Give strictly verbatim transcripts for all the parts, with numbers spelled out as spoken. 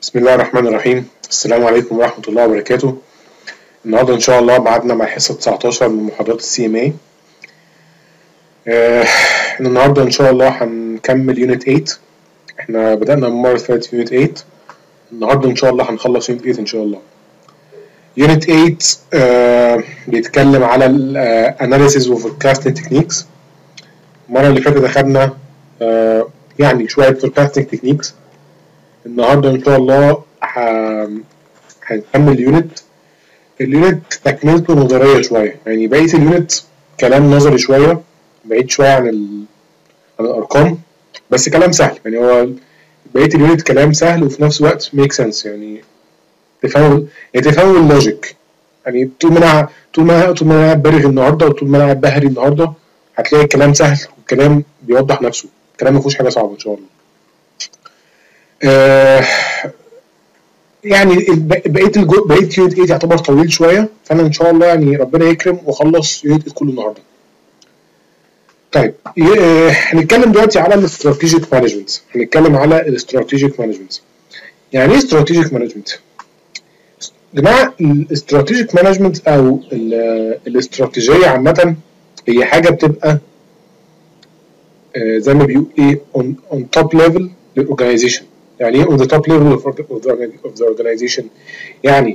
بسم الله الرحمن الرحيم. السلام عليكم ورحمة الله وبركاته. النهارده إن شاء الله بعدنا مع حصة تسعتاشر من محاضرات السي ام اي. النهارده إن شاء الله هنكمل يونت تمانية. احنا بدأنا المرة اللي فاتت في يونت تمانية. النهارده إن شاء الله هنخلص يونت تمانية إن شاء الله. يونت تمانية آه بيتكلم على الاناليسيز وفوركاستنج تكنيكس. المرة اللي فاتت أخدنا آه يعني شوية فوركاستنج تكنيكس. النهارده ان شاء الله هنكمل اليونت. اليونت تكملته نظريه شويه، يعني بقيه اليونت كلام نظري شويه، بعيد شويه عن ال... عن الارقام، بس كلام سهل. يعني هو بقيه اليونت كلام سهل وفي نفس الوقت ميك سنس، يعني تفهموا يعني تفهموا اللوجيك. يعني طول ما انا طول ما طول ما انا قاعد برغي النهارده وطول ما انا قاعد بهري النهارده هتلاقي الكلام سهل والكلام بيوضح نفسه، الكلام ما فيهوش حاجه صعبه ان شاء الله. آه يعني بقيه الجو بقيه يونت تمانية يعتبر طويل شويه، فانا ان شاء الله يعني ربنا يكرم واخلص يونت تمانية كله النهارده. طيب آه هنتكلم دلوقتي على الاستراتيجيك مانجمنت. هنتكلم على الاستراتيجيك مانجمنت. يعني ايه استراتيجيك مانجمنت؟ يا جماعه الاستراتيجيك مانجمنت او الاستراتيجيه عامه هي حاجه بتبقى آه زي ما بيقول ايه اون توب ليفل للاورجنايزيشن. يعني ايه on the top level of the organization؟ يعني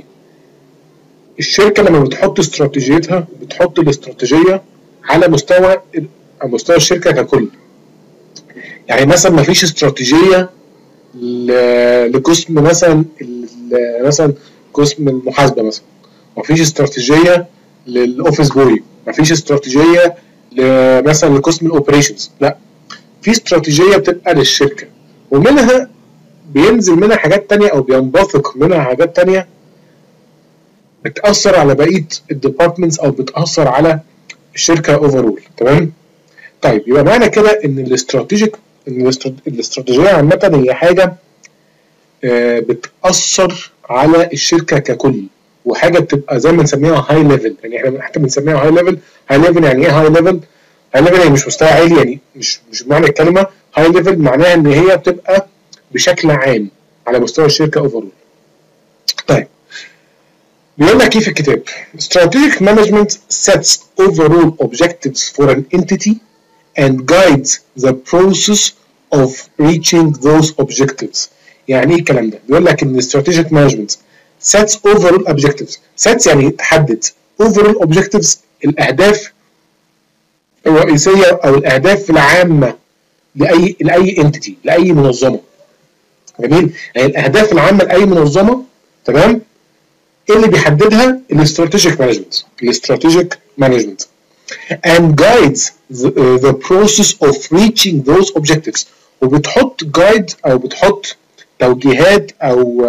الشركة لما بتحط استراتيجيتها بتحط الاستراتيجية على مستوى على مستوى الشركة ككل. يعني مثلا ما فيش استراتيجية لقسم مثلا مثلا قسم المحاسبة مثلا، ما فيش استراتيجية للأوفيس بوي، ما فيش استراتيجية مثلا لقسم الأوبريشنز، لا، في استراتيجية بتبقى للشركة، ومنها بينزل منها حاجات تانية او بينبثق منها حاجات تانية بتأثر على بقية الديبارتمنتس او بتأثر على الشركة اوفرول. تمام؟ طيب يبقى معنى كده ان الاستراتيجيك ان الاستراتيجية عامة هي حاجة آه بتأثر على الشركة ككل، وحاجة بتبقى زي ما نسميها هاي ليفل. يعني احنا حتى بنسميها هاي ليفل. هاي ليفل يعني ايه هاي ليفل؟ هاي ليفل يعني مش مستوى عالي، يعني مش مش معنى الكلمة هاي ليفل معناها ان هي بتبقى بشكل عام على مستوى الشركة overall. طيب بيقول لك ايه في الكتاب؟ Strategic management sets overall objectives for an entity and guides the process of reaching those objectives. يعني ايه الكلام ده؟ بيقول لك ان strategic management sets overall objectives. sets يعني تحدد، overall objectives الاهداف الرئيسية او الاهداف العامة لاي لاي entity، لاي منظمة. جميل؟ يعني الاهداف العامه لاي منظمه، تمام؟ ايه اللي بيحددها؟ الاستراتيجيك مانجمنت. الاستراتيجيك مانجمنت and guides the, uh, the process of reaching those objectives. وبتحط جايد او بتحط توجيهات او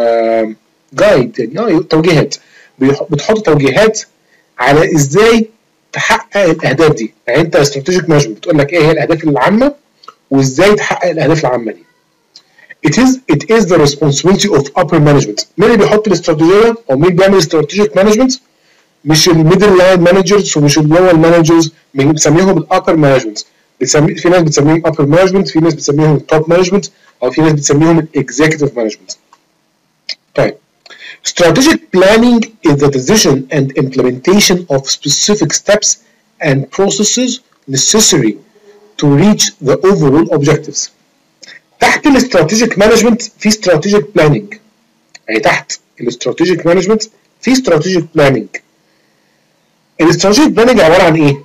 جايد uh, يعني توجيهات، بتحط توجيهات على ازاي تحقق الاهداف دي. يعني انت استراتيجيك مانجمنت بتقول لك ايه هي الاهداف العامه وازاي تحقق الاهداف العامه دي. It is it is the responsibility of upper management. مين اللي بيحط الاستراتيجيه او مين بيعمل استراتيجيك مانجمنت؟ مش الميدل لاين مانجرز ومش اللور مانجرز، بنسميهم الابر مانجمنت. بتسمي في ناس بتسميهم upper management، في ناس بتسميهم التوب مانجمنت، او في ناس بتسميهم الاكزيكتيف مانجمنت. طيب strategic planning is the decision and implementation of specific steps and processes necessary to reach the overall objectives. تحت الاستراتيجيك مانجمنت في استراتيجيك بلاننج. يعني تحت الاستراتيجيك مانجمنت في استراتيجيك بلاننج. الاستراتيجيك بلاننج عباره عن ايه؟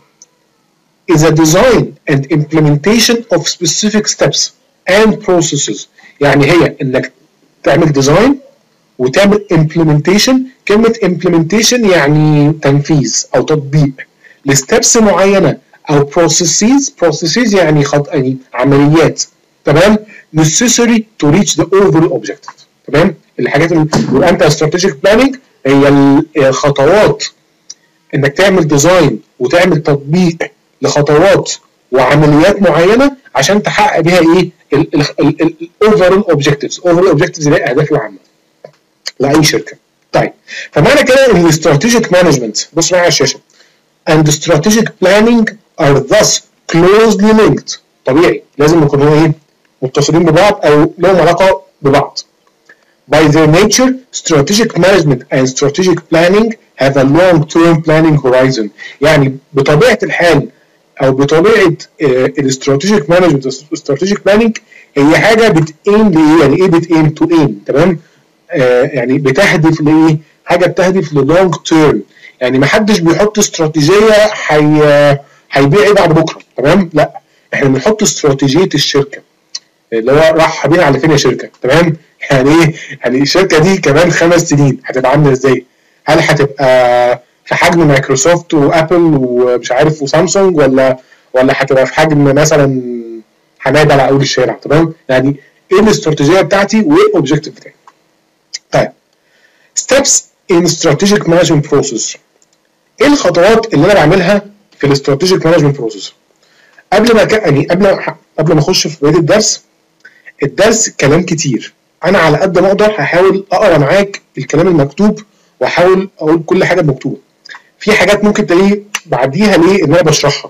is a design and implementation of specific steps and processes. يعني هي انك تعمل ديزاين وتعمل implementation. كلمه implementation يعني تنفيذ او تطبيق لستبس معينه او processes. processes يعني خط يعني عمليات، تمام؟ necessary to reach the overall objective. تمام؟ الحاجات اللي يبقى انت استراتيجيك بلاننج هي الخطوات، انك تعمل ديزاين وتعمل تطبيق لخطوات وعمليات معينه عشان تحقق بيها ايه؟ الاوفرول اوبجكتيفز. اوفرول اوبجكتيفز اللي هي الاهداف العامه لاي شركه. طيب فمعنى كده ان الاستراتيجيك مانجمنت، بص معايا على الشاشه، and strategic planning are thus closely linked. طبيعي لازم يكونوا ايه؟ متصلين ببعض او لهم علاقه ببعض. By their nature, strategic management and strategic planning have a long-term planning horizon. يعني بطبيعة الحال أو بطبيعة الاستراتيجيك مانجمنت والاستراتيجيك بلاننج هي حاجة بتأيم لإيه؟ يعني إيه بتأيم؟ تو إيم، تمام؟ آه يعني بتهدف لإيه؟ حاجة بتهدف للونج تيرم. يعني ما حدش بيحط استراتيجية حي... هيبيع إيه بعد بكرة، تمام؟ لا، إحنا بنحط استراتيجية الشركة اللي هو راح بينا على فين يا شركه، تمام؟ يعني ايه؟ يعني الشركه دي كمان خمس سنين هتبقى عامله ازاي؟ هل هتبقى في حجم مايكروسوفت وابل ومش عارف وسامسونج، ولا ولا هتبقى في حجم مثلا حماده على اول الشارع، تمام؟ يعني ايه الاستراتيجيه بتاعتي وايه الاوبجيكتيف بتاعي؟ طيب steps in strategic management process. ايه الخطوات اللي انا بعملها في الاستراتيجيك مانجمنت بروسيس؟ قبل ما ك... يعني قبل قبل ما اخش في بقيه الدرس، الدرس كلام كتير، انا على قد ما اقدر هحاول اقرا معاك الكلام المكتوب واحاول اقول كل حاجه مكتوبه. في حاجات ممكن تلاقيه بعديها ليه ان انا بشرحها.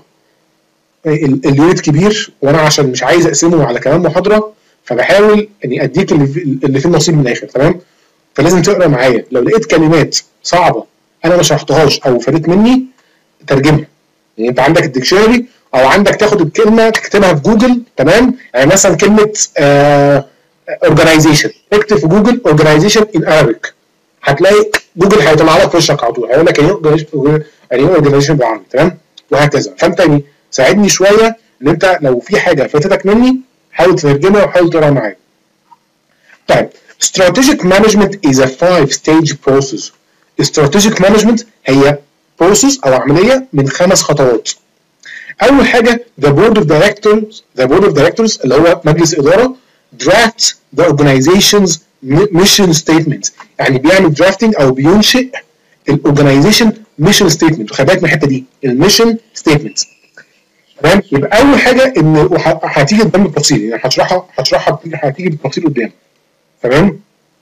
اليونت كبير وانا عشان مش عايز اقسمه على كلام محاضره فبحاول اني اديك اللي في اللي فيه النصيب من الاخر، تمام؟ فلازم تقرا معايا. لو لقيت كلمات صعبه انا ما شرحتهاش او فاتت مني ترجمها. يعني انت عندك الديكشنري او عندك تاخد الكلمه تكتبها في جوجل، تمام؟ يعني مثلا كلمه اورجانيزيشن آه اكتب في جوجل اورجانيزيشن ان Arabic، هتلاقي جوجل هيطلع لك في وشك على طول، هيقول لك يعني ايه اورجانيزيشن بالعربي، تمام؟ وهكذا. فانت يعني ساعدني شويه ان انت لو في حاجه فاتتك مني حاول تترجمها وحاول تقراها معايا. طيب strategic management is a five stage process. strategic management هي process او عمليه من خمس خطوات. اول حاجه the board of directors the board of directors اللي هو مجلس اداره drafts the organization's mission statement، يعني بيعمل drafting او بينشئ الاورجنايزيشن mission statement. وخلي بالك من الحته دي الميشن statement، تمام؟ يبقى اول حاجه ان هتيجي قدام بالتفصيل، يعني هشرحها هشرحها هتيجي بالتفصيل قدام، تمام؟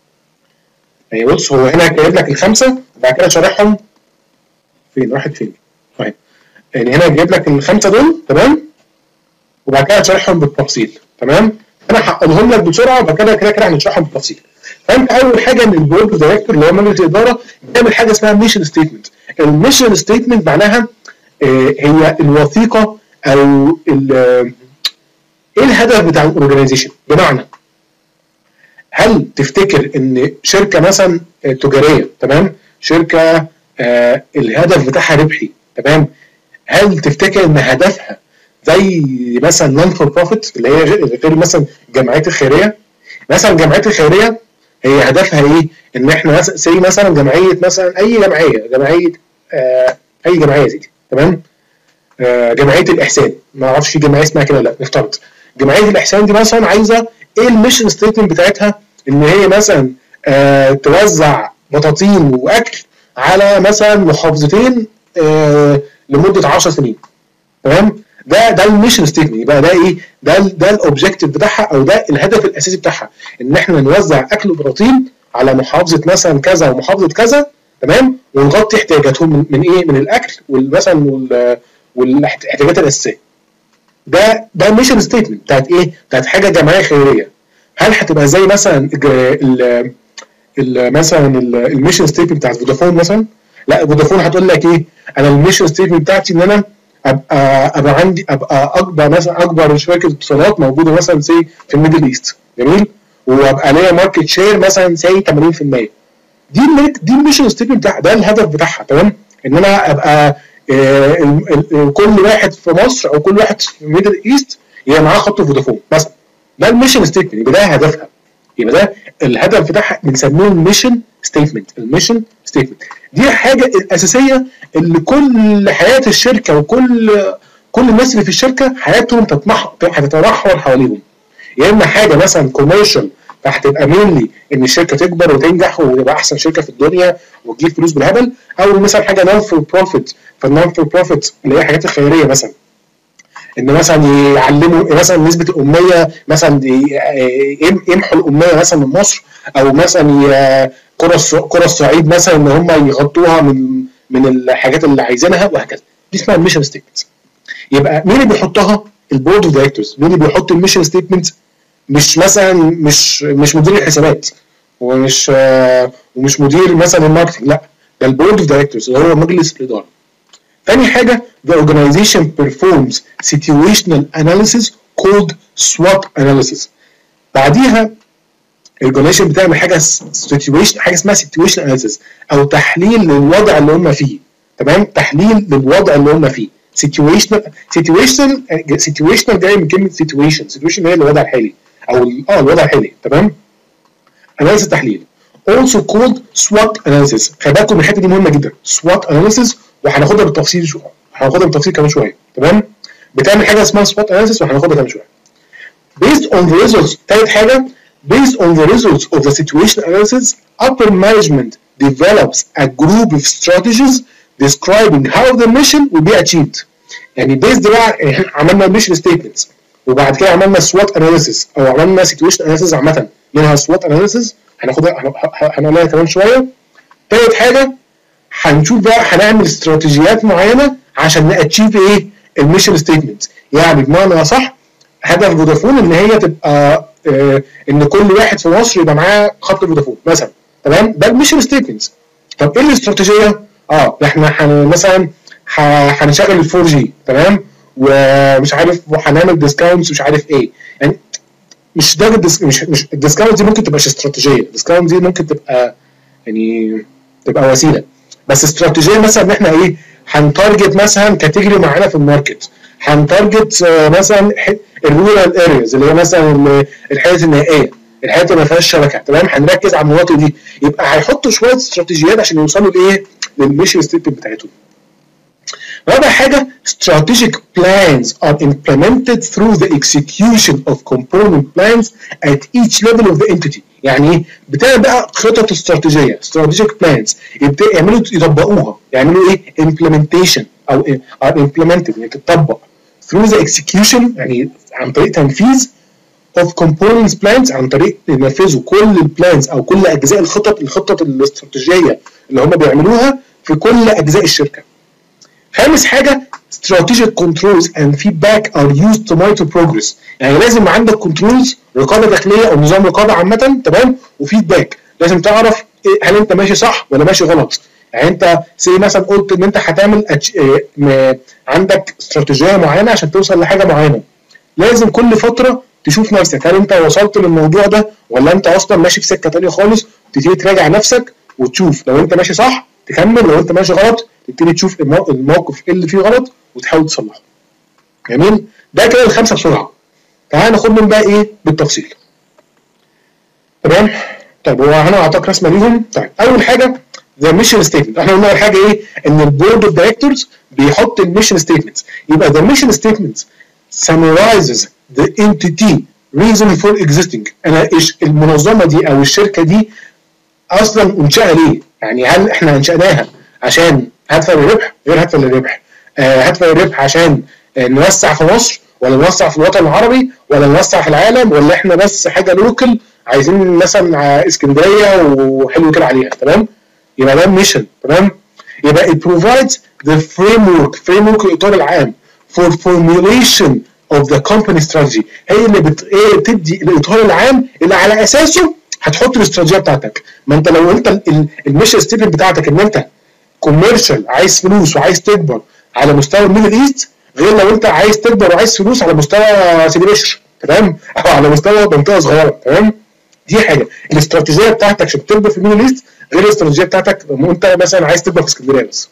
يعني بص هو هنا جايب لك الخمسه وبعد كده شارحهم فين راحت فين. طيب يعني هنا جايب لك الخمسه دول، تمام؟ وبعد كده هشرحهم بالتفصيل، تمام؟ انا هقولهم لك بسرعه وبعد كده كده كده هنشرحهم بالتفصيل. فانت اول حاجه ان البورد دايركتور اللي هو مجلس الاداره بيعمل حاجه اسمها ميشن ستيتمنت. الميشن ستيتمنت معناها آه هي الوثيقه او ايه الهدف بتاع الاورجنايزيشن. بمعنى هل تفتكر ان شركه مثلا تجاريه، تمام؟ شركه آه الهدف بتاعها ربحي، تمام؟ هل تفتكر ان هدفها زي مثلا نون فور بروفيت اللي هي غير مثلا الجمعيات الخيريه؟ مثلا الجمعيات الخيريه هي هدفها ايه؟ ان احنا مثلا زي مثلا جمعيه مثلا اي جمعيه جمعيه آه اي جمعيه زي دي، تمام؟ آه جمعيه الاحسان، ما اعرفش في جمعيه اسمها كده، لا نفترض جمعيه الاحسان دي مثلا عايزه ايه الميشن ستيتمنت بتاعتها؟ ان هي مثلا آه توزع بطاطين واكل على مثلا محافظتين آه لمده عشر سنين، تمام؟ ده ده الميشن ستيتمنت. يبقى ده ايه؟ ده ده الاوبجيكتيف بتاعها او ده الهدف الاساسي بتاعها، ان احنا نوزع اكل وبروتين على محافظه مثلا كذا ومحافظه كذا، تمام؟ ونغطي احتياجاتهم من, من ايه؟ من الاكل والمثلا والاحتياجات الاساسيه. ده ده الميشن ستيتمنت بتاعت ايه؟ بتاعت حاجه جمعيه خيريه. هل هتبقى زي مثلا ال ال مثلا الميشن ستيتمنت بتاعت فودافون مثلا؟ لا، فودافون هتقول لك ايه؟ انا الميشن ستيتمنت بتاعتي ان انا ابقى ابقى عندي ابقى اكبر مثلا اكبر شركه اتصالات موجوده مثلا سي في الميدل ايست، جميل؟ وابقى ليا ماركت شير مثلا سي ثمانين في المية. دي دي الميشن ستيتمنت بتاعها، ده الهدف بتاعها، تمام؟ ان انا ابقى آه كل واحد في مصر او كل واحد في الميدل ايست يبقى معاه خط فودافون مثلا. ده الميشن ستيتمنت، يبقى ده هدفها، يبقى ده الهدف بتاعها بنسميه الميشن ستيتمنت. الميشن ستيتمنت دي الحاجه الاساسيه اللي كل حياه الشركه وكل كل الناس اللي في الشركه حياتهم هتتمحور حواليهم. يا اما حاجه مثلا كوميرشال فهتبقى مينلي ان الشركه تكبر وتنجح وتبقى احسن شركه في الدنيا وتجيب فلوس بالهبل، او مثلا حاجه نون فور بروفيت. فالنون فور بروفيت اللي هي الحاجات الخيريه مثلا ان مثلا يعلموا مثلا نسبه الاميه، مثلا يمحوا الاميه مثلا من مصر، او مثلا قرى قرى الصعيد مثلا ان هم يغطوها من من الحاجات اللي عايزينها وهكذا. دي اسمها الميشن ستيتمنت. يبقى مين اللي بيحطها؟ البورد اوف دايركتورز. مين اللي بيحط الميشن ستيتمنت؟ مش مثلا مش مش مدير الحسابات ومش آه ومش مدير مثلا الماركتنج، لا ده البورد اوف دايركتورز اللي هو مجلس الاداره. تاني حاجه the organization performs situational analysis called SWOT analysis. بعديها الاورجنايزيشن بتعمل حاجه situation حاجه اسمها situation analysis او تحليل للوضع اللي هم فيه. تمام، تحليل للوضع اللي هم فيه. situational situation situational جاي من كلمه situation situation هي الوضع الحالي او اه الوضع الحالي. تمام، analysis تحليل also called SWOT analysis. خلي بالكم من الحته دي مهمه جدا. SWOT analysis وهناخدها بالتفصيل شويه، هناخدها بالتفصيل كمان شويه. تمام، بتعمل حاجه اسمها SWOT analysis وهناخدها كمان شويه. based on the results. ثالث حاجه based on the results of the situation analysis upper management develops a group of strategies describing how the mission will be achieved. يعني based بقى عملنا mission statements وبعد كده عملنا SWOT analysis او عملنا situation analysis عامه منها SWOT analysis هناخدها هنقولها كمان شويه. ثالث حاجه هنشوف بقى هنعمل استراتيجيات معينه عشان ناتشيف ايه الميشن ستيتمنت. يعني بمعنى صح هدف فودافون ان هي تبقى آه ان كل واحد في مصر يبقى معاه خط فودافون مثلا. تمام، ده الميشن ستيتمنت. طب ايه الاستراتيجيه؟ اه احنا حن مثلا هنشغل ال فور جي. تمام، ومش عارف وهنعمل ديسكاونتس مش عارف ايه. يعني مش ده الديس... مش مش الديسكاونت دي ممكن تبقى استراتيجيه، الديسكاونت دي ممكن تبقى يعني تبقى وسيله. بس استراتيجيه مثلا ان احنا ايه هنتارجت مثلا كاتيجوري معينه في الماركت، هنتارجت مثلا الرورال ارياز اللي هي مثلا الحاجات النائيه، الحاجات اللي ما فيهاش شبكه. تمام، هنركز على المناطق دي. يبقى هيحطوا شويه استراتيجيات عشان يوصلوا لايه للميشن ستيتمنت بتاعتهم. رابع حاجه strategic plans are implemented through the execution of component plans at each level of the entity. يعني ايه؟ بتعمل بقى خطط استراتيجيه strategic plans يبدأ يعملوا يطبقوها، يعملوا ايه implementation او إيه؟ are implemented يعني تطبق through the execution يعني عن طريق تنفيذ of components plans، عن طريق ينفذوا كل البلانز او كل اجزاء الخطط الخطط الاستراتيجيه اللي هم بيعملوها في كل اجزاء الشركه. خامس حاجه strategic controls and feedback are used to monitor progress. يعني لازم عندك كنترولز رقابه داخليه او نظام رقابه عامه. تمام، وفيدباك لازم تعرف هل انت ماشي صح ولا ماشي غلط. يعني انت زي مثلا قلت ان انت هتعمل أتش... اه... عندك استراتيجيه معينه عشان توصل لحاجه معينه، لازم كل فتره تشوف نفسك هل انت وصلت للموضوع ده ولا انت اصلا ماشي في سكه ثانيه خالص. تبتدي تراجع نفسك وتشوف لو انت ماشي صح تكمل، لو انت ماشي غلط تبتدي تشوف الموقف اللي فيه غلط وتحاول تصلحه. جميل، ده كده الخمسه بسرعه. تعال ناخدهم بقى ايه بالتفصيل. تمام، طيب هو انا اعطاك رسمه ليهم. طيب اول حاجه ذا ميشن ستيتمنت. احنا قلنا اول حاجه ايه ان البورد اوف دايركتورز بيحط الميشن ستيتمنت. يبقى ذا ميشن ستيتمنت summarizes the entity reason for existing. انا ايش المنظمه دي او الشركه دي اصلا انشأها ليه؟ يعني هل احنا انشأناها عشان هدفع للربح؟ غير هدفع للربح. آه هدفع للربح عشان آه نوسع في مصر ولا نوسع في الوطن العربي ولا نوسع في العالم، ولا احنا بس حاجه لوكل عايزين مثلا اسكندريه وحلو كده عليها. تمام، يبقى ده ميشن. تمام، يبقى it provides the framework framework الاطار العام for formulation of the company strategy. هي اللي بت... ايه بتدي الاطار العام اللي على اساسه هتحط الاستراتيجيه بتاعتك. ما انت لو انت الميشن ستيتمنت بتاعتك ان انت كوميرشال عايز فلوس وعايز تكبر على مستوى الميدل ايست، غير لو انت عايز تكبر وعايز فلوس على مستوى سيدي بشر. تمام، او على مستوى منطقه صغيره. تمام، دي حاجه. الاستراتيجيه بتاعتك عشان تكبر في الميدل ايست غير الاستراتيجيه بتاعتك لو انت مثلا عايز تكبر في اسكندريه بس.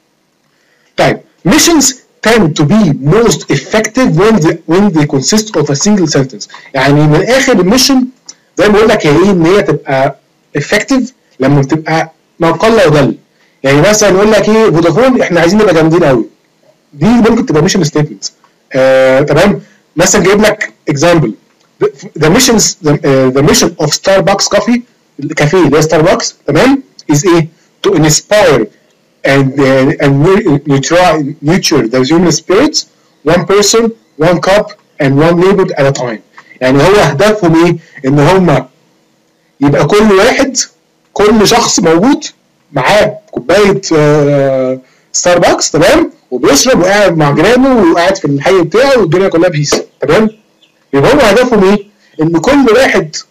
طيب missions tend to be most effective when they, when they consist of a single sentence. يعني من الاخر الميشن زي ما بقول لك هي ايه ان هي تبقى effective لما بتبقى ما قل ودل. يعني مثلا يقول لك ايه فودافون احنا عايزين نبقى جامدين قوي، دي ممكن تبقى ميشن ستيتمنت. آه، تمام، مثلا جايب لك اكزامبل the missions the, uh, the mission of Starbucks coffee الكافيه اللي هي ستاربكس. تمام، is ايه to inspire and uh, and nurture nurture the human spirits one person one cup and one neighbor at a time. يعني هو هدفهم ايه ان هم يبقى كل واحد كل شخص موجود معاه كوبايه آه ستاربكس. تمام، وبيشرب وقاعد مع جيرانه وقاعد في الحي بتاعه والدنيا كلها بيس. تمام، يبقى هم هدفهم ايه ان كل واحد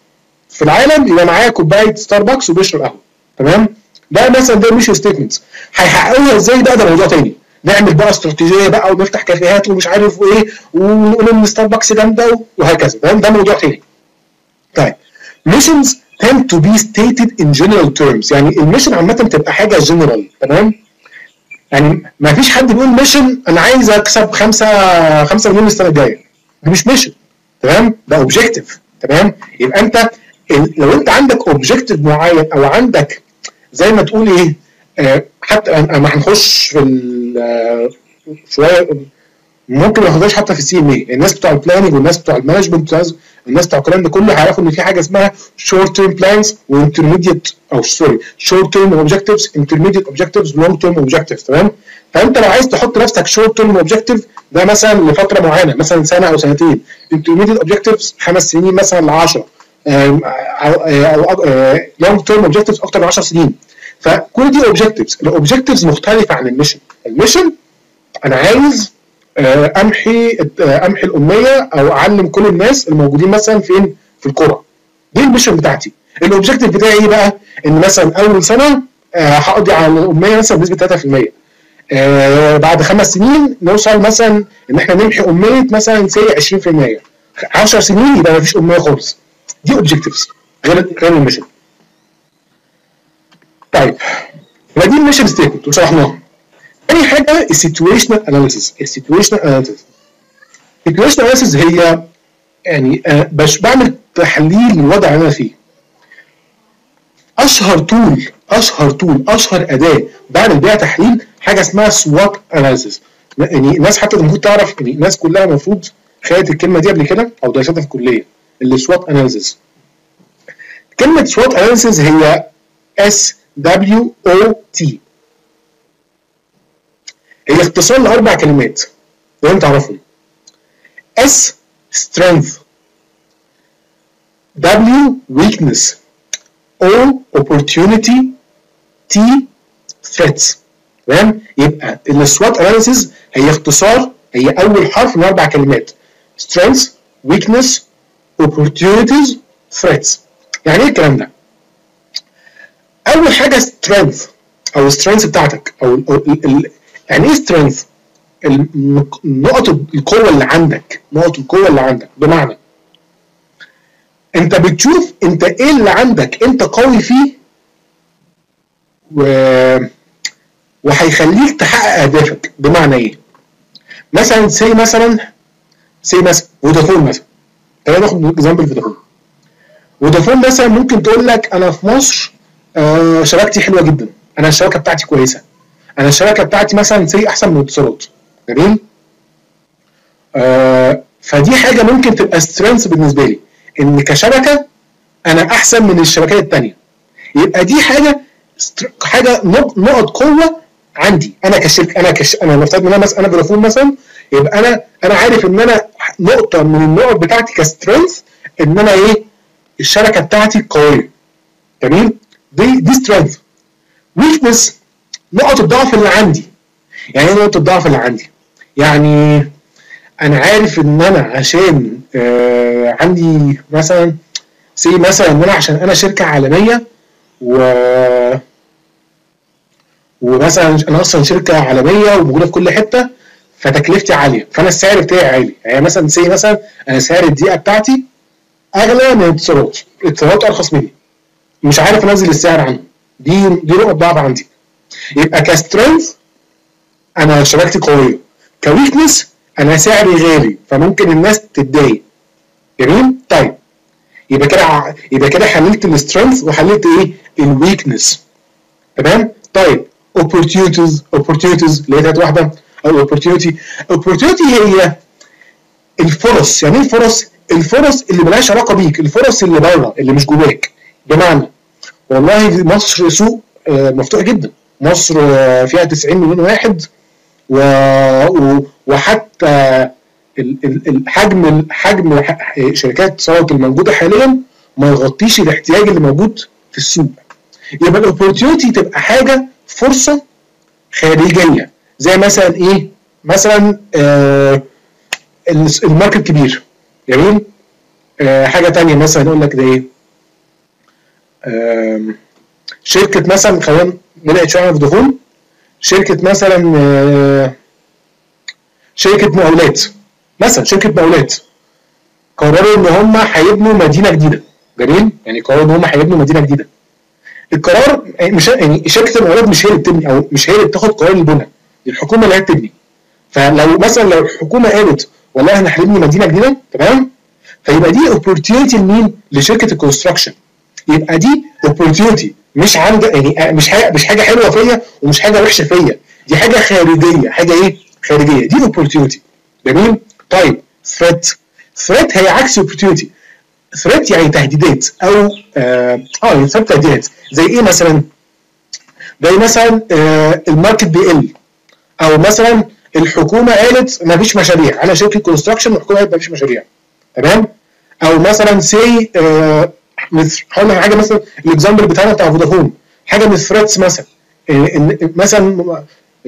في العالم يبقى معاه كوبايه ستاربكس وبيشرب قهوه. تمام؟ ده مثلا ده ميشن ستيتمنتس. هيحققوها ازاي بقى؟ ده موضوع تاني. نعمل بقى استراتيجيه بقى ونفتح كافيهات ومش عارف وايه ونقول ان ستاربكس جامده وهكذا. تمام؟ ده موضوع تاني. طيب missions tend to be stated in general terms. يعني الميشن عامه تبقى حاجه جنرال. تمام؟ يعني ما فيش حد بيقول ميشن انا عايز اكسب خمسة خمسة مليون السنه الجايه. ده مش ميشن. تمام؟ ده اوبجيكتيف. تمام؟ يبقى انت لو انت عندك اوبجيكتيف معين او عندك زي ما تقول ايه آه حتى اما هنخش في شويه ممكن ما ناخدهاش حتى في السي ام اي. الناس بتوع البلاننج والناس بتوع المانجمنت الناس بتوع الكلام ده كله هيعرفوا ان في حاجه اسمها شورت تيرم بلانز وانترميديت او سوري شورت تيرم اوبجكتيفز انترميديت اوبجكتيفز لونج تيرم اوبجكتيفز. تمام؟ فانت لو عايز تحط نفسك شورت تيرم اوبجكتيف ده مثلا لفتره معينه مثلا سنه او سنتين. انترميديت اوبجكتيفز خمس سنين مثلا ل عشرة او او لونج تيرم اوبجكتيفز اكتر من عشر سنين. فكل دي اوبجكتيفز. الاوبجكتيفز مختلفه عن الميشن. الميشن انا عايز امحي امحي الاميه او اعلم كل الناس الموجودين مثلا فين في القرى. دي الميشن بتاعتي. الاوبجكتيف بتاعي ايه بقى؟ ان مثلا اول سنه هقضي على الاميه مثلا بنسبه ثلاثة في المية. آه بعد خمس سنين نوصل مثلا ان احنا نمحي اميه مثلا سي عشرين في المية. عشر سنين يبقى ما فيش اميه خالص. دي اوبجكتيفز غير غير الميشن. طيب يبقى دي الميشن ستيتمنت وشرحناها. تاني حاجه السيتويشنال اناليسيس. السيتويشنال اناليسيس السيتويشنال اناليسيس هي يعني آه باش بعمل تحليل للوضع اللي انا فيه. اشهر تول اشهر تول اشهر اداه بعمل بيها تحليل حاجه اسمها سوات اناليسيس. يعني الناس حتى المفروض تعرف يعني الناس كلها المفروض خدت الكلمه دي قبل كده او درستها في الكليه. السوات اناليسيس. كلمه سوات اناليسيس هي اس دبليو او تي. هي اختصار لاربع كلمات لازم تعرفهم. S strength، W weakness، O opportunity، T threats. تمام؟ يبقى السوات اناليسيز هي اختصار هي اول حرف من اربع كلمات strength، weakness، opportunities، threats. يعني ايه الكلام ده؟ اول حاجه strength او strength بتاعتك او ال ال يعني ايه strength؟ نقط القوه اللي عندك، نقط القوه اللي عندك. بمعنى انت بتشوف انت ايه اللي عندك انت قوي فيه و وهيخليك تحقق اهدافك. بمعنى ايه؟ مثلا سي مثلا سي مثلا فودافون مثلا. تعالى ناخد اكزامبل فودافون. فودافون مثلا ممكن تقول لك انا في مصر آه شبكتي حلوه جدا، انا الشبكه بتاعتي كويسه، انا الشبكه بتاعتي مثلا سي احسن من الاتصالات. جميل؟ آه فدي حاجه ممكن تبقى سترينث بالنسبه لي ان كشبكه انا احسن من الشبكات الثانيه. يبقى دي حاجه حاجه نقط قوه عندي انا كشركه. انا كش انا نفترض ان انا مثلا انا فودافون مثلا، يبقى انا انا عارف ان انا نقطه من النقط بتاعتي كسترينث ان انا ايه؟ الشبكه بتاعتي قويه. جميل؟ دي دي سترينث. ويكنس نقط الضعف اللي عندي. يعني ايه نقطه الضعف اللي عندي؟ يعني انا عارف ان انا عشان آه عندي مثلا سي مثلا ان انا عشان انا شركه عالميه و ومثلا انا اصلا شركه عالميه وموجوده في كل حته فتكلفتي عاليه فانا السعر بتاعي عالي. يعني مثلا سي مثلا انا سعر الدقيقه بتاعتي اغلى من الاتصالات، الاتصالات ارخص مني، مش عارف انزل السعر عنه. دي دي نقطه ضعف عندي. يبقى كسترينث انا شبكتي قويه، كويكنس انا سعري غالي فممكن الناس تتضايق. جميل؟ طيب يبقى كده يبقى كده حللت السترينث وحللت ايه؟ الويكنس. تمام؟ طيب opportunities opportunities اللي هي تالت واحده او opportunity. opportunity هي الفرص. يعني ايه الفرص؟ الفرص اللي مالهاش علاقه بيك، الفرص اللي بره اللي مش جواك. بمعنى والله مصر سوق مفتوح جدا، مصر فيها تسعين مليون واحد و... وحتى الحجم حجم شركات الاتصالات الموجوده حاليا ما يغطيش الاحتياج اللي موجود في السوق. يبقى الاوبورتيونيتي تبقى حاجه فرصه خارجيه زي مثلا ايه؟ مثلا آه الماركت كبير. جميل؟ آه حاجه ثانيه مثلا اقول لك ده ايه؟ شركه مثلا، خلينا نبعد شويه عن فودافون، شركه مثلا شركه مقاولات مثلا، شركه مقاولات قرروا ان هم هيبنوا مدينه جديده. جميل؟ يعني قرروا ان هم هيبنوا مدينه جديده. القرار مش يعني شركه المقاولات مش هي اللي بتبني، او مش هي اللي بتاخد قرار البناء، الحكومه اللي هي بتبني. فلو مثلا لو الحكومه قالت والله احنا هنبني مدينه جديده، تمام؟ فيبقى دي اوبورتيونيتي لمين؟ لشركه الكونستراكشن. يبقى دي اوبورتيونيتي، مش عند يعني مش حاجه مش حاجه حلوه فيا ومش حاجه وحشه فيا، دي حاجه خارجيه، حاجه ايه؟ خارجيه، دي اوبورتيونيتي. جميل؟ طيب ثريت، ثريت هي عكس اوبورتيونيتي. ثريت يعني تهديدات، او اه اه ثريت تهديدات زي ايه مثلا؟ زي مثلا آه الماركت بيقل، او مثلا الحكومه قالت ما فيش مشاريع، انا شركه كونستراكشن والحكومه قالت ما فيش مشاريع، تمام؟ او مثلا سي آه هقول لك حاجه مثلا، الاكزامبل بتاعنا بتاع فودافون، حاجه من الثريتس مثلا ان مثلا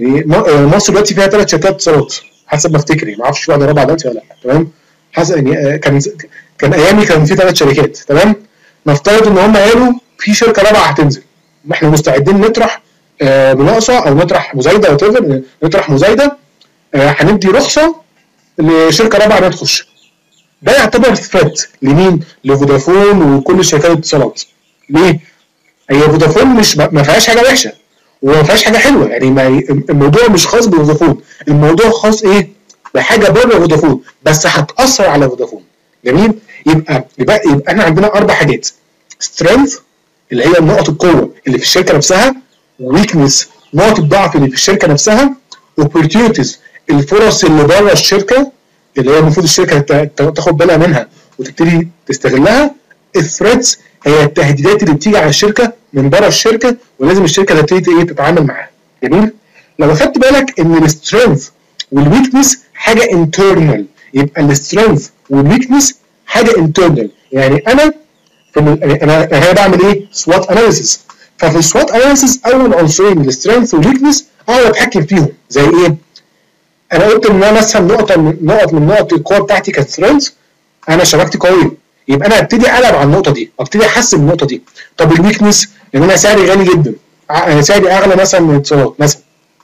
مصر دلوقتي فيها ثلاث شركات اتصالات حسب ما افتكر، ما اعرفش واحده رابعه دلوقتي ولا لا، تمام؟ حسب يعني كان كان ايامي كان في ثلاث شركات، تمام؟ نفترض ان هم قالوا في شركه رابعه هتنزل، احنا مستعدين نطرح آه مناقصه او نطرح مزايده، او نطرح مزايده، آه هندي رخصه لشركه رابعه انها تخش. ده يعتبر ثريت لمين؟ لفودافون وكل شركات الاتصالات. ليه؟ هي فودافون مش ما فيهاش حاجه وحشه وما فيهاش حاجه حلوه، يعني ما الموضوع مش خاص بفودافون، الموضوع خاص ايه؟ بحاجه بره فودافون بس هتاثر على فودافون. جميل؟ يبقى يبقى يبقى احنا عندنا اربع حاجات: سترينث اللي هي نقط القوه اللي في الشركه نفسها، ويكنس نقط الضعف اللي في الشركه نفسها، اوبورتيونيتيز الفرص اللي بره الشركه اللي هي المفروض الشركه تاخد بالها منها وتبتدي تستغلها، الثريتس هي التهديدات اللي بتيجي على الشركه من بره الشركه ولازم الشركه تبتدي ايه تتعامل معاها. جميل؟ لو اخدت بالك ان السترينث والويكنس حاجه انترنال، يبقى السترينث والويكنس حاجه انترنال. يعني انا في انا انا بعمل ايه؟ سوات اناليسيس. ففي السوات اناليسيس اول عنصرين السترينث والويكنس اقدر اتحكم فيهم. زي ايه؟ انا قلت ان انا مثلا نقطه من نقط من نقط القوه بتاعتي كانت سترينث، انا شبكتي قويه، يبقى انا ابتدي العب على النقطه دي، ابتدي احسن النقطه دي. طب الويكنس ان انا سعري غالي جدا، سعري اغلى مثلا من الاتصالات مثلا،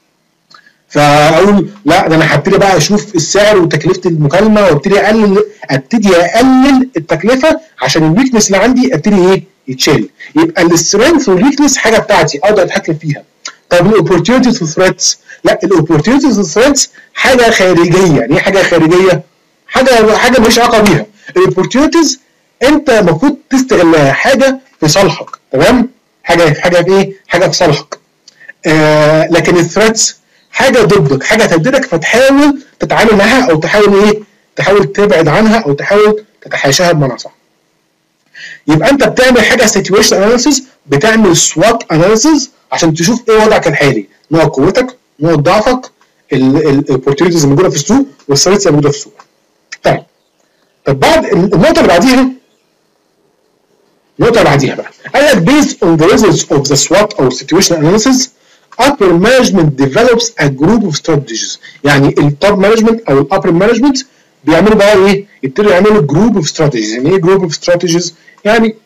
فاقول لا ده انا هبتدي بقى اشوف السعر وتكلفه المكالمه وابتدي اقلل ابتدي اقلل التكلفه عشان الويكنس اللي عندي ابتدي ايه؟ يتشال. يبقى السترينث والويكنس حاجه بتاعتي اقدر اتحكم فيها. طب الاوبورتيونيتيز والثريتس، لا الاوبورتيونيتيز والثريتس حاجه خارجيه. يعني ايه حاجه خارجيه؟ حاجه حاجه ماليش علاقه بيها. الاوبورتيونيتيز انت المفروض تستغلها، حاجه في صالحك، تمام؟ حاجه حاجه في ايه؟ حاجه في صالحك. آه لكن الثريتس حاجه ضدك، حاجه تهددك، فتحاول تتعامل معاها او تحاول ايه؟ تحاول تبعد عنها او تحاول تتحاشاها بمعنى صح. يبقى انت بتعمل حاجه سيتويشن اناليسيس، بتعمل سوات اناليسيس عشان تشوف ايه وضعك الحالي، نقط قوتك، نقط ضعفك، الاوبورتيونيتيز الموجوده في السوق والثريتس الموجوده في السوق. طيب طب بعد النقطه اللي بعديها، النقطه اللي بعديها بقى قال لك based on the results of the SWOT or situational analysis upper management develops a group of strategies. يعني التوب مانجمنت او الابر مانجمنت بيعملوا بقى ايه؟ يبتدوا يعملوا جروب اوف استراتيجيز. يعني ايه جروب اوف استراتيجيز؟ يعني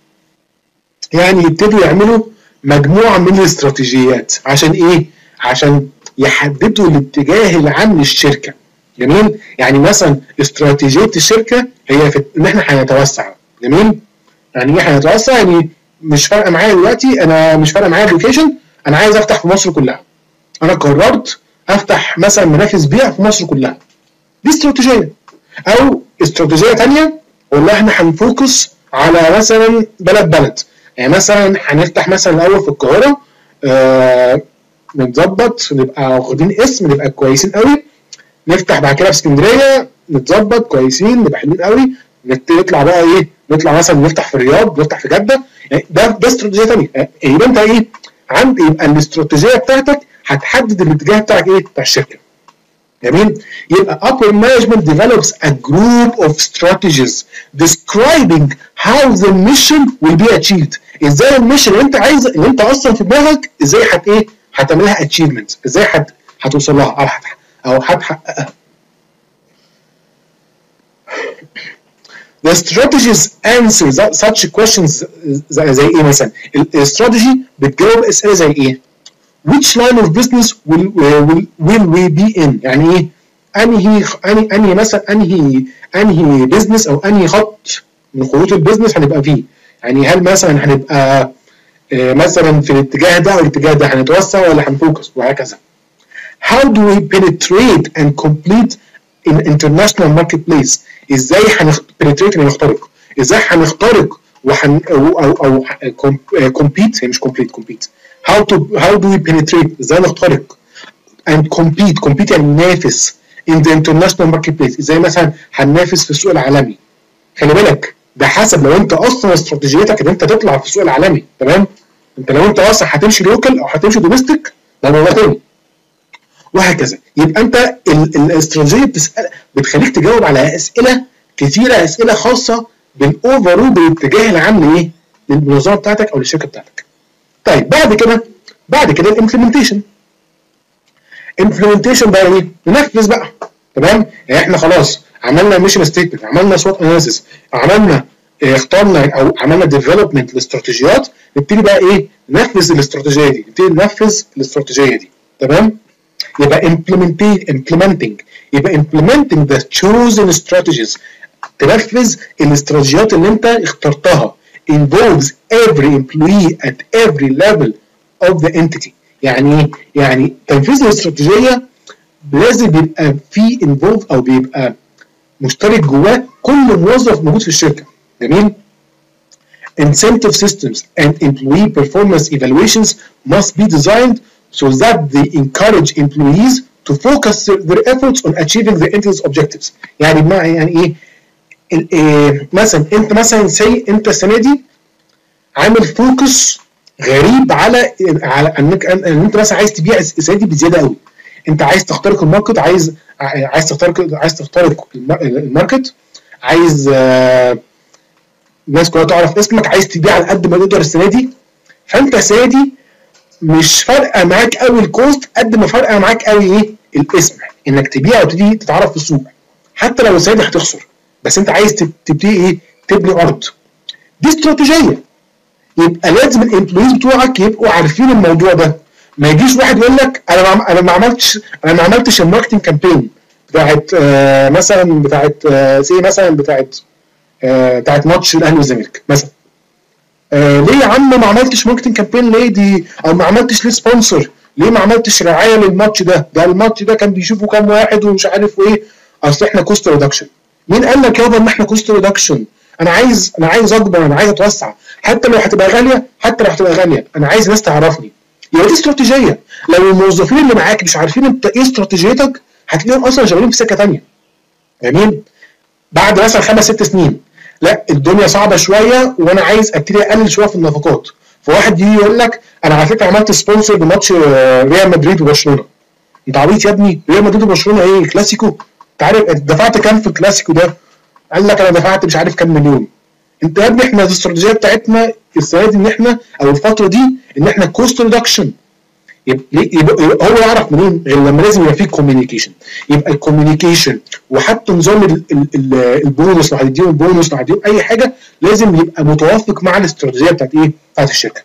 يعني يبتدوا يعملوا مجموعه من الاستراتيجيات. عشان ايه؟ عشان يحددوا الاتجاه العام للشركه. جميل؟ يعني مثلا استراتيجيه الشركه هي في ان احنا هنتوسع. جميل؟ يعني ايه هنتوسع؟ يعني مش فارقه معايا دلوقتي، انا مش فارقه معايا اللوكيشن، انا عايز افتح في مصر كلها. انا قررت افتح مثلا مراكز بيع في مصر كلها. دي استراتيجيه. او استراتيجيه ثانيه والله احنا هنفوكس على مثلا بلد بلد. يعني مثلا هنفتح مثلا الاول في القاهره، آه نتظبط نبقى واخدين اسم نبقى كويسين قوي، نفتح بعد كده في اسكندريه نتظبط كويسين نبقى حلوين قوي، نطلع بقى ايه؟ نطلع مثلا نفتح في الرياض، نفتح في جده. يعني ده ده استراتيجيه ثانيه. يبقى انت ايه؟ عند يبقى الاستراتيجيه بتاعتك هتحدد الاتجاه بتاعك ايه؟ بتاع الشركه. جميل؟ يبقى upper management develops a group of strategies describing how the mission will be achieved. ازاي الميشن اللي انت عايز اللي انت اصلا في دماغك ازاي هت ايه؟ هتعملها achievement، ازاي هت هتوصل لها او هت او هتحققها. The strategies answer such questions زي, زي ايه مثلا؟ الاستراتيجي بتجاوب اسئله زي ايه؟ Which line of business will will will we be in؟ يعني ايه؟ انهي انهي انهي مثلا انهي انهي بزنس او انهي خط من خطوط البيزنس هنبقى فيه؟ يعني هل مثلا هنبقى مثلا في الاتجاه ده او الاتجاه ده، هنتوسع ولا هنفوكس وهكذا. How do we penetrate and complete in international marketplace؟ ازاي هنpenetrate يعني نخترق؟ ازاي هنخترق وهن او او, أو compete، هي مش complete compete. How to how do we penetrate؟ ازاي نخترق and compete compete يعني ننافس in the international marketplace، ازاي مثلا هننافس في السوق العالمي. خلي بالك ده حسب لو انت اصلا استراتيجيتك ان انت تطلع في السوق العالمي، تمام؟ انت لو انت اصلا هتمشي لوكال او هتمشي دوميستيك ده موضوع تاني، وهكذا. يبقى انت الاستراتيجيه بتسال بتخليك تجاوب على اسئله كثيره، اسئله خاصه بالاوفرول بالاتجاه العام لايه؟ للمنظمه بتاعتك او للشركه بتاعتك. طيب بعد كده بعد كده الامبلمنتيشن. امبلمنتيشن بقى ايه؟ ننفذ بقى، تمام؟ يعني احنا خلاص عملنا ميشن ستيتمنت، عملنا سوات اناليسيس، عملنا اه اخترنا او عملنا ديفلوبمنت لاستراتيجيات، نبتدي بقى ايه؟ ننفذ الاستراتيجيه دي، نبتدي ننفذ الاستراتيجيه دي، تمام؟ يبقى implementing implementing يبقى implementing the chosen strategies، تنفذ الاستراتيجيات اللي انت اخترتها involves every employee at every level of the entity. يعني ايه؟ يعني تنفيذ الاستراتيجيه لازم بيبقى فيه involve او بيبقى مشترك جواه كل موظف موجود في الشركه. جميل؟ Incentive systems and employee performance evaluations must be designed so that they encourage employees to focus their efforts on achieving the entity's objectives. يعني بمعنى يعني ايه؟ إيه مثلا انت مثلا سي انت السنه دي عامل فوكس غريب على على انك ان انت مثلا عايز تبيع السنه دي بزياده قوي. انت عايز تخترق الماركت، عايز عايز تخترق عايز تخترق الماركت، عايز آه الناس كلها تعرف اسمك، عايز تبيع على قد ما تقدر السنه دي. فانت السنه دي مش فارقه معاك قوي الكوست قد ما فارقه معاك قوي ايه؟ الاسم، انك تبيع وتبتدي تتعرف في السوق، حتى لو السنه دي هتخسر بس انت عايز تبتدي ايه؟ تبني ارض. دي استراتيجيه. يبقى لازم الامبلويز بتوعك يبقوا عارفين الموضوع ده. ما يجيش واحد يقول لك انا ما انا ما عملتش انا ما عملتش الماركتنج كامبين بتاعت آه مثلا بتاعت آه سي مثلا بتاعت آه بتاعت ماتش الاهلي والزمالك مثلا. آه ليه يا عم ما عملتش ماركتنج كامبين ليه دي؟ او ما عملتش ليه سبونسر؟ ليه ما عملتش رعايه للماتش ده؟ ده الماتش ده كان بيشوفوا كام واحد ومش عارف ايه. اصل احنا كوست ريدكشن. مين قال لك يابا ان احنا كوست ريدكشن؟ انا عايز انا عايز اكبر، انا عايز اتوسع، حتى لو هتبقى غاليه حتى لو هتبقى غاليه انا عايز ناس تعرفني. يبقى دي استراتيجيه. لو الموظفين اللي معاك مش عارفين انت ايه استراتيجيتك هتلاقيهم اصلا شغالين في سكه ثانيه. جميل؟ بعد مثلا خمس ست سنين لا الدنيا صعبه شويه وانا عايز ابتدي اقلل شويه في النفقات، فواحد يجي يقول لك انا على فكره عملت سبونسر بماتش ريال مدريد وبرشلونه. انت عبيط يا ابني؟ ريال مدريد وبرشلونه ايه؟ كلاسيكو؟ انت عارف دفعت كام في الكلاسيكو ده؟ قال لك انا دفعت مش عارف كام مليون. انت يا ابني احنا الاستراتيجيه بتاعتنا السنه دي ان احنا او الفتره دي ان احنا كوست ريدكشن. يبقى هو يعرف منين غير لما لازم يبقى فيه كوميونيكيشن. يبقى الكوميونيكيشن وحتى نظام البونص لو هتديهم بونص لو هتديهم اي حاجه لازم يبقى متوافق مع الاستراتيجيه بتاعت ايه؟ بتاعت الشركه.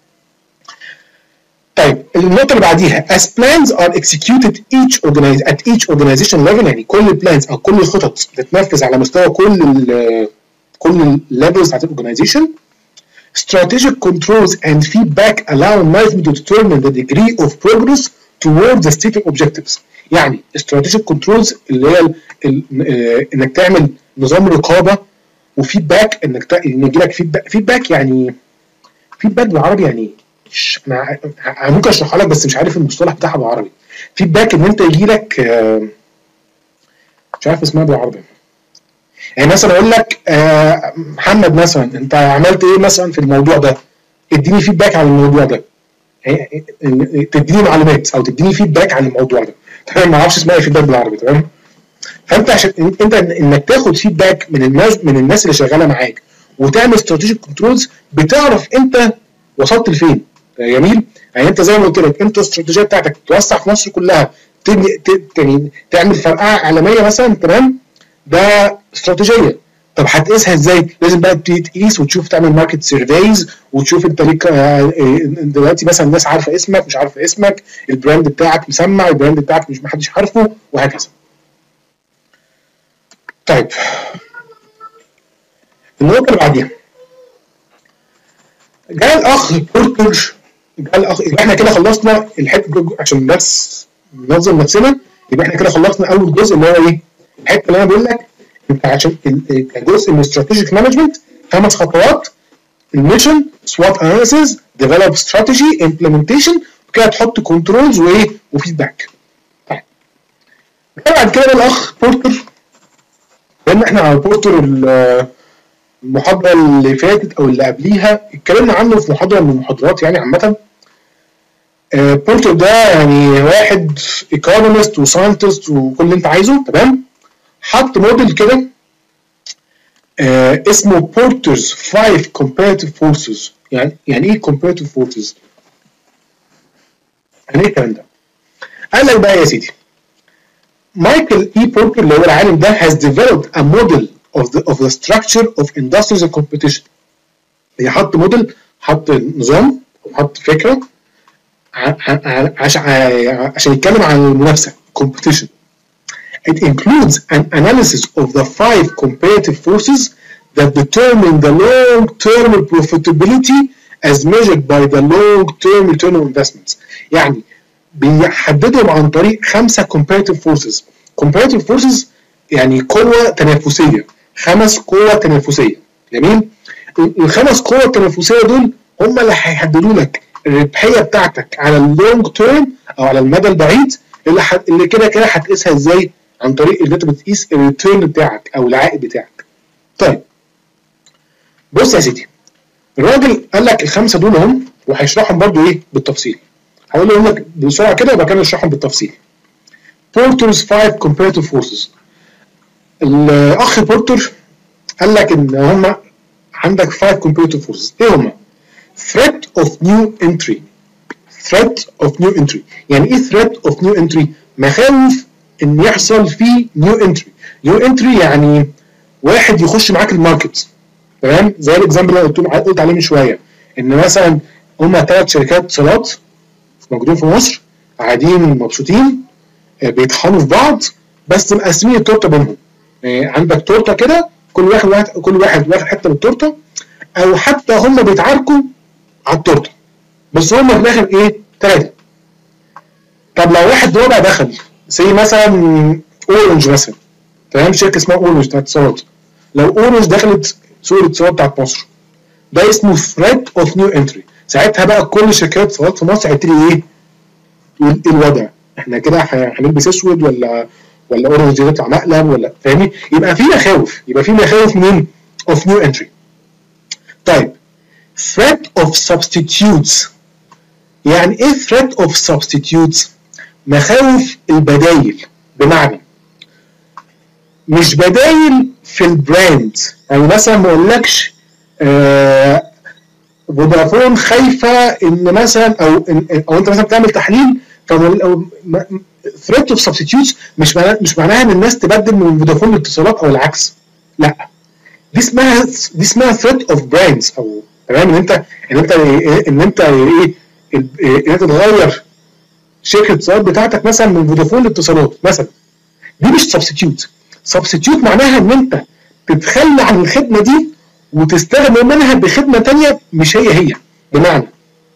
طيب النقطه اللي بعديها as plans are executed each organize at each organization level، يعني كل البلانز او كل الخطط بتتنفذ على مستوى كل ال كل الليفلز بتاعت الاورجنايزيشن. Strategic controls and feedback allow management to determine the degree of progress towards the stated objectives. يعني strategic controls اللي هي ال ال انك تعمل نظام رقابه وفيدباك، انك يجي لك فيدباك. فيدباك يعني فيدباك بالعربي يعني انا ممكن اشرحها لك بس مش عارف المصطلح بتاعها بالعربي. فيدباك ان انت يجي لك مش عارف اسمها بالعربي. يعني مثلا اقول لك آه محمد مثلا انت عملت ايه مثلا في الموضوع ده؟ اديني فيدباك عن الموضوع ده. يعني تديني معلومات او تديني فيدباك عن الموضوع ده. تمام؟ ما اعرفش اسمها فيدباك بالعربي. تمام؟ فانت عشان انت انك تاخد فيدباك من الناس من الناس اللي شغاله معاك وتعمل استراتيجيك كنترولز بتعرف انت وصلت لفين. جميل؟ يعني انت زي ما قلت لك انت الاستراتيجيه بتاعتك توسع في مصر كلها، تبني تعمل فرقعه عالميه مثلا. تمام؟ ده استراتيجيه. طب هتقيسها ازاي؟ لازم بقى تبتدي تقيس وتشوف تعمل ماركت سيرفيز وتشوف انت ليك دلوقتي مثلا الناس عارفه اسمك مش عارفه اسمك، البراند بتاعك مسمع، البراند بتاعك مش محدش عارفه، وهكذا. طيب النقطه اللي بعديها، جاء الاخ بورتر، جاء الاخ، يبقى احنا كده خلصنا الحته عشان بس ننظم نفسنا. يبقى احنا كده خلصنا اول جزء اللي هو ايه؟ الحته اللي انا بقول لك انت عشان كجزء من استراتيجيك مانجمنت خمس خطوات: الميشن، سوات اناليسيز، ديفلوب استراتيجي، امبلمنتيشن، وكده تحط كنترولز وايه وفيدباك. طيب بعد كده الاخ بورتر، لان احنا على بورتر المحاضره اللي فاتت او اللي قبليها اتكلمنا عنه في محاضره من المحاضرات يعني عامه. بورتر ده يعني واحد ايكونومست وساينتست وكل اللي انت عايزه، تمام؟ حط موديل كده آه اسمه بورترز فايف comparative forces. يعني يعني ايه comparative forces؟ يعني ايه الكلام ده؟ قال لك بقى يا سيدي، مايكل اي بورتر اللي هو العالم ده has developed a model of the of the structure of industrial competition. هي حط موديل، حط نظام وحط فكره عشان عشان يتكلم عن المنافسه competition. It includes an analysis of the five comparative forces that determine the long-term profitability as measured by the long-term return on investments. يعني بيحددهم عن طريق خمسة comparative forces. comparative forces يعني قوة تنافسية، خمس قوة تنافسية، جميل؟ الخمس قوة التنافسية دول هم اللي هيحددوا لك الربحية بتاعتك على اللونج تيرم أو على المدى البعيد، اللي حد... اللي كده كده هتقيسها ازاي؟ عن طريق اللي انت بتقيس الريتيرن بتاعك او العائد بتاعك. طيب بص يا سيدي، الراجل قال لك الخمسه دول هم، وهيشرحهم برضو ايه بالتفصيل. هقول لهم لك بسرعه كده وبعد كده نشرحهم بالتفصيل. بورترز فايف comparative forces. الاخ بورتر قال لك ان هم عندك فايف comparative forces. ايه هم؟ threat of new entry. threat of new entry. يعني ايه threat of new entry؟ مخاوف ان يحصل فيه نيو انتري. نيو انتري يعني واحد يخش معاك الماركت، تمام؟ زي الاكزامبل اللي قلت قلت عليه من شويه، ان مثلا هما ثلاث شركات اتصالات موجودين في مصر قاعدين مبسوطين بيطحنوا في بعض بس مقسمين التورته بينهم. يعني عندك تورته كده كل واحد واحد كل واحد واخد حته من التورته، او حتى هما بيتعاركوا على التورته بس هما في الاخر ايه؟ ثلاثه. طب لو واحد رابع دخل زي مثلا اورنج مثلا، تمام؟ شركه اسمها اورنج بتاعت اتصالات، لو اورنج دخلت سوق الاتصالات بتاعت مصر، ده اسمه ثريت اوف نيو انتري. ساعتها بقى كل شركات الاتصالات في مصر هتبتدي ايه؟ ايه الوضع؟ احنا كده هنلبس اسود ولا ولا اورنج دي تطلع مقلب ولا، فاهمني؟ يبقى في مخاوف، يبقى في مخاوف منين؟ اوف نيو انتري. طيب threat of substitutes. يعني ايه threat of substitutes؟ مخاوف البدايل. بمعنى مش بدايل في البراند، يعني مثلا ما اقولكش آه فودافون خايفه ان مثلا او إن او انت مثلا بتعمل تحليل ثريت اوف سبستيوتس، مش معناها مش معناها ان الناس تبدل من فودافون لاتصالات او العكس، لا، دي اسمها دي اسمها ثريت اوف براندز، او تمام؟ ان انت ان انت ان انت ايه ان انت تغير شركه الاتصالات بتاعتك مثلا من فودافون لاتصالات مثلا، دي مش سبستيوت. سبستيوت معناها ان انت تتخلى عن الخدمه دي وتستغنى منها بخدمه ثانيه مش هي هي. بمعنى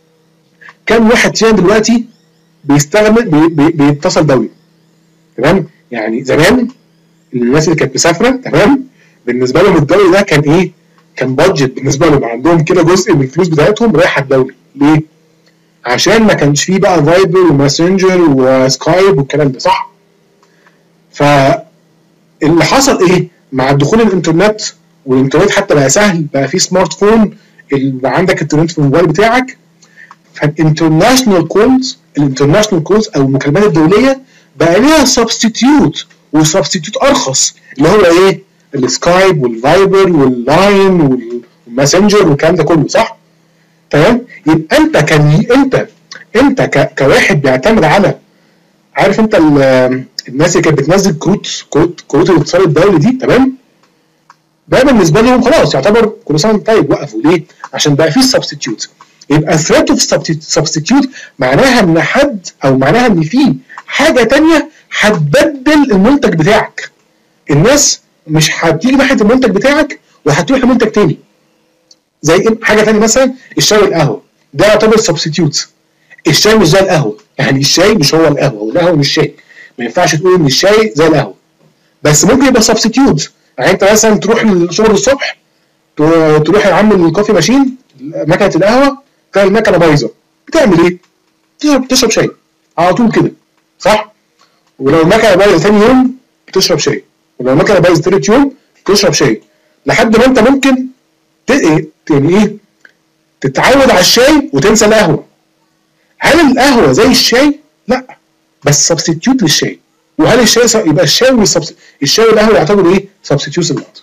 كم واحد فينا دلوقتي بيستخدم بي بي بيتصل دولي، تمام؟ يعني زمان الناس اللي كانت مسافره، تمام، بالنسبه لهم الدولي ده كان ايه؟ كان بادجت بالنسبه لهم، عندهم كده جزء من الفلوس بتاعتهم رايحه الدولي. ليه؟ عشان ما كانش فيه بقى فايبر وماسنجر وسكايب والكلام ده، صح؟ ف اللي حصل ايه؟ مع دخول الانترنت، والانترنت حتى بقى سهل، بقى في سمارت فون، اللي عندك انترنت في الموبايل بتاعك، فالانترناشونال كولز، الانترناشونال كولز او المكالمات الدوليه بقى ليها سبستيتيوت، وسبستيتيوت ارخص اللي هو ايه؟ السكايب والفايبر واللاين والماسنجر والكلام ده كله، صح؟ تمام؟ يبقى انت كان انت انت ك... كواحد بيعتمد على، عارف انت الناس اللي كانت بتنزل كروت كروت كروت الاتصال الدولي دي، تمام؟ ده بالنسبه لهم خلاص يعتبر كل سنه طيب وقفوا ليه؟ عشان بقى في سبستيتيوت. يبقى ثريت اوف سبستيتيوت معناها ان حد او معناها ان في حاجه ثانيه هتبدل المنتج بتاعك. الناس مش هتيجي ناحيه المنتج بتاعك وهتروح لمنتج ثاني. زي حاجه ثانيه مثلا الشاي والقهوه، ده يعتبر سبستيتيوت. الشاي مش زي القهوه، يعني الشاي مش هو القهوه والقهوه مش شاي. ما ينفعش تقول ان الشاي زي القهوه، بس ممكن يبقى سبستيتيوت. يعني انت مثلا تروح الشغل الصبح، تروح يا عم الكوفي ماشين مكنه القهوه، تلاقي المكنه بايظه، بتعمل ايه؟ تشرب تشرب شاي على طول كده، صح؟ ولو المكنه بايظه ثاني يوم بتشرب شاي، ولو المكنه بايظه ثالث يوم بتشرب شاي، لحد ما انت ممكن يعني ايه تتعود على الشاي وتنسى القهوه. هل القهوه زي الشاي؟ لا، بس سبستيتيوت للشاي. وهل الشاي يبقى الشاي والسبس... الشاي والقهوه يعتبروا ايه؟ سبستيتيوتس لبعض.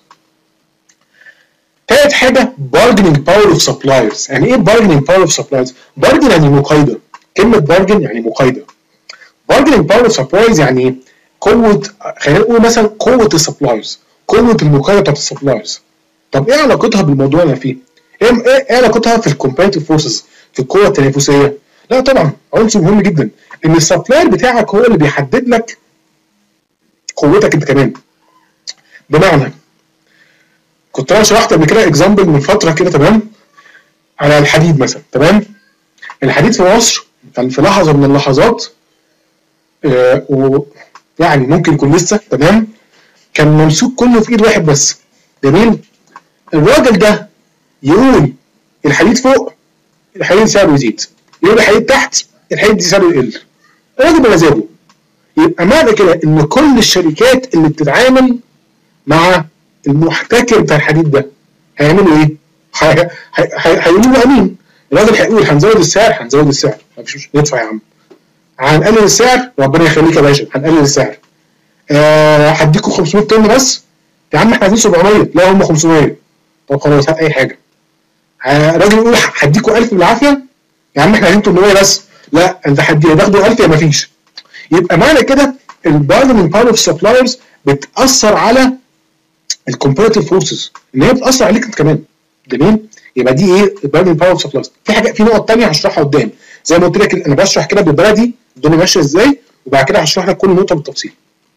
ثالث حاجه bargaining power of suppliers. يعني ايه bargaining power of suppliers؟ bargain يعني مقايضه. كلمه bargain يعني مقايضه. bargaining power of suppliers يعني قوه، خلينا نقول مثلا قوه السبلايرز، قوه المقايضه بتاعت السبلايرز. طب ايه علاقتها بالموضوع اللي فيه؟ ايه ايه علاقتها في الكومبيتيتيف فورسز، في القوه التنافسيه؟ لا طبعا عنصر مهم جدا، ان السبلاير بتاعك هو اللي بيحدد لك قوتك انت كمان. بمعنى كنت انا شرحت قبل كده اكزامبل من فتره كده، تمام، على الحديد مثلا، تمام. الحديد في مصر كان في لحظه من اللحظات آه ويعني ممكن يكون لسه، تمام، كان ممسوك كله في ايد واحد بس. جميل. الراجل ده يقول الحديد فوق الحديد سعره يزيد، يقول الحديد تحت الحديد سعره يقل، الراجل بمزاجه. يبقى معنى كده ان كل الشركات اللي بتتعامل مع المحتكر بتاع الحديد ده هيعملوا ايه؟ هيقولوا امين. الراجل هيقول هنزود السعر، هنزود السعر، مفيش مشكله، ندفع يا عم. هنقلل السعر، ربنا يخليك يا باشا، هنقلل السعر. آه هديكوا خمسمية طن بس، يا عم احنا عايزين سبعمية، لا هم خمسمية. طب خلاص هات اي حاجه. الراجل يقول هديكوا ألف بالعافيه، يا عم احنا عايزين تمنمية بس، لا انت هتدي تاخدوا ألف يا مفيش. يبقى معنى كده البارجنينج باور اوف سبلايرز بتاثر على الكومبيتيتيف فورسز، ان هي بتاثر عليك انت كمان. جميل. يبقى دي ايه البارجنينج باور اوف سبلايرز. في حاجه في نقط ثانيه هشرحها قدام، زي ما قلت لك انا بشرح كده بالبلدي الدنيا ماشيه ازاي، وبعد كده هشرح لك كل نقطه بالتفصيل.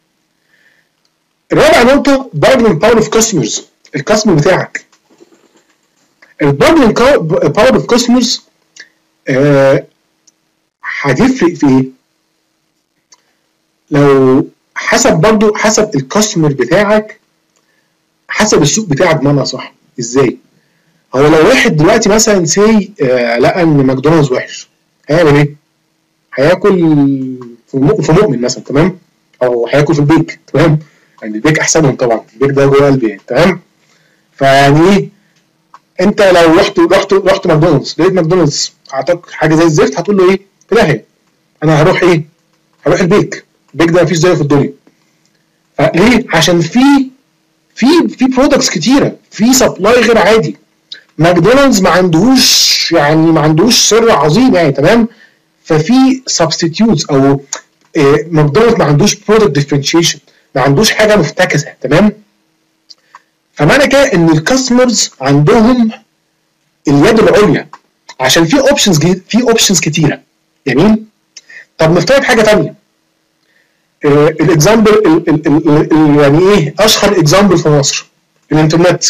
الرابع نقطه bargaining power of customers، الكاستمر بتاعك. البارجنينج باور اوف كاستمرز هتفرق في ايه؟ لو حسب برضو حسب الكاستمر بتاعك، حسب السوق بتاعك بمعنى صح. ازاي؟ هو لو واحد دلوقتي مثلا سي آه لقى ان ماكدونالدز وحش، هيعمل ايه؟ هياكل في مؤمن مثلا، تمام؟ او هياكل في البيك، تمام؟ يعني البيك احسنهم طبعا، البيك ده جوه قلبي يعني، تمام؟ فيعني ايه؟ انت لو رحت رحت رحت ماكدونالدز لقيت ماكدونالدز اعطاك حاجه زي الزفت، هتقول له ايه؟ في داهيه، انا هروح ايه؟ هروح البيك، البيك ده مفيش زيه في الدنيا. فليه؟ عشان في في في برودكتس كتيره، في سبلاي غير عادي. ماكدونالدز ما عندهوش يعني ما عندهوش سر عظيم يعني، تمام؟ ففي سبستيتيوتس او إيه، ماكدونالدز ما عندوش برودكت ديفرنشيشن، ما عندوش حاجه مفتكسه، تمام؟ فمعنى كده ان الكاستمرز عندهم اليد العليا، عشان في اوبشنز في اوبشنز كتيره. جميل. طب نفترض حاجه ثانيه، الاكزامبل يعني ايه اشهر اكزامبل في مصر؟ الانترنت.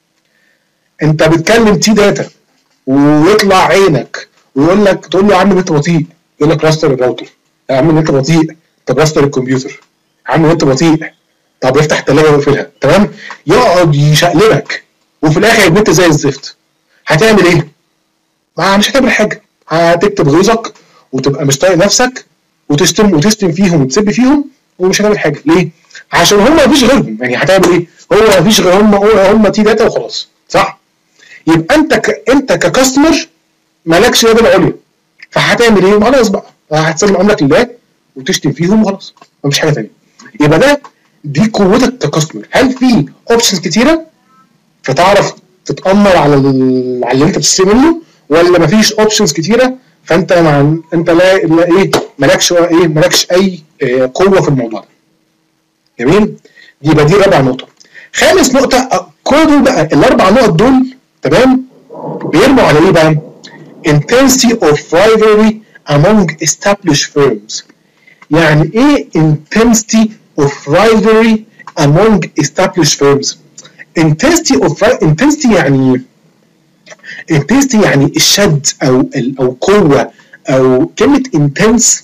انت بتكلم تي داتا ويطلع عينك ويقول لك، تقول له يا عم انت بطيء، يقول لك راستر الراوتر. يا عم انت بطيء، طب راستر الكمبيوتر. يا عم انت بطيء، طب افتح الثلاجه واقفلها، تمام؟ يقعد يشقلبك وفي الاخر النت زي الزفت. هتعمل ايه؟ ما مش هتعمل حاجه، هتكتب غيظك وتبقى مش طايق نفسك وتشتم وتشتم فيهم وتسب فيهم ومش هتعمل حاجه. ليه؟ عشان هم مفيش غيرهم، يعني هتعمل ايه؟ هو مفيش غير هم هم تي داتا وخلاص، صح؟ يبقى انت ك... انت ككاستمر مالكش يد العليا، فهتعمل ايه؟ خلاص بقى هتسلم امرك لله وتشتم فيهم وخلاص، مفيش حاجه ثانيه. يبقى ده دي قوتك ككاستمر. هل في اوبشنز كتيره فتعرف تتامر على ال... على اللي انت بتشتري منه، ولا مفيش اوبشنز كتيره فانت مع انت لا, لا ايه مالكش ايه مالكش اي قوه في الموضوع ده. جميل. دي يبقى دي رابع نقطه. خامس نقطه كل دول بقى الاربع نقط دول تمام بيرموا على ايه بقى؟ intensity of rivalry among established firms. يعني ايه intensity of rivalry among established firms؟ intensity of intensity يعني intensity يعني الشد او او قوه، او كلمه intense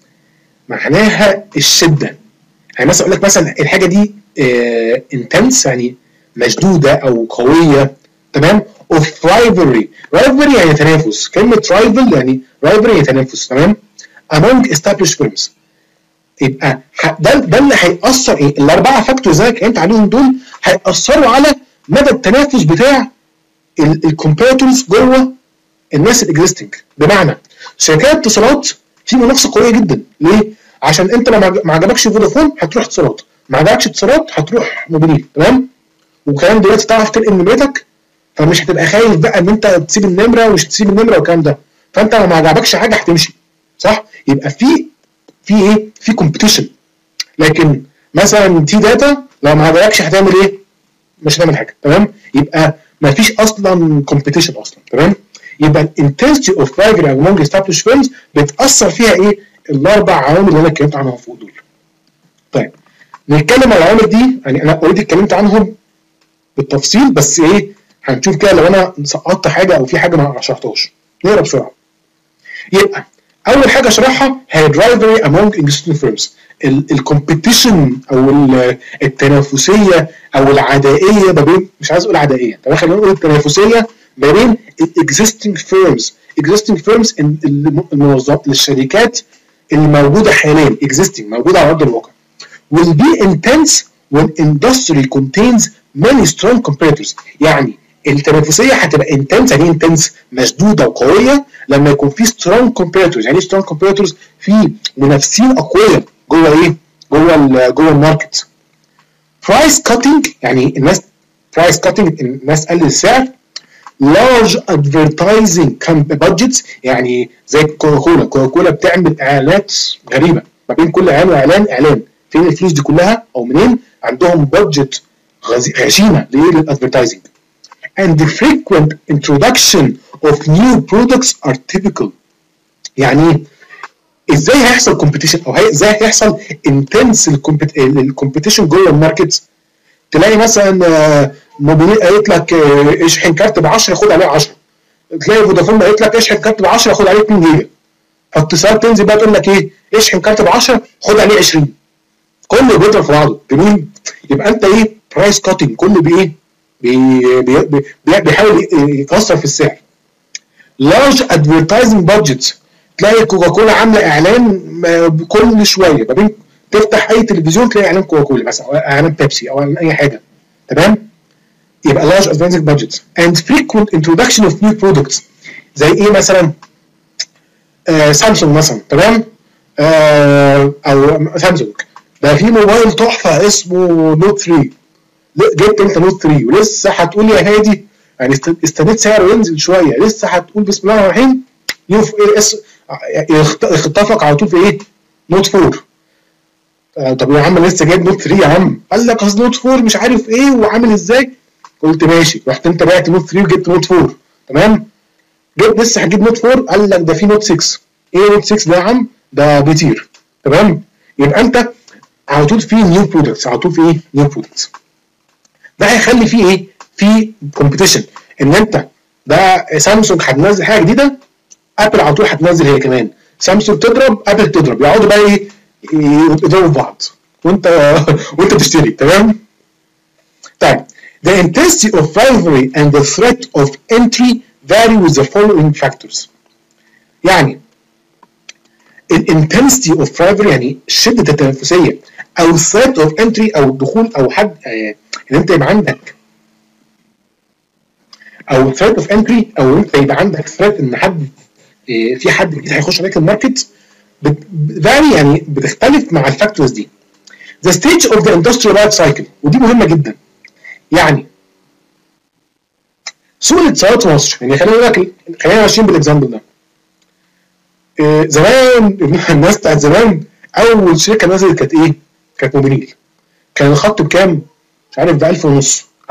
معناها الشده. يعني مثلا اقول لك مثلا الحاجه دي آه intense يعني مشدوده او قويه تمام. of rivalry rivalry يعني تنافس، كلمه rival يعني rivalry يعني تنافس تمام. among established firms يبقى ده ده اللي هيأثر ايه؟ الاربعه فاكتورز اللي اتكلمت عليهم دول هيأثروا على مدى التنافس بتاع الكومبيتيتورز جوه الناس الاكزيستنج. بمعنى شركات اتصالات في منافسه قويه جدا، ليه؟ عشان انت لو ما عجبكش فودافون هتروح اتصالات، ما عجبكش اتصالات هتروح موبينيل تمام. وكمان دلوقتي تعرف تنقل نمرتك، فمش هتبقى خايف بقى ان انت تسيب النمره ومش تسيب النمره والكلام ده، فانت لو ما عجبكش حاجه هتمشي صح؟ يبقى في في ايه؟ في كومبيتيشن. لكن مثلا تي داتا لو ما عجبكش هتعمل ايه؟ مش هتعمل حاجه تمام؟ يبقى ما فيش اصلا كومبيتيشن اصلا تمام؟ يبقى الانتنسيتي اوف رايفل امونج استابليش فيرمز بتاثر فيها ايه؟ الاربع عوامل اللي انا اتكلمت عنهم فوق دول. طيب نتكلم على العوامل دي، يعني انا اوريدي اتكلمت عنهم بالتفصيل، بس ايه هنشوف كده لو انا سقطت حاجه او في حاجه ما شرحتهاش. نقرا بسرعه. يبقى اول حاجه اشرحها هي درايفري امونج اكزيستنج فيرمز، الكومبيتيشن او التنافسيه او العدائيه ما بين، مش عايز اقول عدائيه طب خلينا نقول التنافسيه ما بين الاكزيستنج فيرمز. اكزيستنج فيرمز المنظمات الشركات اللي موجوده حاليا اكزيستنج موجوده على ارض الواقع. will be intense when industry contains many strong competitors. يعني التنافسيه هتبقى intense، يعني intense مشدوده وقويه لما يكون في strong competitors. يعني strong competitors في منافسين اقوياء جوه ايه؟ جوه جوه الماركت. price cutting يعني الناس price cutting الناس قلل السعر. large advertising budgets يعني زي كوكاكولا، كوكاكولا بتعمل اعلانات غريبه ما بين كل اعلان واعلان اعلان، فين الفلوس دي كلها او منين؟ عندهم بادجت غشيمه ليه؟ للادفرتايزنج. and the frequent introduction of new products are typical. يعني ازاي هيحصل كومبيتيشن او هي ازاي هيحصل انتنس الكومبيتيشن جوه الماركت؟ تلاقي مثلا موبينيل قالت لك اشحن كارت ب عشرة خد عليه عشرة، تلاقي فودافون قالت لك اشحن كارت ب عشرة خد عليه اتنين جيجا، فاتصال تنزل بقى تقول لك ايه؟ اشحن كارت ب عشرة خد عليه عشرين، كله بيضرب في بعضه. جميل. يبقى انت ايه؟ برايس كاتنج، كله بايه؟ بي بي بي بيحاول يكسر في السعر. لارج ادفرتايزنج بادجتس، تلاقي كوكاكولا عامله اعلان كل شويه ما بين تفتح اي تلفزيون تلاقي اعلان كوكاكولا مثلا او اعلان بيبسي او اعلان اي حاجه تمام. يبقى large advanced budgets and frequent introduction of new products. زي ايه مثلا؟ آه سامسونج مثلا تمام. آه او سامسونج ده في موبايل تحفه اسمه نوت ثلاثة، جبت انت نوت ثلاثة ولسه هتقول يا هادي يعني استنيت سعره ينزل شويه، لسه هتقول بسم الله الرحمن الرحيم يخطفك على طول في ايه؟ نوت أربعة. آه طب يا عم لسه جايب نوت ثلاثة يا عم، قال لك اصل نوت أربعة مش عارف ايه وعامل ازاي، قلت ماشي، رحت انت بعت نوت ثلاثة وجبت نوت أربعة تمام. جبت لسه هتجيب نوت أربعة قال لك ده في نوت ستة. ايه نوت ستة ده يا عم؟ ده بيطير تمام. يبقى انت على طول في نيو برودكتس، على طول في ايه؟ نيو برودكتس. ده هيخلي فيه ايه؟ في كومبيتيشن، ان انت ده سامسونج هتنزل حاجه جديده، ابل على طول هتنزل هي كمان، سامسونج تضرب ابل تضرب، يقعدوا بقى ايه؟ يضربوا في بعض وانت وانت بتشتري تمام. طيب the intensity of rivalry and the threat of entry vary with the following factors. يعني الانتنسيتي اوف رايفل يعني شده التنافسيه او threat of entry او الدخول او حد آه ان انت يبقى عندك او threat of entry او انت يبقى عندك threat ان حد آه في حد جديد هيخش عليك الماركت فاري يعني بتختلف مع الفاكتورز دي. The stage of the industrial life cycle ودي مهمه جدا. يعني سوق الاتصالات في مصر، يعني خلينا نقول لك خلينا ماشيين بالاكزامبل ده. إيه زمان الناس بتاعت زمان اول شركه نزلت كانت ايه؟ كانت موبينيل. كان الخط بكام؟ مش عارف ب ألف ونص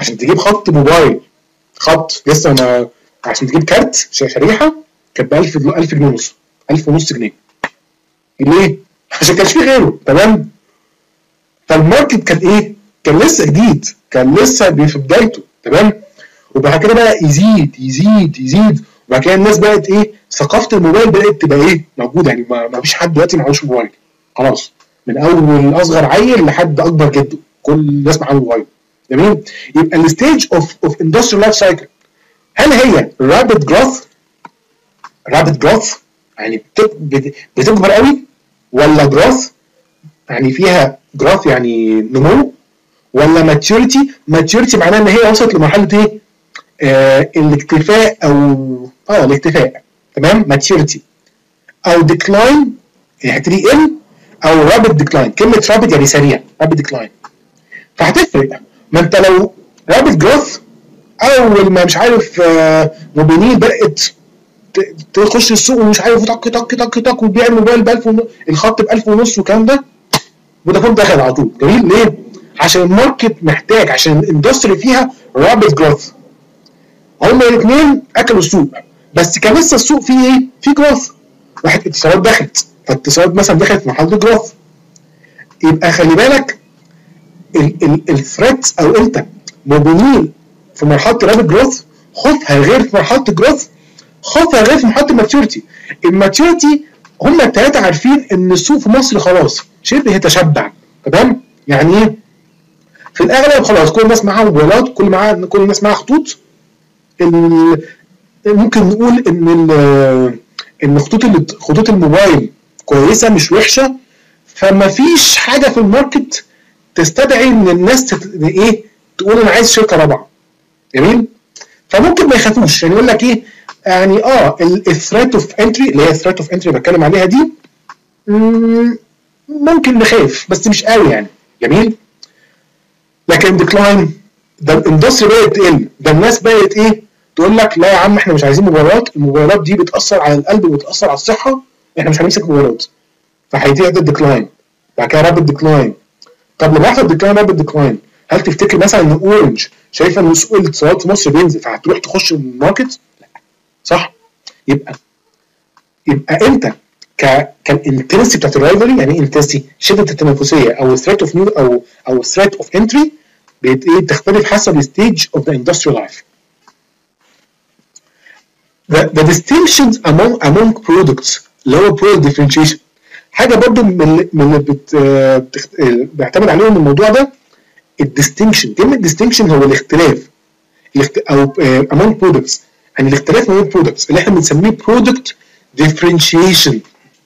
عشان تجيب خط موبايل، خط لسه ما عشان تجيب كارت شريحه كانت ب ألف ألف جنيه ونص، ألف ونص جنيه. ليه؟ عشان كانش في غيره. تمام؟ فالماركت كان ايه؟ كان لسه جديد، كان لسه في بدايته. تمام؟ وبعد كده بقى يزيد يزيد يزيد، وبعد كده الناس بقت ايه؟ ثقافه الموبايل بدات تبقى ايه؟ موجوده. يعني ما فيش حد دلوقتي معهوش موبايل. خلاص، من اول اصغر عيل لحد اكبر جده كل الناس معاها موبايل. جميل؟ يبقى الستيج اوف اوف اندستريال لايف سايكل، هل هي رابيد جروث؟ رابيد جروث يعني بتكبر قوي، ولا جروث يعني فيها جروث يعني نمو، ولا ماتيوريتي؟ ماتيوريتي معناها ان هي وصلت لمرحله ايه؟ آه الاكتفاء او اه الاكتفاء. تمام؟ ماتيوريتي. او ديكلاين يعني هتبتدي يقل، او رابيد ديكلاين. كلمه رابيد يعني سريع، رابيد ديكلاين. فهتفرق. ما انت لو رابيد جروث اول ما مش عارف آه موبينيل بدات تخش السوق ومش عارف طق طق طق طق وبيع الموبايل ب ألف ونص، الخط ب ألف ونص والكلام ده، فودافون دخل على طول. جميل؟ ليه؟ عشان الماركت محتاج، عشان الاندستري فيها رابيد جروث. هما الاثنين اكلوا السوق، بس كان لسه السوق فيه ايه؟ فيه جروث. واحد اتصالات دخلت، فاتصالات مثلا دخلت في مرحله جروث. يبقى خلي بالك الثريت او انت موبينيل في مرحله رابيد جروث خوفها غير في مرحله جروث، خوفها غير في مرحله الماتيوريتي. الماتيوريتي هم الثلاثه عارفين ان السوق في مصر خلاص شبه يتشبع. تمام؟ يعني ايه؟ في الاغلب خلاص كل الناس معاها موبايلات، كل معاها كل الناس معاها خطوط. ممكن نقول ان ان خطوط خطوط الموبايل كويسه مش وحشه، فما فيش حاجه في الماركت تستدعي ان الناس تت... ايه تقول انا عايز شركه رابعه. جميل؟ فممكن ما يخافوش، يعني يقول لك ايه؟ يعني اه الثريت اوف انتري اللي هي الثريت اوف انتري بتكلم عليها دي ممكن نخاف بس مش قوي يعني. جميل؟ لكن ديكلاين ده الاندستري بدات تقل، ده الناس بدات ايه؟ تقول لك لا يا عم احنا مش عايزين موبايلات، الموبايلات دي بتاثر على القلب وبتاثر على الصحه، احنا مش هنمسك موبايلات. فهيبتدي يحصل ديكلاين، بعد كده رابيد ديكلاين. طب لما يحصل ديكلاين رابيد ديكلاين، هل تفتكر مثلا ان اورنج شايفه ان سوق الاتصالات في مصر بينزل فهتروح تخش الماركت؟ لا. صح؟ يبقى يبقى انت ك كالانتنسي بتاعت الرايفري، يعني انتنسي شده التنافسيه او ثريت اوف نيو او او ثريت اوف انتري بتختلف حسب الستيج اوف ذا اندستريال لايف. The, the distinctions among among products اللي هو product differentiation حاجه برضو من من اللي بت بتخت... بيعتمد عليهم الموضوع ده. الديستنكشن، كلمه ديستنكشن هو الاختلاف الاخت... او among products، يعني الاختلاف ما بين products اللي احنا بنسميه product differentiation.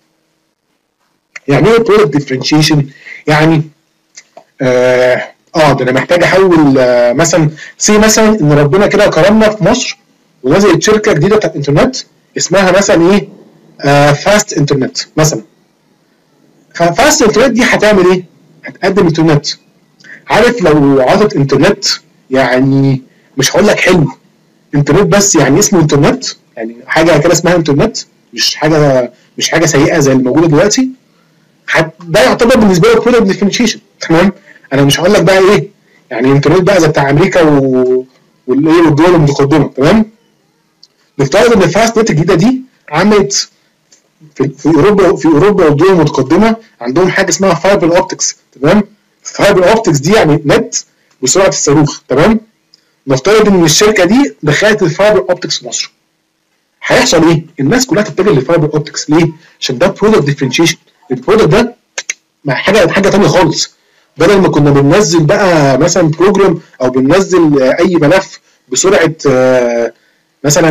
يعني ايه product differentiation؟ يعني اه, آه ده انا محتاج احول آه مثلا سي مثلا ان ربنا كده كرمنا في مصر ونزلت شركه جديده بتاعت انترنت اسمها مثلا ايه؟ آه فاست انترنت مثلا. ففاست انترنت دي هتعمل ايه؟ هتقدم انترنت. عارف لو عطت انترنت يعني مش هقول لك حلو، انترنت بس يعني اسمه انترنت، يعني حاجه كده اسمها انترنت، مش حاجه مش حاجه سيئه زي اللي موجوده دلوقتي. ده يعتبر بالنسبه له برودكت ديفرنشيشن. تمام؟ انا مش هقول لك بقى ايه يعني انترنت بقى زي بتاع امريكا و والايه والدول المتقدمه. تمام؟ نفترض ان الفاست نت الجديده دي عملت في, في اوروبا في اوروبا والدول المتقدمه عندهم حاجه اسمها فايبر اوبتكس. تمام؟ فايبر اوبتكس دي يعني نت بسرعه الصاروخ. تمام؟ نفترض ان الشركه دي دخلت الفايبر اوبتكس في مصر. هيحصل ايه؟ الناس كلها تتجه للفايبر اوبتكس. ليه؟ عشان ده برودكت ديفرنشيشن. البرودكت ده حاجه حاجه ثانيه خالص. بدل ما كنا بننزل بقى مثلا بروجرام او بننزل اي ملف بسرعه مثلا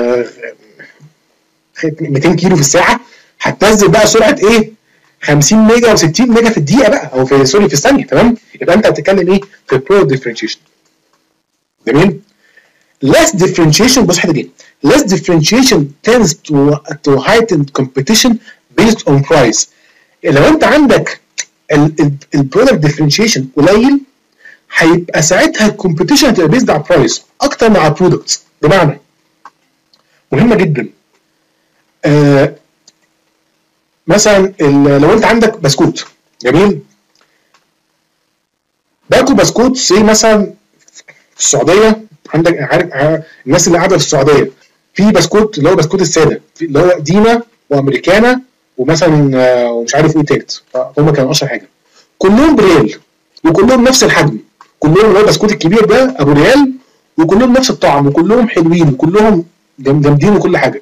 مئتين كيلو في الساعه، هتنزل بقى سرعه ايه؟ خمسين ميجا و60 ميجا في الدقيقه بقى، او في سوري في الثانيه. تمام؟ يبقى انت بتتكلم ايه؟ في برودكت ديفرنشيشن. جميل؟ less differentiation بص حاجه دي less differentiation tends to to heighten competition based on price. لو انت عندك البرودكت ديفرنشيشن قليل هيبقى ساعتها الكومبيتيشن هتبقى بيزد على برايس اكتر مع البرودكتس. بمعنى مهمه جدا آه مثلا لو انت عندك بسكوت. جميل؟ باكل بسكوت سي مثلا في السعوديه عندك عارف الناس اللي قاعده في السعوديه في بسكوت اللي هو بسكوت الساده اللي هو دينا وامريكانا ومثلا ومش عارف ايه تالت، هم كانوا اشهر حاجه، كلهم بريال وكلهم نفس الحجم، كلهم اللي هو البسكوت الكبير ده ابو ريال وكلهم نفس الطعم وكلهم حلوين وكلهم جامدين وكل حاجه،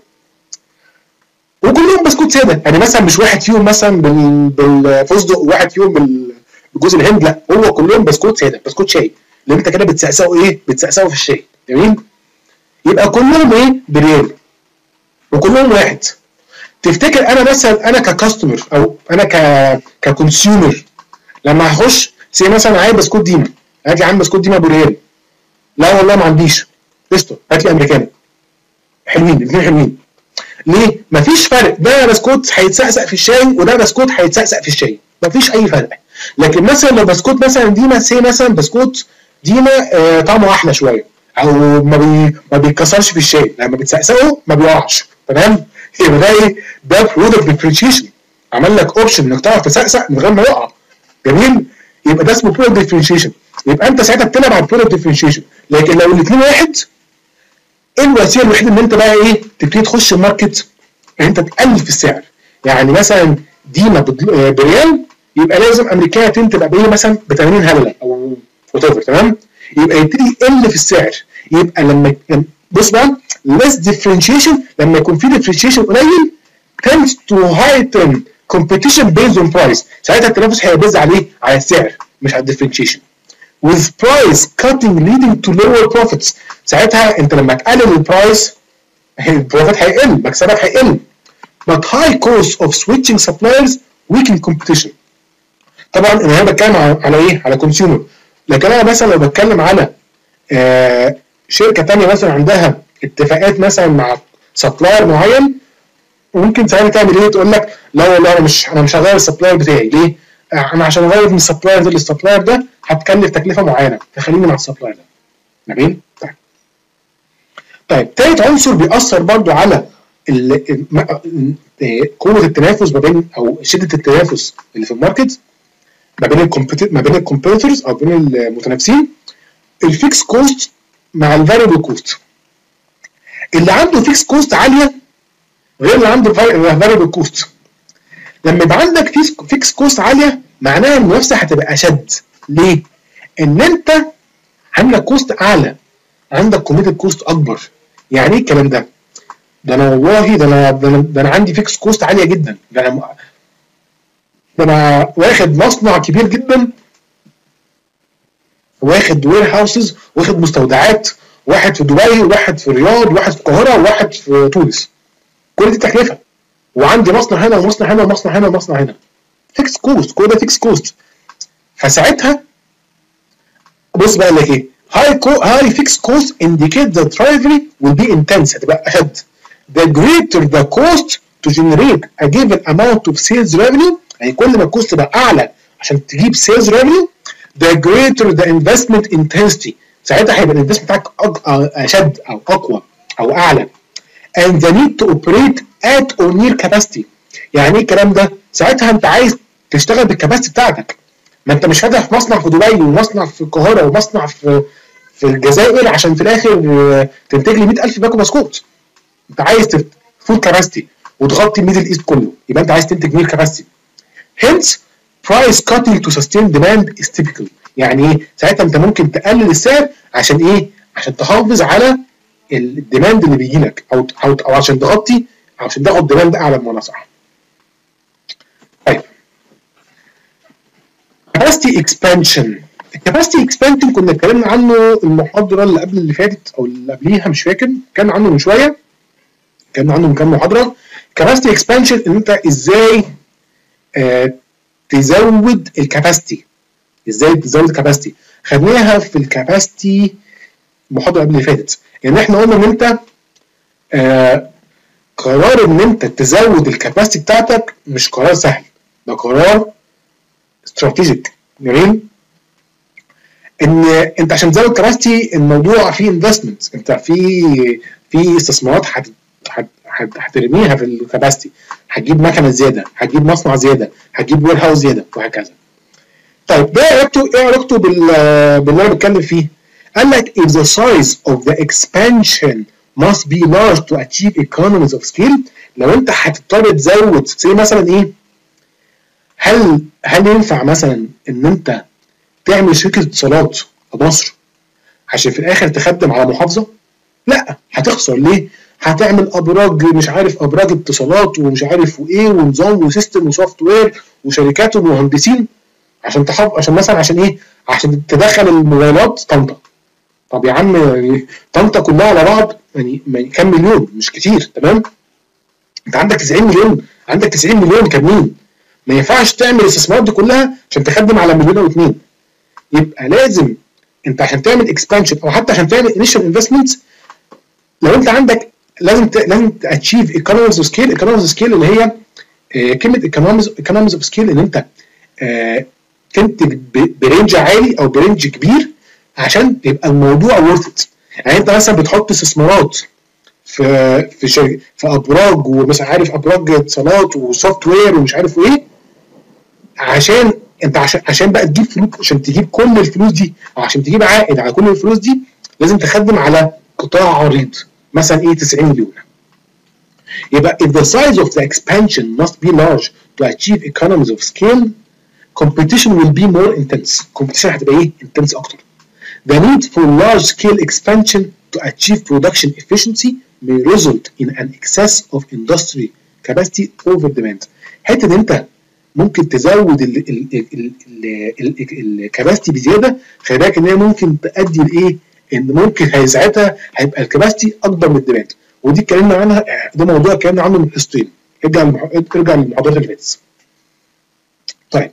وكلهم بسكوت ساده، يعني مثلا مش واحد فيهم مثلا بالفستق وواحد فيهم بالجوز الهند، لا هو كلهم بسكوت ساده، بسكوت شاي اللي انت كده بتسقسقه ايه؟ بتسقسقه في الشاي، جميل؟ يبقى كلهم ايه؟ بريال وكلهم واحد. تفتكر انا مثلا انا ككاستمر او انا ك ككونسيومر لما هخش سي مثلا عايز بسكوت ديما، هات لي عم بسكوت ديما ابو ريال، لا والله ما عنديش، قشطه هات لي امريكاني، حلوين الاثنين حلوين. ليه؟ مفيش فرق، ده بسكوت هيتسقسق في الشاي وده بسكوت هيتسقسق في الشاي، مفيش اي فرق. لكن مثلا لو بسكوت مثلا ديما سي مثلا بسكوت ديما آه طعمه احلى شويه او ما بي ما بيتكسرش في الشاي، لما بتسقسقه ما بيقعش، تمام؟ يبقى ده ايه؟ ده برودكت ديفرنشيشن، عمل لك اوبشن انك تعرف تسقسق من غير ما يقع، جميل؟ يبقى ده اسمه برودكت ديفرنشيشن، يبقى انت ساعتها بتلعب على البرودكت ديفرنشيشن. لكن لو الاثنين واحد، ايه الوسيله الوحيده ان انت بقى ايه؟ تبتدي تخش الماركت ان انت تقلل في السعر، يعني مثلا ديما بريال يبقى لازم امريكانه تبقى بايه مثلا ب ثمانين هلله او وات ايفر، تمام؟ يبقى يبتدي يقل في السعر، يبقى لما بص بقى less differentiation، لما يكون في differentiation قليل tends to heighten competition based on price، ساعتها التنافس هيبز عليه على السعر مش على differentiation. with price cutting leading to lower profits، ساعتها انت لما تقلل البرايس البروفيت هيقل، مكسبك هيقل. but high cost of switching suppliers weaken competition. طبعا انا هنا بتكلم على ايه؟ على كونسيومر، لكن انا مثلا لو بتكلم على آه شركه ثانيه مثلا عندها اتفاقات مثلا مع سبلاير معين، ممكن ساعتها تعمل ايه؟ تقول لك لا والله انا مش انا مش هغير السبلاير بتاعي، ليه؟ انا عشان اغير من السبلاير ده للسبلاير ده هتكلف تكلفه معينه، فخليني مع السبلاير ده. جميل؟ طيب. طيب تالت عنصر بيأثر برضو على قوه التنافس ما بين او شده التنافس اللي في الماركت ما بين الكومبيتيتور ما بين الكومبيتيتورز او بين المتنافسين، الفيكس كوست مع الفاريبل كوست. اللي عنده فيكس كوست عاليه غير اللي عنده فاريبل كوست. لما يبقى عندك فيكس كوست عاليه معناها المنافسه هتبقى اشد. ليه؟ ان انت عندك كوست اعلى، عندك كوميتد كوست اكبر. يعني ايه الكلام ده؟ ده انا والله ده انا ده انا, ده أنا عندي فيكس كوست عاليه جدا، ده انا ده انا واخد مصنع كبير جدا، واخد وير هاوسز، واخد مستودعات، واحد في دبي وواحد في الرياض وواحد في القاهره وواحد في تونس، كل دي تكلفه، وعندي مصنع هنا ومصنع هنا ومصنع هنا ومصنع هنا، فيكس كوست، كل ده فيكس كوست. فساعتها بص بقى لك ايه؟ high co- high fixed cost indicate that rivalry will be intense، هتبقى اشد. the greater the cost to generate a given amount of sales revenue، يعني كل ما الكوست تبقى اعلى عشان تجيب sales revenue the greater the investment intensity، ساعتها هيبقى الانفستمنت بتاعك اشد او اقوى او اعلى. and the need to operate at or near capacity، يعني ايه الكلام ده؟ ساعتها انت عايز تشتغل بالكباسيتي بتاعتك، ما انت مش فاتح مصنع في دبي ومصنع في القاهره ومصنع في في الجزائر عشان في الاخر تنتج لي مئة ألف باكو بسكوت. انت عايز فول كاباسيتي وتغطي الميدل ايست كله، يبقى انت عايز تنتج نير كاباسيتي. hence price cutting to sustain demand is typical، يعني ايه؟ ساعتها انت ممكن تقلل السعر عشان ايه؟ عشان تحافظ على الديماند اللي بيجي لك، او او او عشان تغطي او عشان تاخد ديماند اعلى بمعنى صح. طيب capacity expansion. الكاباسيتي اكسبانشن كنا اتكلمنا عنه المحاضره اللي قبل اللي فاتت او اللي قبليها مش فاكر، كان عنه من شويه، كان عنه من كام محاضره. كاباسيتي اكسبانشن ان انت ازاي آه تزود الكاباسيتي، ازاي تزود الكاباسيتي، خدناها في الكاباسيتي المحاضره قبل اللي فاتت. يعني احنا قلنا ان انت آه قرار ان انت تزود الكاباسيتي بتاعتك مش قرار سهل، ده قرار استراتيجيك. جميل؟ ان انت عشان تزود كاباسيتي الموضوع فيه انفستمنت، انت في في استثمارات هت هترميها في الكاباسيتي، هتجيب مكنه زياده، هتجيب مصنع زياده، هتجيب وير هاوس زياده وهكذا. طيب ده علاقته ايه؟ علاقته بال باللي انا بتكلم فيه. قال لك if the size of the expansion must be large to achieve economies of scale. لو انت هتضطر تزود زي مثلا ايه، هل هل ينفع مثلا ان انت تعمل شركه اتصالات في مصر عشان في الاخر تخدم على محافظه؟ لا، هتخسر. ليه؟ هتعمل ابراج، مش عارف ابراج اتصالات ومش عارف وايه ونظام وسيستم وسوفت وير وشركات ومهندسين عشان تحب عشان مثلا عشان ايه؟ عشان تدخل الموبايلات طنطا. طب يا عم يعني طنطا كلها على بعض يعني كام مليون؟ مش كتير، تمام؟ انت عندك تسعين مليون، عندك تسعين مليون كاملين، ما ينفعش تعمل الاستثمارات دي كلها عشان تخدم على مليون او اتنين. يبقى لازم انت عشان تعمل اكسبانشن او حتى عشان تعمل انيشال انفستمنت، لو انت عندك لازم ت... لازم تاتشيف ايكونوميز اوف سكيل. ايكونوميز اوف سكيل اللي هي آه كلمه ايكونوميز ايكونوميز اوف سكيل ان انت آه تنتج برينج عالي او برينج كبير عشان يبقى الموضوع ورث ات. يعني انت مثلا بتحط استثمارات في في شركة في ابراج ومش عارف ابراج اتصالات وسوفت وير ومش عارف ايه، عشان انت عشان عشان بقى تجيب فلوس، عشان تجيب كل الفلوس دي او عشان تجيب عائد على كل الفلوس دي لازم تخدم على قطاع عريض مثلا ايه تسعين مليون. يبقى if the size of the expansion must be large to achieve economies of scale, competition will be more intense. competition هتبقى ايه؟ intense اكتر. The need for large scale expansion to achieve production efficiency may result in an excess of industry capacity over demand. حته ان انت ممكن تزود الكباستي بزياده، خلي بالك ان هي ممكن تؤدي لايه؟ ان ممكن هي ساعتها هيبقى الكباستي اكبر من الديماند، ودي اتكلمنا عنها، ده موضوع اتكلمنا عنه من حصتين، ارجع ارجع للمحاضرات اللي فاتت. طيب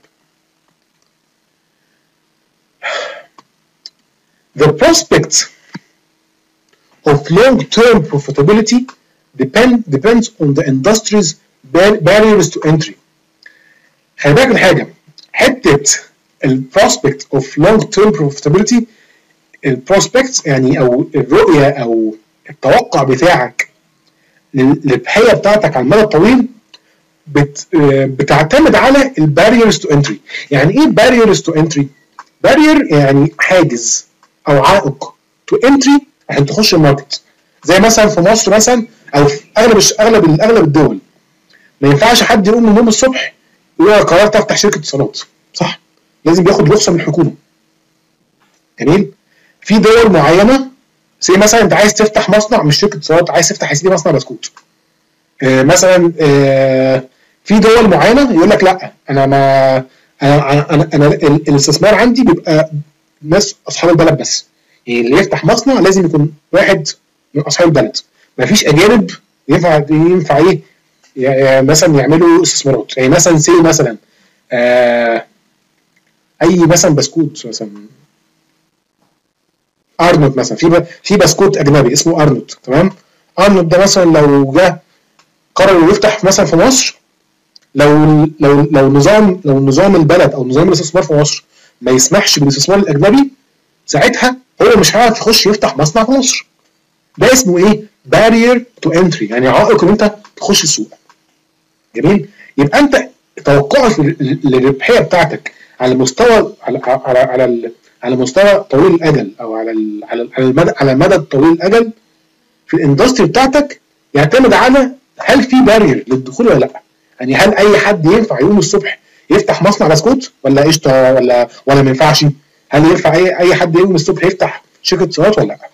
the prospects of long-term profitability depend depends on the industry's barriers to entry. خلي بالك من حاجه، حته البروسبكت اوف لونج تيرم بروفيتابيلتي، البروسبكت يعني او الرؤيه او التوقع بتاعك للربحيه بتاعتك على المدى الطويل بت بتعتمد على الباريرز تو انتري. يعني ايه باريرز تو انتري؟ بارير يعني حاجز او عائق، تو انتري عشان تخش الماركت. زي مثلا في مصر مثلا او في اغلب اغلب اغلب الدول ما ينفعش حد يقوم من النوم الصبح يقول انا قررت افتح شركه اتصالات، صح؟ لازم ياخد رخصه من الحكومه. جميل؟ في دول معينه زي مثلا انت عايز تفتح مصنع، مش شركه اتصالات، عايز تفتح يا سيدي مصنع بسكوت. آه مثلا آه في دول معينه يقول لك لا انا ما انا انا, أنا الاستثمار عندي بيبقى ناس اصحاب البلد بس. يعني اللي يفتح مصنع لازم يكون واحد من اصحاب البلد، ما فيش اجانب ينفع ينفع ايه يعني مثلا يعملوا استثمارات. يعني مثلا سي مثلا آه اي مثلا بسكوت مثلا ارنولد مثلا، في في بسكوت اجنبي اسمه ارنولد، تمام؟ ارنولد ده مثلا لو جه قرر يفتح مثلا في مصر، لو لو لو نظام لو نظام البلد او نظام الاستثمار في مصر ما يسمحش بالاستثمار الاجنبي، ساعتها هو مش هيعرف يخش يفتح مصنع في مصر. ده اسمه ايه؟ بارير تو انتري، يعني عائق ان انت تخش السوق. جميل؟ يبقى انت توقعك للربحيه بتاعتك على مستوى على على على على مستوى طويل الاجل او على على المدى على المدى الطويل الاجل في الاندستري بتاعتك يعتمد على هل في بارير للدخول ولا لا. يعني هل اي حد ينفع يقوم الصبح يفتح مصنع بسكوت ولا قشطه ولا ولا ما ينفعش؟ هل ينفع اي اي حد يقوم الصبح يفتح شركه اتصالات ولا لا؟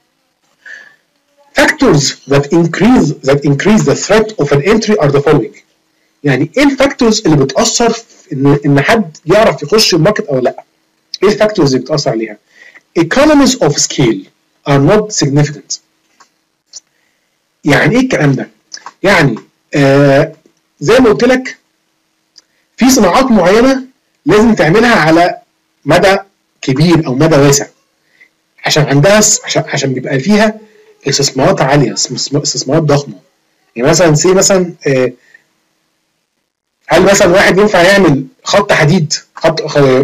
Factors that increase that increase the threat of an entry are the following. يعني ايه الفاكتورز اللي بتاثر في ان ان حد يعرف يخش الماركت او لا؟ ايه الفاكتورز اللي بتاثر عليها؟ economies of scale are not significant. يعني ايه الكلام ده؟ يعني آه زي ما قلت لك في صناعات معينه لازم تعملها على مدى كبير او مدى واسع عشان عندها عشان عشان بيبقى فيها استثمارات عاليه، استثمارات ضخمه. يعني مثلا سي مثلا آه هل مثلا واحد ينفع يعمل خط حديد، خط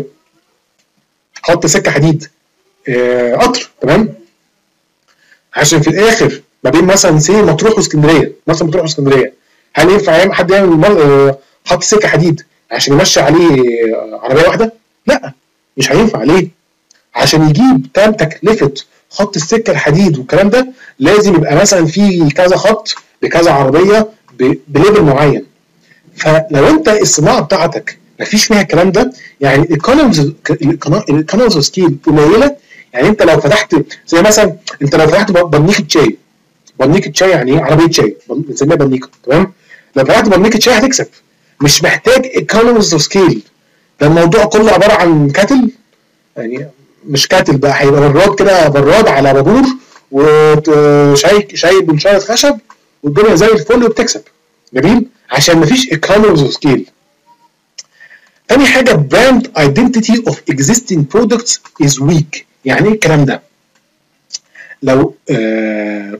خط سكه حديد آه قطر، تمام؟ عشان في الاخر ما بين مثلا سي مطروح واسكندريه، مثلا مطروح واسكندريه، هل ينفع يعمل حد يعمل آه خط سكه حديد عشان يمشي عليه آه عربيه واحده؟ لا، مش هينفع. ليه؟ عشان يجيب تام تكلفه خط السكه الحديد والكلام ده لازم يبقى مثلا في كذا خط بكذا عربيه بليفل معين. فلو انت الصناعه بتاعتك مفيش فيها الكلام ده، يعني الايكونوميز الايكونوميز سكيل قليله. يعني انت لو فتحت زي مثلا انت لو فتحت بنيكه شاي، بنيكه شاي يعني ايه؟ عربيه شاي بنسميها بنيكه، تمام؟ لو فتحت بنيكه شاي هتكسب، مش محتاج ايكونوميز سكيل. ده الموضوع كله عباره عن كاتل، يعني مش كاتل بقى، هيبقى براد كده، براد على بابور وشاي شاي بنشاره خشب والدنيا زي الفل وبتكسب. جميل؟ عشان مفيش economies of scale. تاني حاجة brand identity of existing products is weak. يعني ايه الكلام ده؟ لو آه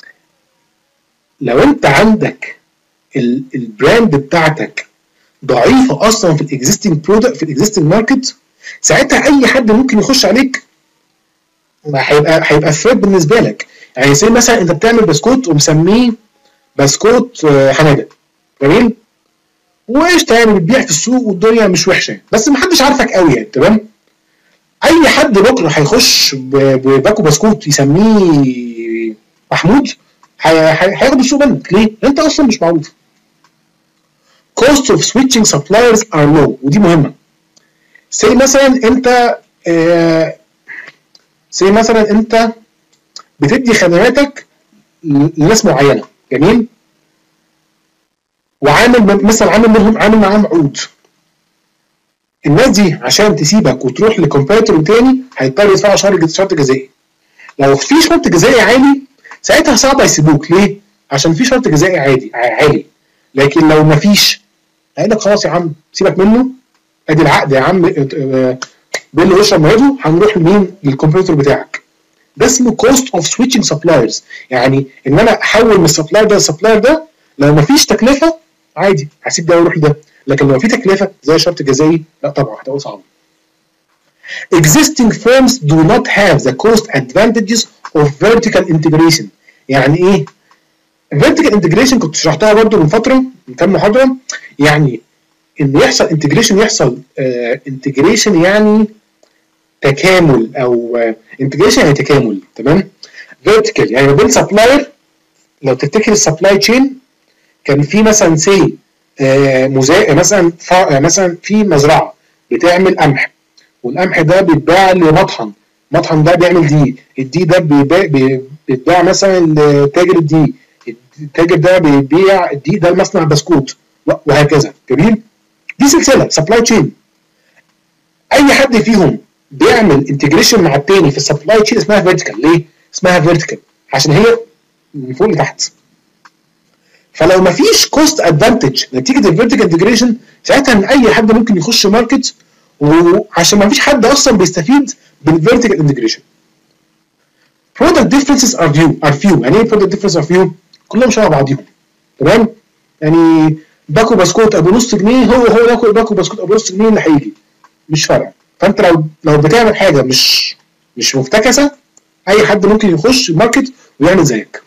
لو انت عندك البراند بتاعتك ضعيفة اصلا في الاكزيستنج برودكت في الاكزيستنج ماركت، ساعتها اي حد ممكن يخش عليك هيبقى هيبقى ثريت بالنسبة لك. يعني زي مثلا انت بتعمل بسكوت ومسميه بسكوت حماده، جميل؟ وقشطه يعني بتبيع في السوق والدنيا مش وحشه، بس محدش عارفك قوي يعني، تمام؟ اي حد بكره هيخش بباكو بسكوت يسميه محمود هياخد السوق منك. ليه؟ انت اصلا مش معروف. cost of switching suppliers are low، ودي مهمه. زي مثلا انت آه زي مثلا انت بتدي خدماتك لناس معينه، جميل؟ وعامل مثلا عامل منهم عامل معاهم عقود. الناس دي عشان تسيبك وتروح لكومبيتيتور تاني هيضطروا يدفعوا شرط جزائي. لو في شرط جزائي عالي ساعتها صعب يسيبوك. ليه؟ عشان في شرط جزائي عادي عالي. لكن لو مفيش هيقول لك خلاص يا عم سيبك منه، ادي العقد يا عم، بيل واشرب ميته، هنروح لمين؟ للكومبيتيتور بتاعك. ده اسمه كوست اوف سويتشنج سبلايرز. يعني ان انا احول من السبلاير ده للسبلاير ده، لو مفيش تكلفه عادي هسيب ده واروح لده، لكن لو في تكلفه زي شرط جزائي لا طبعا هتبقى صعبه. Existing firms do not have the cost advantages of vertical integration. يعني ايه؟ vertical integration كنت شرحتها برضو من فتره من كام محاضره. يعني ان يحصل انتجريشن يحصل انتجريشن uh, يعني تكامل، او انتجريشن uh, يعني تكامل، تمام؟ vertical يعني ما بين سبلاير. لو تفتكر السبلاي تشين كان في مثلا سي آه مزا... مثلا ف... مثلا في مزرعه بتعمل قمح، والقمح ده بيتباع لمطحن، المطحن ده بيعمل دي، الدي ده بيباع, بيتباع مثلا لتاجر الدي، التاجر ده بيبيع الدي ده لمصنع بسكوت، وهكذا. جميل؟ دي سلسله سبلاي تشين. اي حد فيهم بيعمل انتجريشن مع التاني في السبلاي تشين اسمها فيرتيكال. ليه؟ اسمها فيرتيكال عشان هي من فوق لتحت. فلو مفيش كوست ادفانتج نتيجه الفيرتيكال انتجريشن ساعتها ان اي حد ممكن يخش ماركت، وعشان مفيش حد اصلا بيستفيد بالفيرتيكال انتجريشن. برودكت ديفرنسز ار فيو ار فيو يعني ايه برودكت ديفرنس ار فيو؟ كلهم شبه بعضيهم، تمام؟ يعني باكو بسكوت ابو نص جنيه هو هو باكو باكو بسكوت ابو نص جنيه اللي هيجي، مش فارقه. فانت لو لو بتعمل حاجه مش مش مفتكسه اي حد ممكن يخش الماركت ويعمل زيك.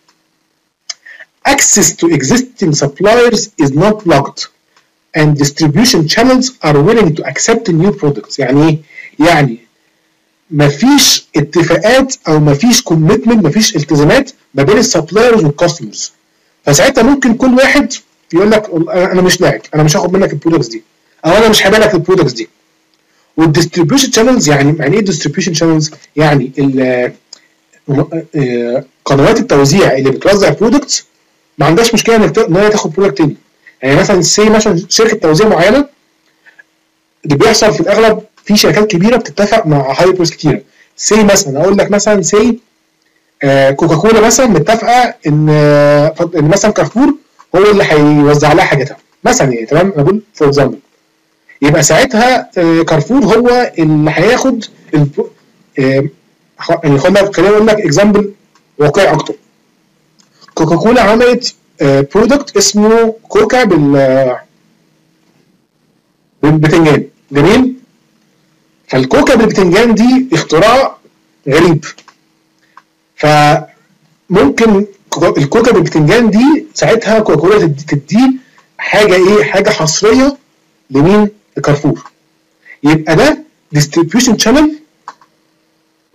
Access to existing suppliers is not blocked and distribution channels are willing to accept new products. يعني ايه؟ يعني مفيش اتفاقات او مفيش كوميتمنت، مفيش التزامات ما بين السبلايرز والكاستمرز. فساعتها ممكن كل واحد يقول لك انا مش لاعب، انا مش هاخد منك البرودكتس دي، او انا مش هبيع لك البرودكتس دي. والديستريبيوشن شانلز يعني يعني ايه ديستريبيوشن شانلز؟ يعني قنوات التوزيع اللي بتوزع برودكتس ما عندهاش مشكله ان هي تاخد برودكت تاني. يعني مثلا سي مثلا شركه توزيع معينه، اللي بيحصل في الاغلب في شركات كبيره بتتفق مع هايبرز كتيره. سي مثلا اقول لك مثلا سي آه كوكاكولا مثلا متفقه ان آه ان مثلا كارفور هو اللي هيوزع لها حاجتها مثلا، يعني تمام؟ انا بقول فور اكزامبل. يبقى ساعتها آه كارفور هو اللي هياخد آه يعني خلينا اقول لك اكزامبل واقعي اكتر. كوكاكولا عملت برودكت اسمه كوكا بال بالبتنجان، جميل؟ فالكوكا بالبتنجان دي اختراع غريب، فممكن الكوكا بالبتنجان دي ساعتها كوكاكولا تدي حاجه ايه؟ حاجه حصريه لمين؟ لكارفور. يبقى ده ديستريبيوشن شانل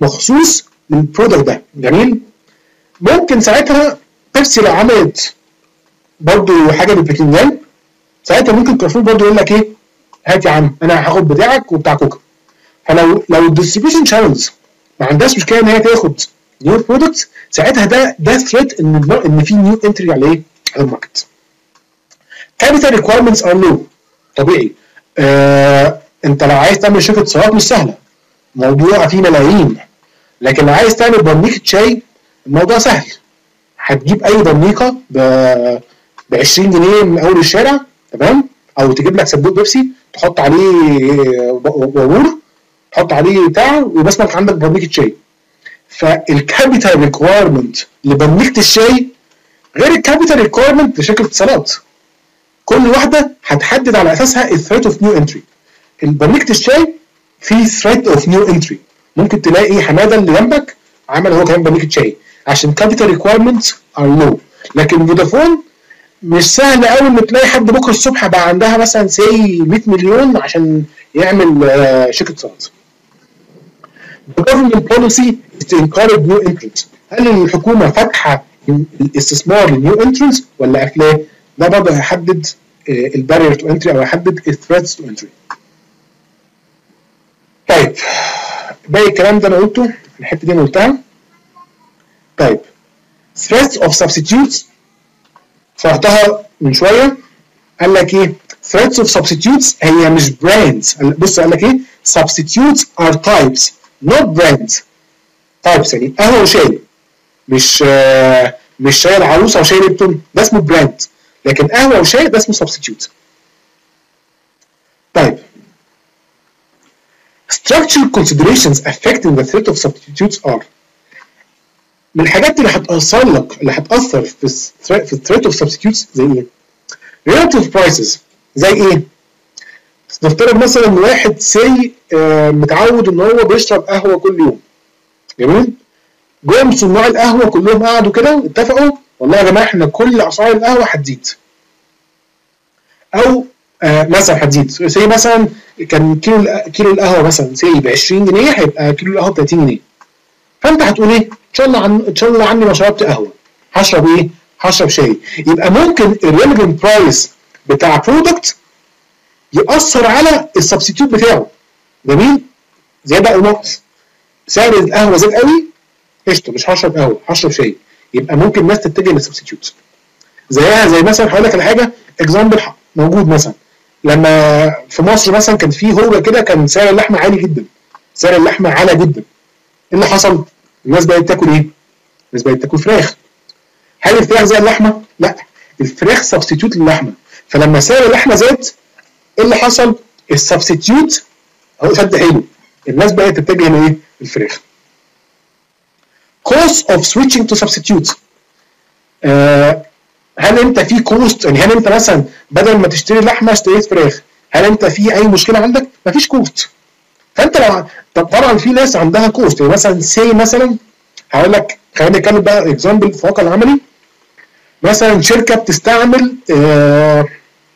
مخصوص للبرودكت ده. جميل. ممكن ساعتها بيبسي لو عملت برضو حاجه بالبتنجان، ساعتها ممكن كارفور برضو يقول لك ايه، هات يا عم انا هاخد بتاعك وبتاع كوكا. فلو لو الديستريبيوشن شانلز ما عندهاش مشكله ان هي تاخد نيو برودكتس، ساعتها ده ده ثريت ان ان في نيو انتري على ايه؟ على الماركت. كابيتال ريكويرمنتس ار لو. طبيعي. آه انت لو عايز تعمل شركه اتصالات مش سهله، موضوع فيه ملايين. لكن لو عايز تعمل برنيكه شاي الموضوع سهل. هتجيب اي برنيقه ب عشرين جنيه من اول الشارع، تمام؟ او تجيب لك صندوق بيبسي تحط عليه وابور، تحط عليه بتاع، وبس لك عندك برنيكه شاي. فالكابيتال ريكويرمنت لبرنيكه الشاي غير الكابيتال ريكويرمنت لشركه اتصالات. كل واحده هتحدد على اساسها الثريت اوف نيو انتري. البرنيكه الشاي في ثريت اوف نيو انتري، ممكن تلاقي حماده اللي جنبك عمل هو كمان برنيكه شاي عشان كابيتال ريكويرمنتس ار لو. لكن فودافون مش سهل قوي ان تلاقي حد بكره الصبح بقى عندها مثلا سي مية مليون عشان يعمل آه شركه اتصالات. The government policy is to encourage new entrants. هل الحكومه فاتحه الاستثمار للنيو انترنس ولا قافلاه؟ ده برضه هيحدد البارير تو انتري او هيحدد الثريتس تو انتري. طيب باقي الكلام ده انا قلته، الحته دي انا قلتها. طيب threats of substitutes شرحتها من شويه. قال لك ايه؟ threats of substitutes هي مش brands. بص قال لك ايه؟ substitutes are types not brands. types يعني قهوه وشاي، مش آه مش شاي العروسه وشاي ليبتون، ده اسمه براند. لكن قهوه وشاي ده اسمه substitute. طيب structural considerations affecting the threat of substitutes are من الحاجات اللي هتأثر لك اللي هتأثر في في الثريت اوف سبستيوتس زي ايه؟ relative prices زي ايه؟ نفترض مثلا ان واحد سي آه متعود ان هو بيشرب قهوه كل يوم. جميل؟ جم صناع القهوه كلهم قعدوا كده اتفقوا والله يا جماعه احنا كل اسعار القهوه هتزيد. او آه مثلا هتزيد، سي مثلا كان كيلو كيلو القهوه مثلا سي ب عشرين جنيه، هيبقى كيلو القهوه ب تلاتين جنيه. فانت هتقول ايه؟ ان شاء الله عن ان شاء الله عني ما شربت قهوه، هشرب ايه؟ هشرب شاي. يبقى ممكن الريليفنت برايس بتاع برودكت يأثر على السبستيتيوت بتاعه. جميل؟ زياده او نقص. سعر القهوه زاد قوي، قشطه مش هشرب قهوه، هشرب شاي. يبقى ممكن الناس تتجه للسبستيتيوت. زيها زي مثلا هقول لك على حاجه اكزامبل موجود مثلا لما في مصر مثلا كان في هوجه كده كان سعر اللحمه عالي جدا. سعر اللحمه عالي جدا. ايه اللي حصل؟ الناس بقت تاكل ايه؟ الناس بقت تاكل فراخ. هل الفراخ زي اللحمه؟ لا، الفراخ سبستيتيوت للحمه. فلما سعر اللحمه زاد ايه اللي حصل؟ السبستيتيوت هو شد حيله، الناس بقت تتجه لايه؟ الفراخ. cost of switching to substitutes. آه هل انت في كوست؟ يعني هل انت مثلا بدل ما تشتري لحمه اشتريت فراخ، هل انت في اي مشكله عندك؟ مفيش كوست. فانت لو طب طبعا في ناس عندها كوست، يعني مثلا سي مثلا هقول لك خلينا نتكلم بقى اكزامبل في الواقع العملي. مثلا شركه بتستعمل آه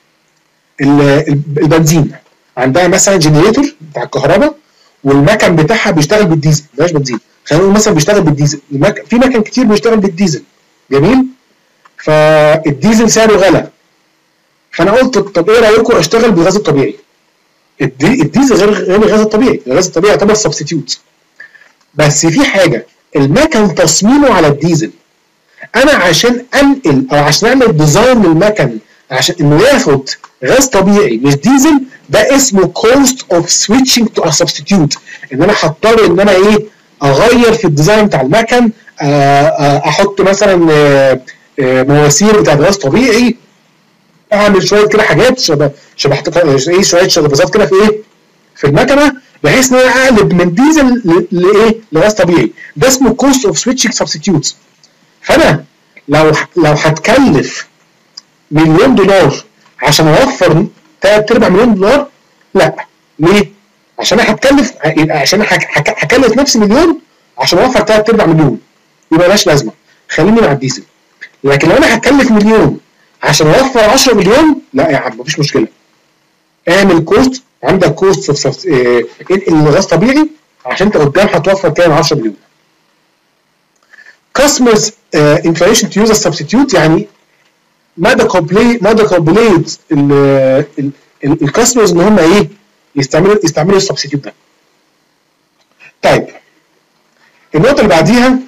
البنزين، عندها مثلا جنريتور بتاع الكهرباء والمكن بتاعها بيشتغل بالديزل، مش بنزين، خلينا نقول مثلا بيشتغل بالديزل. المك... في مكن كتير بيشتغل بالديزل. جميل؟ فالديزل سعره غلى. فانا قلت طب ايه رايكم اشتغل بالغاز الطبيعي؟ الديزل غير غير الغاز الطبيعي، الغاز الطبيعي يعتبر سبستيتيوت. بس في حاجه، المكن تصميمه على الديزل. انا عشان انقل او عشان اعمل ديزاين للمكن عشان انه ياخد غاز طبيعي مش ديزل، ده اسمه cost of switching to a substitute. ان انا هضطر ان انا ايه؟ اغير في الديزاين بتاع المكن، احط مثلا مواسير بتاعت غاز طبيعي، اعمل شويه كده حاجات شبه شبه ايه شويه شغبازات كده في ايه؟ في المكنه، بحيث ان انا اقلب من ديزل لايه؟ لغاز طبيعي. ده اسمه cost of switching substitutes. فانا لو لو هتكلف مليون دولار عشان اوفر تلات ارباع مليون دولار، لا. ليه؟ عشان انا هتكلف عشان هكلف نفسي مليون عشان اوفر تلات ارباع مليون، يبقى مالهاش لازمه، خليني مع الديزل. لكن لو انا هتكلف مليون عشان اوفر عشرة مليون، لا يا عم مفيش مشكله. اعمل كوست، عندك كوست انقل غاز طبيعي عشان انت قدام هتوفر كام؟ عشرة مليون. customers uh, inclination to use a substitute، يعني مدى قابليه مدى قابليه الكاستمرز ان هم ايه يستعملوا يستعملوا السبستيوت ده. طيب النقطه اللي بعديها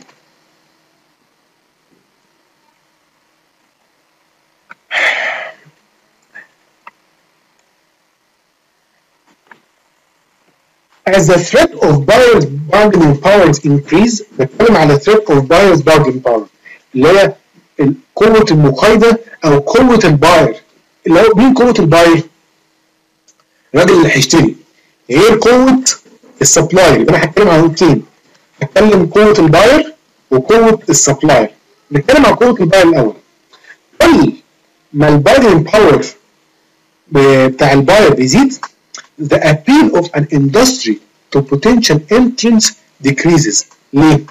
as the threat of buyers bargaining powers increase، بتكلم على threat of buyers bargaining power اللي هي قوة المقايضة أو قوة الباير. اللي هو مين قوة الباير؟ الراجل اللي هيشتري، غير قوة السبلاير. يبقى أنا هتكلم عن نقطتين، هتكلم قوة الباير وقوة السبلاير. نتكلم عن قوة الباير الأول. كل ما البايرنج باور بتاع الباير بيزيد the appeal of an industry to potential entrants decreases. ليه؟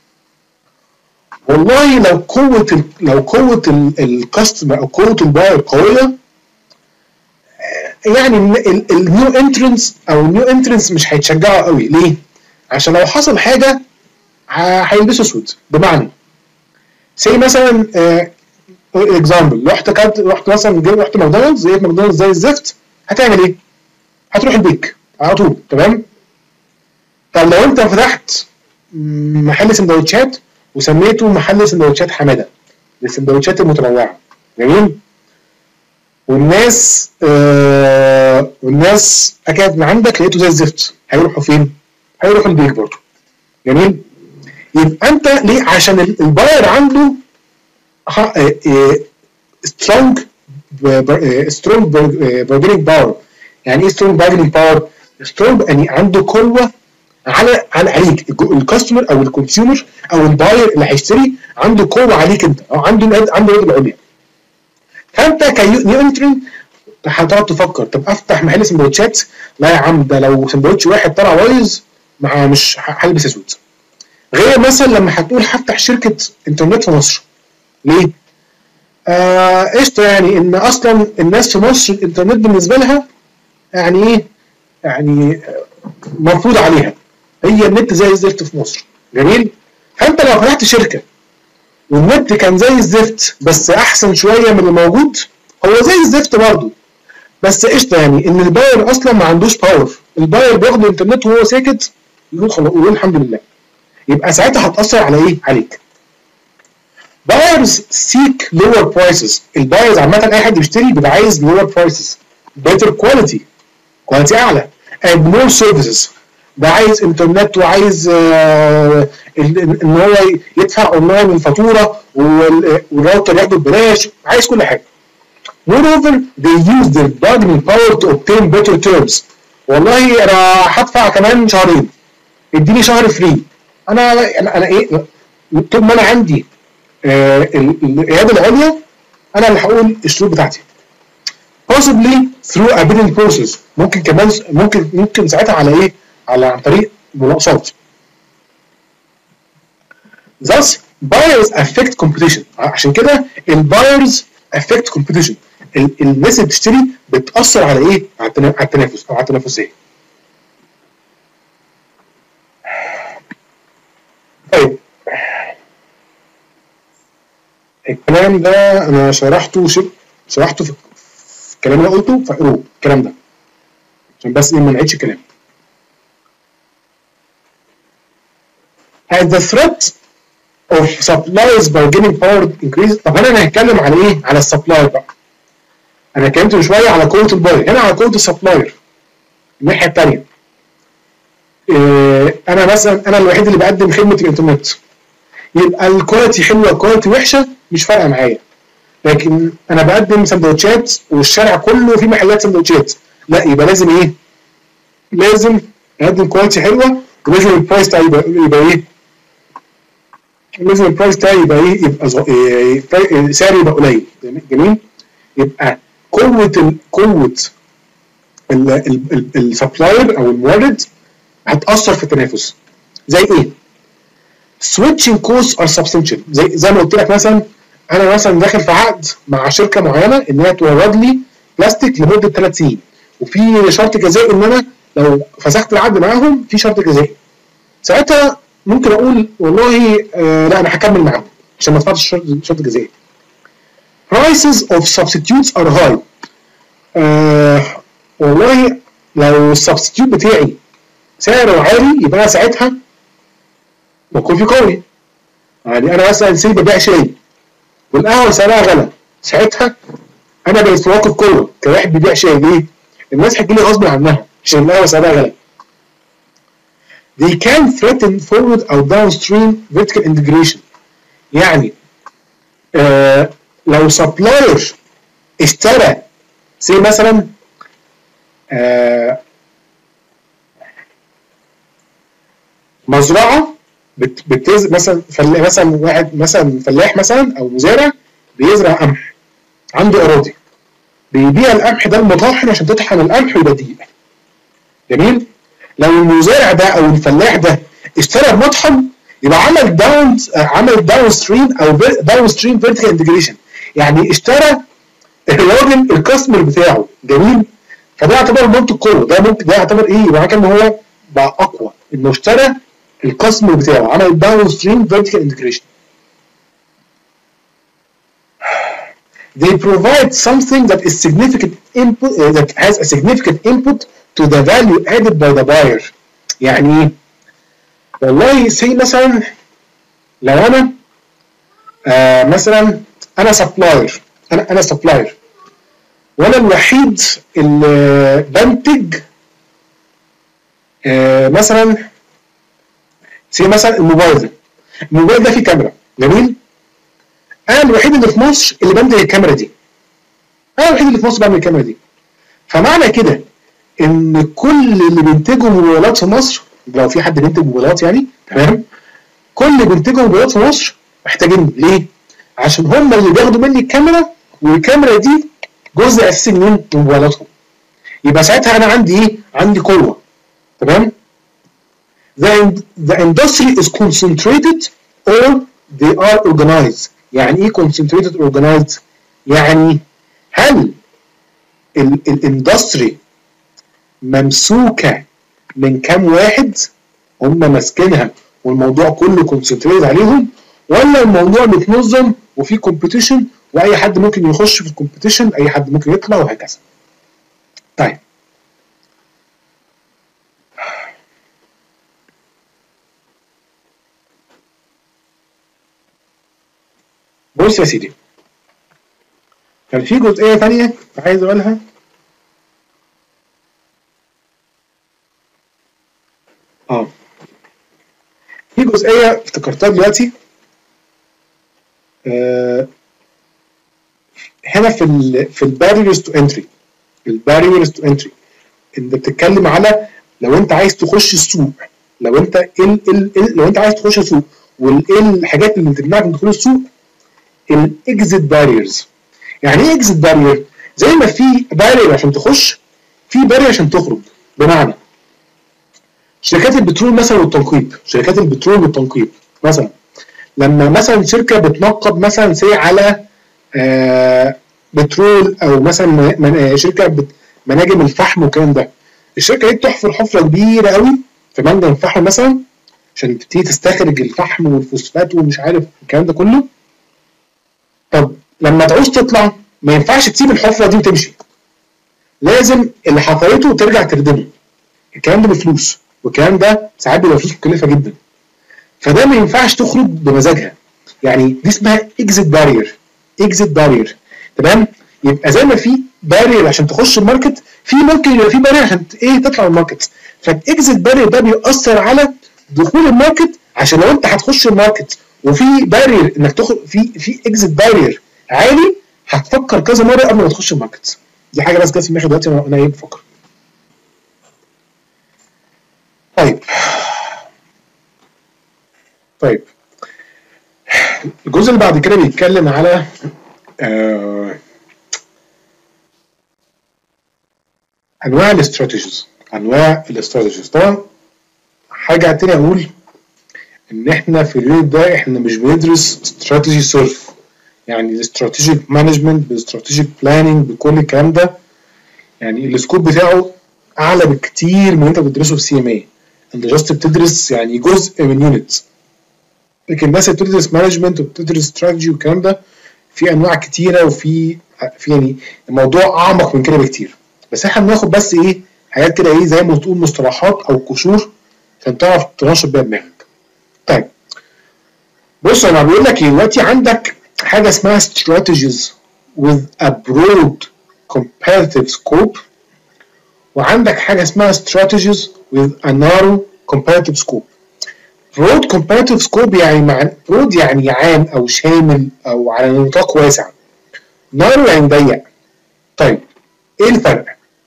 والله لو قوة لو قوة الكاستمر أو قوة الباير قوية، يعني النيو انترنس أو النيو انترنس مش هيتشجعوا قوي. ليه؟ عشان لو حصل حاجة هيلبسوا اسود. بمعنى زي مثلا اكزامبل، رحت كنت رحت مثلا رحت ماكدونالدز، لقيت ماكدونالدز زي الزفت، هتعمل ايه؟ هتروح البيك على طول. تمام؟ طب لو انت فتحت محل سندوتشات وسميته محل سندوتشات حماده للسندوتشات المتنوعه، جميل؟ والناس آه والناس اكلت من عندك لقيته زي الزفت، هيروحوا فين؟ هيروحوا البيك برضه. جميل؟ يبقى انت ليه؟ عشان الباير عنده سترونج سترونج بارجيننج باور. يعني ايه سترونج بارجيننج باور؟ سترونج يعني عنده قوه على على عليك الكاستمر او الكونسيومر او الباير اللي هيشتري، عنده قوه عليك انت، او عنده عنده يد العليا. فانت كنيو انتري هتقعد تفكر، طب افتح محل سندوتشات؟ لا يا عم، ده لو سندوتش واحد طلع بايظ مع مش هلبس اسود. غير مثلا لما هتقول هفتح شركه انترنت في مصر. ليه؟ آه قشطه، يعني ان اصلا الناس في مصر الانترنت بالنسبه لها يعني ايه؟ يعني مرفوض عليها، هي النت زي الزفت في مصر. جميل؟ فانت لو فتحت شركه والنت كان زي الزفت بس احسن شويه من اللي موجود، هو زي الزفت برضه بس قشطه، يعني ان الباير اصلا ما عندوش باور، الباير بياخد الانترنت وهو ساكت يقول خلاص، يقول الحمد لله. يبقى ساعتها هتاثر على ايه؟ عليك. بايرز سيك لور برايسز. البايرز عامه اي حد بيشتري بيبقى عايز لور برايسز، بيتر كواليتي، كواليتي اعلى، and more services. ده عايز انترنت وعايز آه ان هو يدفع اونلاين الفاتوره والراوتر ياخده ببلاش، عايز كل حاجه. Moreover, they use their bargaining power to obtain better terms. والله انا هدفع كمان شهرين، اديني شهر فري. انا انا, أنا ايه؟ طول ما انا عندي آه اليد العليا انا اللي هقول الشروط بتاعتي. possibly through a bidding process. ممكن كمان ممكن ممكن ساعتها على ايه؟ على عن طريق مناقصات. Thus buyers affect competition. عشان كده البايرز affect competition. الناس اللي بتشتري بتأثر على ايه؟ على التنافس او على التنافسية. طيب الكلام ده انا شرحته شرحته في الكلام اللي قلته، فاقروه الكلام ده عشان بس ما نعيدش الكلام. As the threat of suppliers bargaining power increase. طب هنا انا هتكلم على ايه؟ على السبلاير بقى. انا اتكلمت من شويه على قوه الباير، هنا على قوه السبلاير. الناحيه الثانيه إيه، انا مثلا انا الوحيد اللي بقدم خدمه الانترنت، يبقى الكواليتي حلوه الكواليتي وحشه مش فارقه معايا، لكن انا بقدم سندوتشات والشارع كله فيه محلات سندوتشات، لا يبقى لازم ايه؟ لازم اقدم كواليتي حلوه، ولازم البرايس بتاعي يبقى, يبقى ايه؟ لازم البرايس بتاعي يبقى ايه؟ يبقى إيه؟ سعري يبقى قليل. جميل؟ يبقى قوه ال قوه السبلاير او المورد هتاثر في التنافس. زي ايه؟ switching costs are substantial. زي زي ما قلت لك مثلا انا مثلا داخل في عقد مع شركه معينه ان هي تورد لي بلاستيك لمده ثلاث سنين، وفي شرط جزائي ان انا لو فسخت العقد معاهم في شرط جزائي. ساعتها ممكن اقول والله آه لا انا هكمل معاهم عشان ما ادفعش الشرط الجزائي. prices of substitutes are high. آه والله لو السبستيوت بتاعي سعره عالي يبقى انا ساعتها موقفي قوي. يعني انا مثلا سي ببيع شاي والقهوه سعرها غلى، ساعتها انا بقيت في موقف قوه كواحد بيبيع شاي. ليه؟ الناس هتجي لي غصب عنها عشان القهوه سعرها غلى. They can threaten forward or downstream vertical integration. يعني آه لو سبلاير اشترى زي مثلا آه مزرعه بت بتز مثلا فل... مثلا واحد مثلا فلاح مثلا او مزارع بيزرع قمح، عنده اراضي، بيبيع القمح ده المطاحن عشان تطحن القمح ويبقى دقيق. جميل؟ لو المزارع ده او الفلاح ده اشترى بمطحن يبقى عمل داون عمل داون ستريم او داون ستريم فيرتيكال انتجريشن، يعني اشترى الراجل الكاستمر بتاعه. جميل؟ فده يعتبر منطق قوه، ده ممكن ده يعتبر ايه؟ يبقى كان هو بقى اقوى انه اشترى الكاستمر بتاعه، عمل داون ستريم فيرتيكال انتجريشن. They provide something that is significant input uh, that has a significant input to the value added by the buyer. يعني والله سي مثلا لو انا آه مثلا انا سبلاير انا انا سبلاير وانا الوحيد اللي بنتج آه مثلا سي مثلا الموبايل ده الموبايل ده فيه كاميرا. جميل؟ انا الوحيد اللي في مصر اللي بنتج الكاميرا دي، انا الوحيد اللي في مصر بعمل الكاميرا دي. فمعنى كده ان كل اللي بينتجوا موبايلات في مصر، لو في حد بينتج موبايلات يعني، تمام، كل اللي بينتجوا موبايلات في مصر محتاجين ليه؟ عشان هم اللي بياخدوا مني الكاميرا، والكاميرا دي جزء اساسي من موبايلاتهم. يبقى ساعتها انا عندي ايه؟ عندي قوه. تمام؟ The, the industry is concentrated or they are organized. يعني ايه concentrated or organized؟ يعني هل الاندستري ممسوكه من كام واحد هم ماسكينها والموضوع كله كونسنتريت عليهم، ولا الموضوع متنظم وفي كومبيتيشن واي حد ممكن يخش في الكومبيتيشن، اي حد ممكن يطلع وهكذا. طيب بص يا سيدي، كان في جزئيه ثانيه عايز اقولها. اه في جزئيه افتكرتها دلوقتي. آه هنا في ال في الباريرز تو انتري، الباريرز تو انتري انت بتتكلم على لو انت عايز تخش السوق، لو انت ال ال ال لو انت عايز تخش السوق وايه الحاجات اللي تمنعك من دخول السوق؟ الاكزيت باريرز. يعني ايه اكزيت بارير؟ زي ما في بارير عشان تخش في بارير عشان تخرج. بمعنى شركات البترول مثلا والتنقيب، شركات البترول والتنقيب مثلا لما مثلا شركه بتنقب مثلا سي على آه بترول او مثلا من شركه بت مناجم الفحم والكلام ده، الشركه دي بتحفر حفره كبيره قوي في منجم الفحم مثلا عشان تبتدي تستخرج الفحم والفوسفات ومش عارف الكلام ده كله. طب لما تعوز تطلع ما ينفعش تسيب الحفره دي وتمشي، لازم اللي حفرته ترجع تردمه. الكلام ده بفلوس، والكلام ده ساعات بيبقى فلوس مكلفه جدا، فده ما ينفعش تخرج بمزاجها. يعني دي اسمها اكزيت بارير. اكزيت بارير، تمام؟ يبقى زي ما في بارير عشان تخش الماركت، في ممكن يبقى في بارير عشان ايه تطلع من الماركت. فالاكزيت بارير ده بيأثر على دخول الماركت، عشان لو انت هتخش الماركت وفي بارير انك تخرج في في اكزيت بارير عالي، هتفكر كذا مره قبل ما تخش الماركت. دي حاجه بس جت في دماغي دلوقتي وانا ايه بفكر. طيب طيب الجزء اللي بعد كده بيتكلم على آه انواع الاستراتيجيز. انواع الاستراتيجيز طبعا حاجه تانية اقول ان احنا في اليونت ده احنا مش بندرس استراتيجي صرف، يعني الاستراتيجيك مانجمنت بالاستراتيجيك بلاننج بكل الكلام ده، يعني السكوب بتاعه اعلى بكتير من انت بتدرسه في سي ام اي. انت جاست بتدرس يعني جزء من يونت، لكن الناس اللي بتدرس مانجمنت وبتدرس استراتيجي والكلام ده في انواع كتيره، وفي في يعني الموضوع اعمق من كده بكتير. بس احنا بناخد بس ايه حاجات كده ايه زي ما تقول مصطلحات او قشور عشان تعرف تنشط بيها دماغك. طيب بص انا بقول لك ايه دلوقتي، عندك حاجه اسمها strategies with a broad comparative scope، وعندك حاجه اسمها strategies with a narrow comparative scope. broad comparative scope يعني مع broad يعني عام او شامل او على نطاق واسع، narrow يعني ضيق. طيب ايه الفرق؟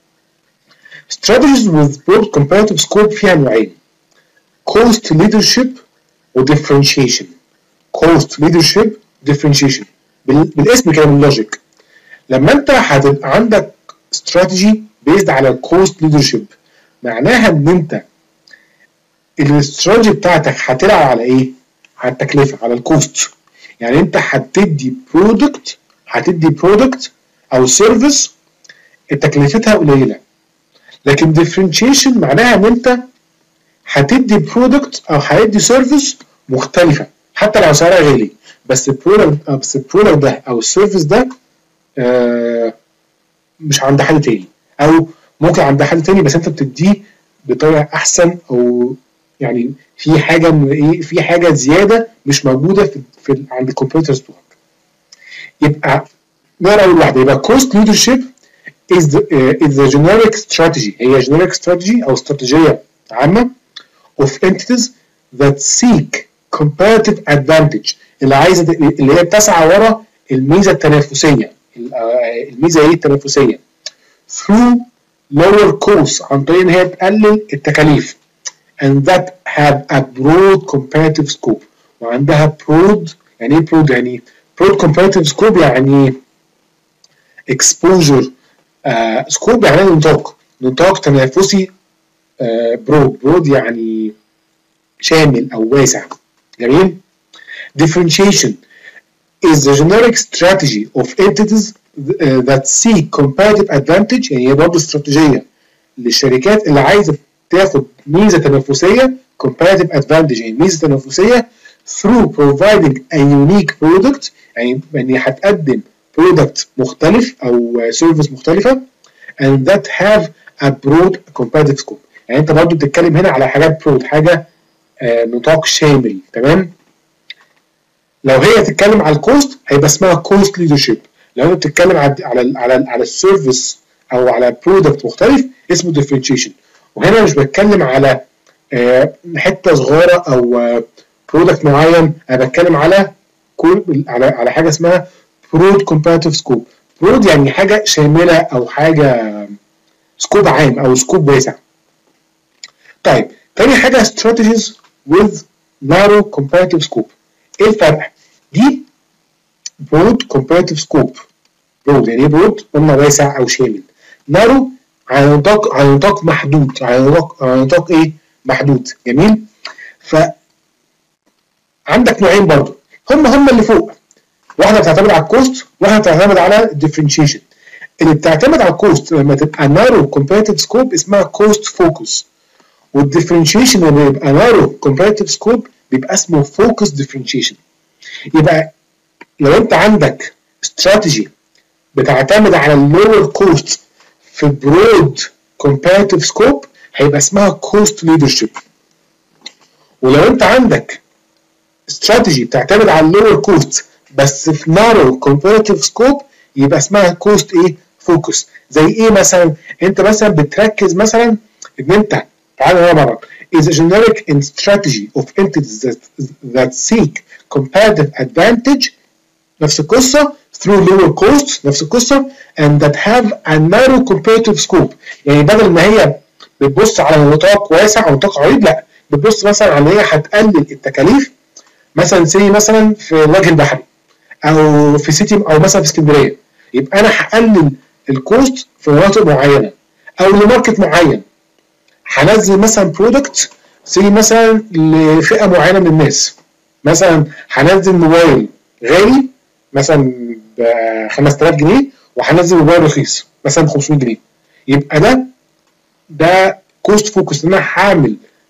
strategies with broad comparative scope فيها نوعين: cost leadership و differentiation. cost leadership differentiation بالاسم كده من لوجيك. لما انت هتبقى عندك استراتيجي بيزد على الكوست ليدرشيب، معناها ان انت الاستراتيجي بتاعتك هتلعب على ايه؟ على التكلفه، على الكوست. يعني انت هتدي برودكت هتدي برودكت او سيرفيس تكلفتها قليله. لكن ديفرنشيشن معناها ان انت هتدي برودكت او هتدي سيرفيس مختلفه حتى لو سعرها غالي، بس البرودكت بس البرودكت ده او السيرفيس ده آه مش عند حد تاني، او ممكن عند حد تاني بس انت بتديه بطريقه احسن، او يعني في حاجه من ايه في حاجه زياده مش موجوده في, في عند الكمبيوترز بتوعك. يبقى نقرا اول واحده، يبقى كوست ليدرشيب is the, uh, is the generic strategy، هي generic strategy او استراتيجيه عامه of entities that seek comparative advantage، اللي عايزه اللي هي بتسعى ورا الميزه التنافسيه. الميزه ايه التنافسيه؟ through lower costs، عن طريق ان هي تقلل التكاليف. and that have a broad comparative scope، وعندها broad. يعني ايه broad؟ يعني broad comparative scope يعني exposure uh, scope يعني نطاق نطاق تنافسي uh, broad broad يعني شامل او واسع. جميل. differentiation is the generic strategy of entities that seek comparative advantage، يعني هي برضه استراتيجيه للشركات اللي عايزه تاخد ميزه تنافسيه comparative advantage، يعني ميزه تنافسيه through providing a unique product، يعني يعني هتقدم product مختلف او service مختلفه and that have a broad comparative scope. يعني انت برضه بتتكلم هنا على حاجات broad، حاجه آه نطاق شامل. تمام. لو هي تتكلم على الكوست هيبقى اسمها كوست ليدرشيب، لو انت بتتكلم على على على على السيرفيس او على برودكت مختلف اسمه ديفرنشيشن. وهنا مش بتكلم على حته صغيره او برودكت معين، انا بتكلم على على على حاجه اسمها برود كومباراتيف سكوب. برود يعني حاجه شامله او حاجه سكوب عام او سكوب واسع. طيب تاني حاجه strategies with narrow comparative scope. ايه الفرق؟ دي برود كومباراتيف سكوب. برود يعني ايه برود؟ قلنا واسع او شامل. نارو على نطاق على نطاق محدود، على نطاق على نطاق ايه؟ محدود. جميل. ف عندك نوعين برضو، هم هم اللي فوق، واحده بتعتمد على الكوست وواحده بتعتمد على الديفرنشيشن. اللي بتعتمد على الكوست لما تبقى نارو كومباراتيف سكوب اسمها كوست فوكس، والديفرنشيشن لما يبقى نارو كومباراتيف سكوب بيبقى اسمه فوكس ديفرنشيشن. يبقى لو انت عندك استراتيجي بتعتمد على اللور كوست في برود كومباراتيف سكوب هيبقى اسمها كوست ليدرشيب. ولو انت عندك استراتيجي بتعتمد على اللور كوست بس في نارو كومباراتيف سكوب يبقى اسمها كوست ايه؟ فوكس. زي ايه مثلا؟ انت مثلا بتركز مثلا ان انت تعالى نقرا مره is a generic in strategy of entities that, that seek comparative advantage، نفس القصه through lower costs، نفس القصه and that have a narrow comparative scope. يعني بدل ما هي بتبص على نطاق واسع او نطاق عريض، لا بتبص مثلا على ان هي هتقلل التكاليف، مثلا سي مثلا في الوجه البحري او في سيتي او مثلا في اسكندريه، يبقى انا هقلل الكوست في مناطق معينه او لماركت معين. هنزل مثلا برودكت سي مثلا لفئه معينه من الناس، مثلا هنزل موبايل غالي مثلا ب خمسة آلاف جنيه وهنزل موبايل رخيص مثلا ب خمسمية جنيه، يبقى ده ده كوست فوكس، ان انا هعمل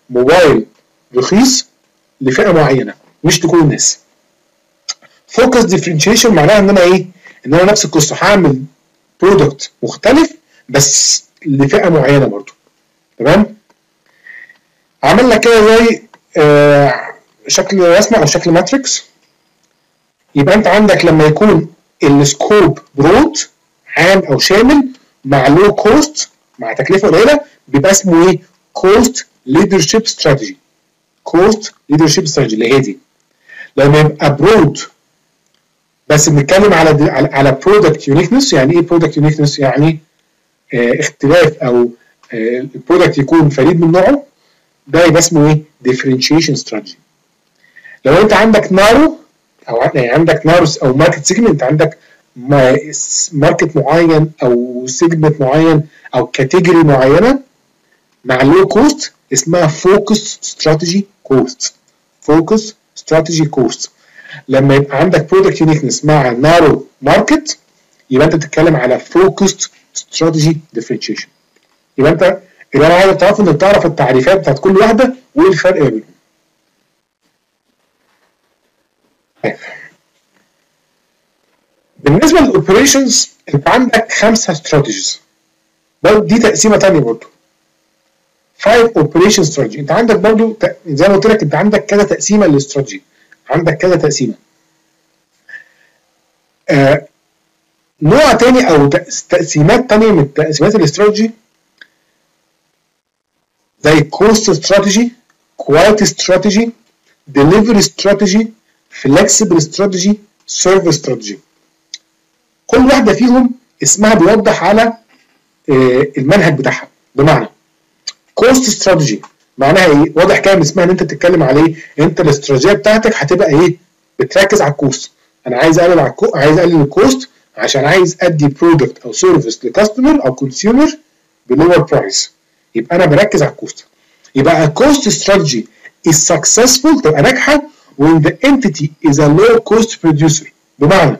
موبايل رخيص لفئه معينه مش لكل الناس. فوكس ديفرنشيشن معناها ان انا ايه؟ ان انا نفس القصه هعمل برودكت مختلف بس لفئه معينه برضو. تمام؟ عمل لك كده زي آه شكل رسمه او شكل ماتريكس. يبقى انت عندك لما يكون السكوب برود عام او شامل مع لو كوست مع تكلفه قليله بيبقى اسمه ايه؟ كوست ليدرشيب استراتيجي. كوست ليدرشيب استراتيجي اللي هي دي. لما يبقى برود بس بنتكلم على على برودكت يونيكنس. يعني ايه برودكت يونيكنس؟ يعني اه اختلاف او اه البرودكت يكون فريد من نوعه، ده يبقى اسمه ايه؟ ديفرنشيشن استراتيجي. لو انت عندك نارو او يعني عندك نارو او ماركت سيجمنت، عندك ماركت معين او سيجمنت معين او كاتيجوري معينه مع اللو كوست اسمها فوكس استراتيجي كوست. فوكس استراتيجي كوست. لما يبقى عندك برودكت يونيكنس مع نارو ماركت يبقى انت بتتكلم على فوكست استراتيجي ديفرنشيشن. يبقى انت اللي انا عايز تعرف انك تعرف التعريفات بتاعت كل واحده وايه الفرق ما بينهم. بالنسبه للاوبريشنز انت عندك خمسه استراتيجيز. دي تقسيمه ثانيه برضه. خمسة اوبريشن استراتيجي. انت عندك برضه زي ما قلت لك انت عندك كذا تقسيمه للاستراتيجي. عندك كذا تقسيمه. آه نوع تاني او تقسيمات تانية من تقسيمات الاستراتيجي زي كوست استراتيجي، كواليتي استراتيجي، ديليفري استراتيجي، فلكسبل استراتيجي، سيرفيس استراتيجي. كل واحده فيهم اسمها بيوضح على آه المنهج بتاعها. بمعنى كوست استراتيجي معناها ايه؟ واضح كده من اسمها ان انت بتتكلم على ايه؟ انت الاستراتيجيه بتاعتك هتبقى ايه؟ بتركز على الكوست. انا عايز اقلل على الكو... عايز اقلل الكوست عشان عايز ادي برودكت او سيرفيس لكاستمر او كونسيومر بلور برايس. يبقى انا بركز على الكوست. يبقى الكوست استراتيجي is successful تبقى ناجحه when the entity is a low cost producer. بمعنى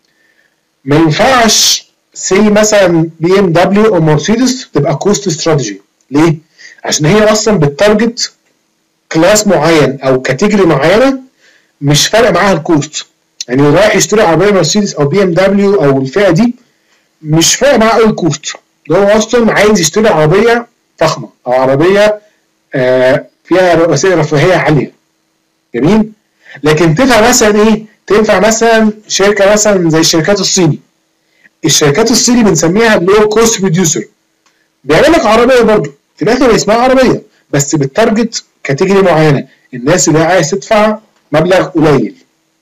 ما ينفعش سي مثلا بي ام دبليو او مرسيدس تبقى كوست استراتيجي. ليه؟ عشان هي اصلا بتارجت كلاس معين او كاتيجوري معينه مش فارق معاها الكوست. يعني اللي رايح يشتري عربيه مرسيدس او بي ام دبليو او الفئه دي مش فارق معاه قوي الكوست. ده هو اصلا عايز يشتري عربيه فخمه او عربيه آه فيها وسائل رفاهيه عاليه. جميل؟ لكن تنفع مثلا ايه؟ تنفع مثلا شركه مثلا زي الشركات الصيني. الشركات الصيني بنسميها لو كوست بروديوسر. بيعمل لك عربيه برضه في الاخر اسمها عربيه بس بتارجت كاتيجوري معينه، الناس اللي عايز تدفع مبلغ قليل.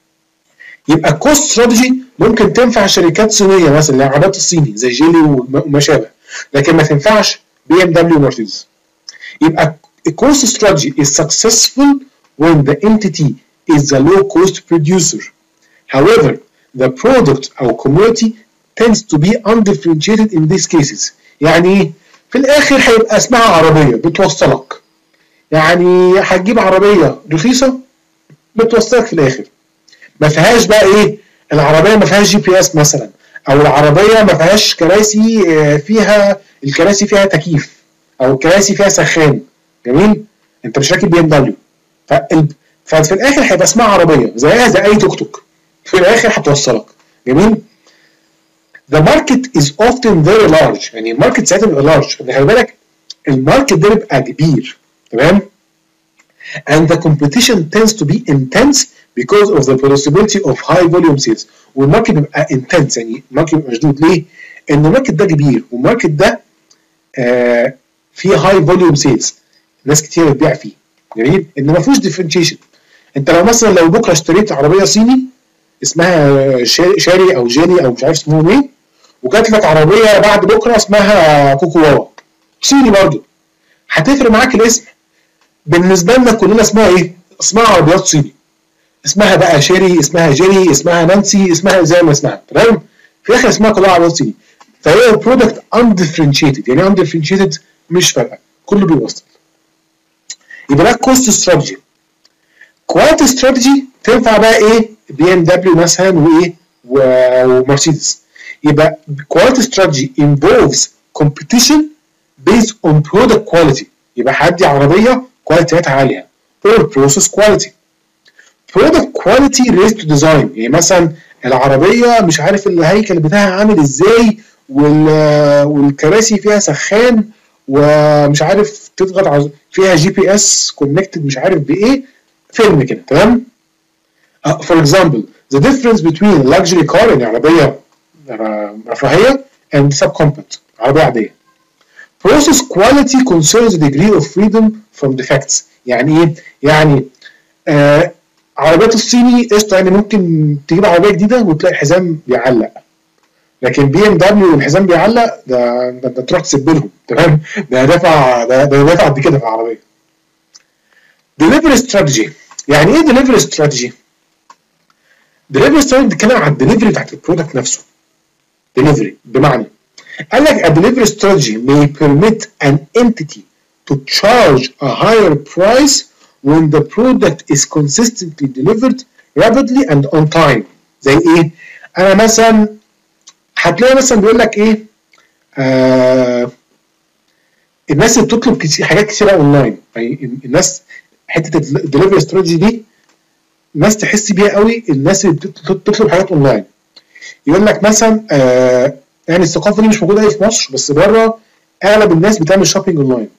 يبقى الكوست استراتيجي ممكن تنفع شركات صينيه مثلا اللي العربيات الصيني زي جيلي وما شابه، لكن ما تنفعش بي ام دبليو ومرسيدس. يبقى الكوست استراتيجي is successful when the entity is the low cost producer. However, the product or commodity tends to be undifferentiated in these cases. يعني ايه؟ في الاخر هيبقى اسمها عربيه بتوصلك. يعني هتجيب عربيه رخيصه بتوصلك في الاخر. ما فيهاش بقى ايه؟ العربيه ما فيهاش جي بي اس مثلا، او العربيه ما فيهاش كراسي فيها الكراسي فيها تكييف، او الكراسي فيها سخان. جميل؟ انت مش راكب بي ام دبليو. ففي الاخر هيبقى اسمها عربيه زيها زي اي توك توك. في الاخر هتوصلك. جميل؟ The market is often very large. يعني الماركت ساعتها بيبقى large. خلي بالك الماركت ده بيبقى كبير. تمام؟ And the competition tends to be intense because of the possibility of high volume sales. والماركت بيبقى intense. يعني الماركت بيبقى مشدود. ليه؟ ان الماركت ده كبير والماركت ده آه فيه high volume sales. ناس كتير بتبيع فيه. جميل؟ ان ما فيهوش differentiation. انت لو مثلا لو بكره اشتريت عربيه صيني اسمها شاري او جيلي او مش عارف اسمهم ايه، وجات لك عربيه بعد بكره اسمها كوكو واوا صيني برضه، هتفرق معاك الاسم. بالنسبه لنا كلنا اسمها ايه؟ اسمها عربيات صيني. اسمها بقى شيري، اسمها جيري، اسمها نانسي، اسمها زي ما اسمها. تمام؟ في الاخر اسمها كلها عربيات صيني. فهي البرودكت اندفرنشيتد. يعني اندفرنشيتد مش فارقه، كله بيوصل. يبقى ده كوست استراتيجي. كواليتي استراتيجي تنفع بقى ايه؟ بي ام دبليو مثلا وايه؟ ومرسيدس. يبقى quality strategy involves competition based on product quality. يبقى هدي عربيه كواليتي بتاعتها عاليه or process quality. product quality related to design يعني مثلا العربيه مش عارف الهيكل بتاعها عامل ازاي والكراسي فيها سخان ومش عارف تضغط فيها جي بي اس كونكتد مش عارف بايه فيلم كده تمام. uh, for example the difference between luxury car يعني عربيه رفاهيه and subcompact عربيه عاديه. process quality concerns the degree of freedom from defects يعني ايه؟ يعني آه عربيات الصيني قشطه يعني ممكن تجيب عربيه جديده وتلاقي الحزام بيعلق، لكن بي ام دبليو والحزام بيعلق ده ده تروح تسيب لهم تمام، ده دافع ده ده دافع قد كده في العربيه. delivery strategy يعني ايه delivery strategy؟ delivery strategy بتتكلم عن الدليفري بتاعت البرودكت نفسه. delivery بمعنى قال لك a delivery strategy may permit an entity to charge a higher price when the product is consistently delivered rapidly and on time. زي ايه؟ انا مثلا هتلاقي مثلا بيقول لك ايه؟ آه الناس اللي بتطلب كتير حاجات كتيره اونلاين، يعني الناس حته الدليفري استراتيجي دي الناس تحس بيها قوي، الناس اللي بتطلب حاجات اونلاين. يقول لك مثلا آه يعني الثقافه دي مش موجوده قوي في مصر، بس بره اغلب الناس بتعمل شوبينج اونلاين.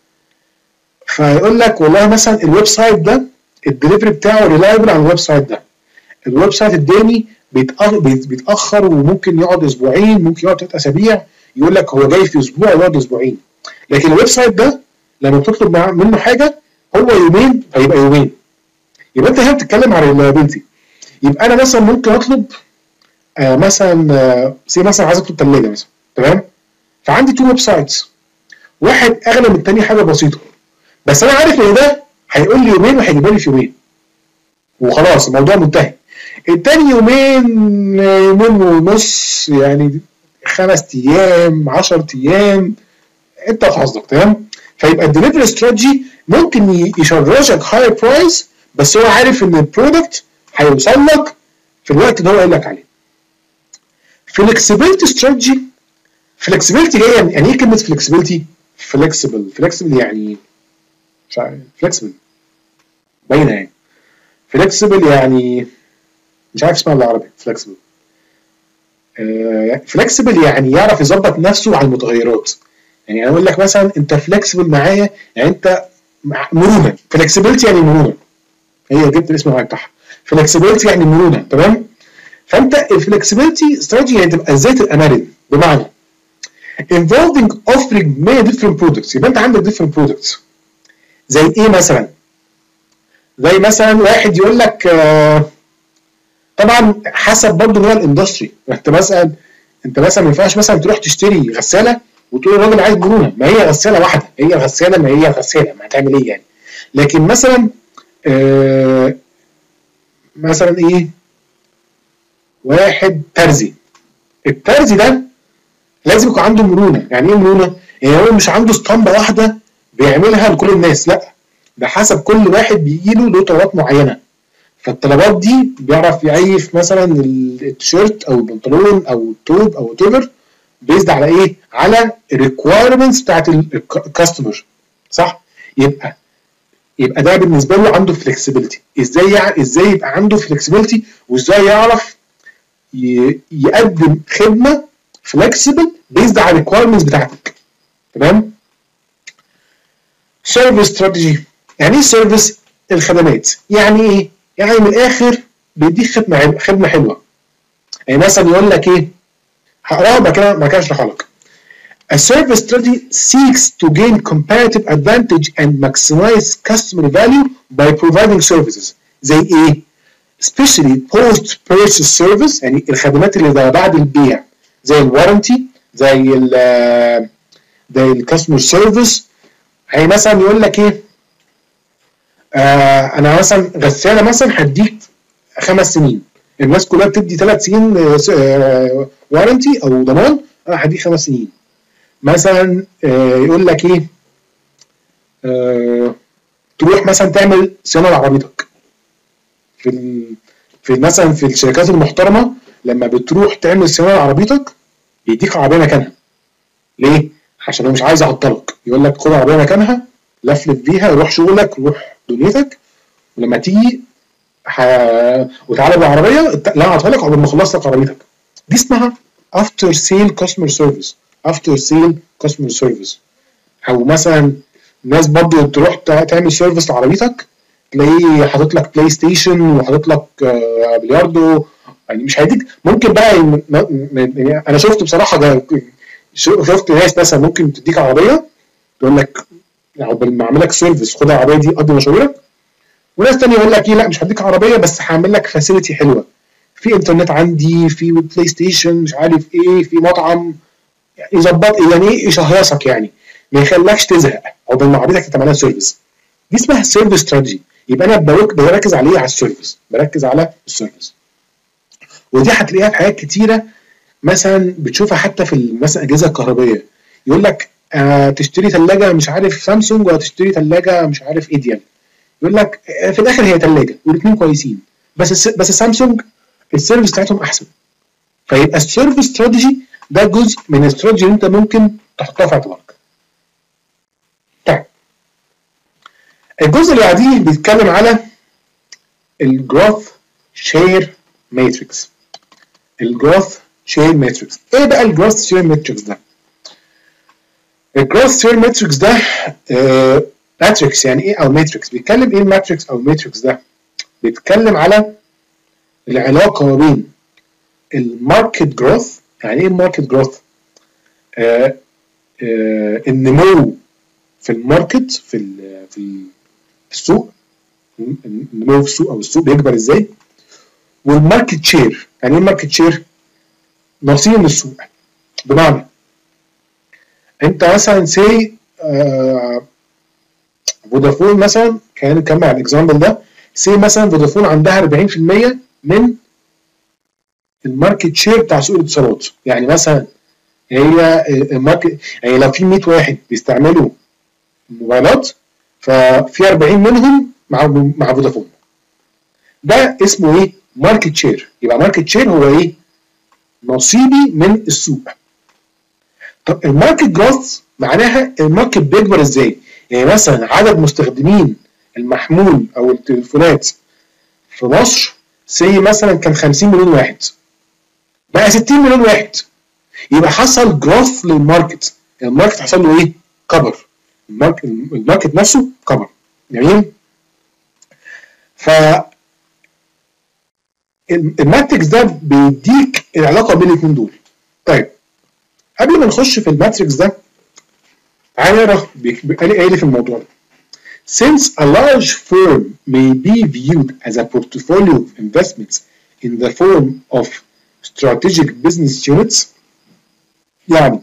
فيقول لك والله مثلا الويب سايت ده الدليفري بتاعه ريلايبل على الويب سايت ده، الويب سايت التاني بيتاخر وممكن يقعد اسبوعين، ممكن يقعد ثلاث اسابيع، يقول لك هو جاي في اسبوع ويقعد اسبوعين. لكن الويب سايت ده لما بتطلب منه حاجه هو يومين هيبقى يومين. يبقى انت هنا بتتكلم عن الريلايبيلتي. يبقى انا مثلا ممكن اطلب آه مثلا آه سي مثلا عايز اطلب ثلاجه مثلا تمام، فعندي تو ويب سايتس، واحد اغلى من الثاني حاجه بسيطه، بس انا عارف ان ده هيقول لي يومين وهيجيبها لي في يومين وخلاص الموضوع منتهي. التاني يومين يومين ونص يعني خمس ايام عشر ايام انت وحظك تمام. فيبقى الدليفري استراتيجي ممكن يشرجك هاي برايس بس هو عارف ان البرودكت هيوصل لك في الوقت اللي هو قال لك عليه. فلكسبيلتي استراتيجي، فلكسبيلتي جايه يعني ايه كلمه فلكسبيلتي؟ فلكسبل فلكسبل يعني مش عارف فلكسبل باينه يعني فلكسبل يعني مش عارف اسمها بالعربي فلكسبل. آه فلكسبل يعني يعرف يظبط نفسه على المتغيرات. يعني انا اقول لك مثلا انت فلكسبل معايا يعني انت مرونه، فلكسبيلتي يعني مرونه، هي جبت الاسم بتاعها فلكسبيلتي يعني مرونه تمام. فانت الفلكسبيلتي استراتيجي يعني تبقى ازاي تبقى مرن، بمعنى involving offering many different products. يبقى انت عندك different products زي ايه مثلا؟ زي مثلا واحد يقول لك آه طبعا حسب برضه نوع الاندستري. انت مثلا انت مثلا ما ينفعش مثلا تروح تشتري غساله وتقول الراجل عايز مرونه، ما هي غساله واحده، هي غساله ما هي غساله، ما هتعمل ايه يعني؟ لكن مثلا آه مثلا ايه؟ واحد ترزي، الترزي ده لازم يكون عنده مرونه. يعني ايه مرونه؟ يعني هو مش عنده اسطمبه واحده بيعملها لكل الناس، لا ده حسب كل واحد بيجي له له طلبات معينه، فالطلبات دي بيعرف يعيف مثلا التيشيرت او البنطلون او التوب او whatever بيزد على ايه؟ على الريكوايرمنتس بتاعت الكاستمر صح؟ يبقى يبقى ده بالنسبه له عنده فلكسبيلتي. ازاي يعني ازاي يبقى عنده فلكسبيلتي وازاي يعرف يقدم خدمه فلكسبل بيزد على الريكوايرمنتس بتاعتك تمام؟ سيرفيس استراتيجي يعني ايه سيرفيس؟ الخدمات. يعني ايه؟ يعني من الاخر بيديك خدمه خدمه حلوه. يعني مثلا يقول لك ايه؟ هقراها بعد كده بعد كده اشرحها لك. A service strategy seeks to gain comparative advantage and maximize customer value by providing services. زي ايه؟ especially post purchase service يعني الخدمات اللي بعد البيع زي الوارنتي زي ال زي الكاستمر سيرفيس. يعني مثلا يقول لك ايه؟ آه انا مثلا غساله مثلا هديك خمس سنين، الناس كلها بتدي ثلاث سنين آه وارنتي او ضمان، انا هديك خمس سنين. مثلا آه يقول لك ايه؟ آه تروح مثلا تعمل صيانه لعربيتك. في ال... في مثلا في الشركات المحترمه لما بتروح تعمل صيانه لعربيتك بيديك عربيه مكانها. ليه؟ عشان هو مش عايز يعطلك، يقول لك خد عربيه مكانها لفلف بيها، روح شغلك، روح دنيتك، ولما تيجي ح... وتعالى بالعربيه لا هعطيها لك قبل ما اخلص لك عربيتك. دي اسمها افتر سيل كاستمر سيرفيس. افتر سيل كاستمر سيرفيس. او مثلا ناس برضو تروح تعمل سيرفيس لعربيتك، تلاقيه حاطط لك بلاي ستيشن وحاطط لك بلياردو، يعني مش هيديك. ممكن بقى يعني انا شفت بصراحه ده، شفت ناس مثلا ممكن تديك عربيه تقول لك يعني قبل ما اعمل لك سيرفيس خد العربيه دي قضي مشاويرك، وناس تانية يقول لك ايه لا مش هديك عربيه بس هعمل لك فاسيلتي حلوه، في انترنت عندي، في بلاي ستيشن، مش عارف ايه، في مطعم، يعني يظبط يعني ايه يشهيصك، يعني ما يخليكش تزهق عقبال ما عربيتك تعمل لها سيرفيس. دي اسمها سيرفيس استراتيجي. يبقى انا بركز عليه على السيرفيس، بركز على السيرفيس. ودي هتلاقيها في حاجات كتيره، مثلا بتشوفها حتى في مثلا الاجهزه الكهربائيه، يقول لك آه تشتري ثلاجه مش عارف سامسونج ولا تشتري ثلاجه مش عارف ايديال، يقول لك آه في الاخر هي ثلاجه والاثنين كويسين، بس بس سامسونج السيرفيس بتاعتهم احسن. فيبقى السيرفيس استراتيجي ده جزء من الاستراتيجي اللي انت ممكن تحطها في اعتبارك. طيب الجزء اللي بعديه بيتكلم على الجروث شير ماتريكس. الجروث شير ماتريكس ايه بقى الجروث شير ماتريكس ده؟ الجروث شير ماتريكس ده آه ماتريكس يعني ايه او ماتريكس؟ بيتكلم ايه الماتريكس او الماتريكس ده؟ بيتكلم على العلاقه ما بين الماركت جروث. يعني ايه الماركت جروث؟ آه آه النمو في الماركت، في ال في, ال في السوق، النمو في السوق او السوق بيكبر ازاي، والماركت شير. يعني ايه الماركت شير؟ نصيب من السوق. بمعنى انت مثلا سي آه فودافون مثلا، كان نكمل على الاكزامبل ده، سي مثلا فودافون عندها أربعين في المية من الماركت شير بتاع سوق الاتصالات. يعني مثلا هي الماركت، يعني لو في مية واحد بيستعملوا موبايلات ففي أربعين منهم مع مع فودافون. ده اسمه ايه؟ ماركت شير. يبقى ماركت شير هو ايه؟ نصيبي من السوق. طب الماركت جروث معناها الماركت بيكبر ازاي؟ يعني مثلا عدد مستخدمين المحمول او التليفونات في مصر سي مثلا كان خمسين مليون واحد، بقى ستين مليون واحد، يبقى حصل جروث للماركت. الماركت حصل له ايه؟ كبر. الماركت, الماركت نفسه كبر. جميل؟ ف الماتريكس ده بيديك العلاقه بين الاثنين دول. طيب قبل ما نخش في الماتريكس ده تعالى نقرا قال ايه في الموضوع ده. Since a large firm may be viewed as a portfolio of investments in the form of strategic business units، يعني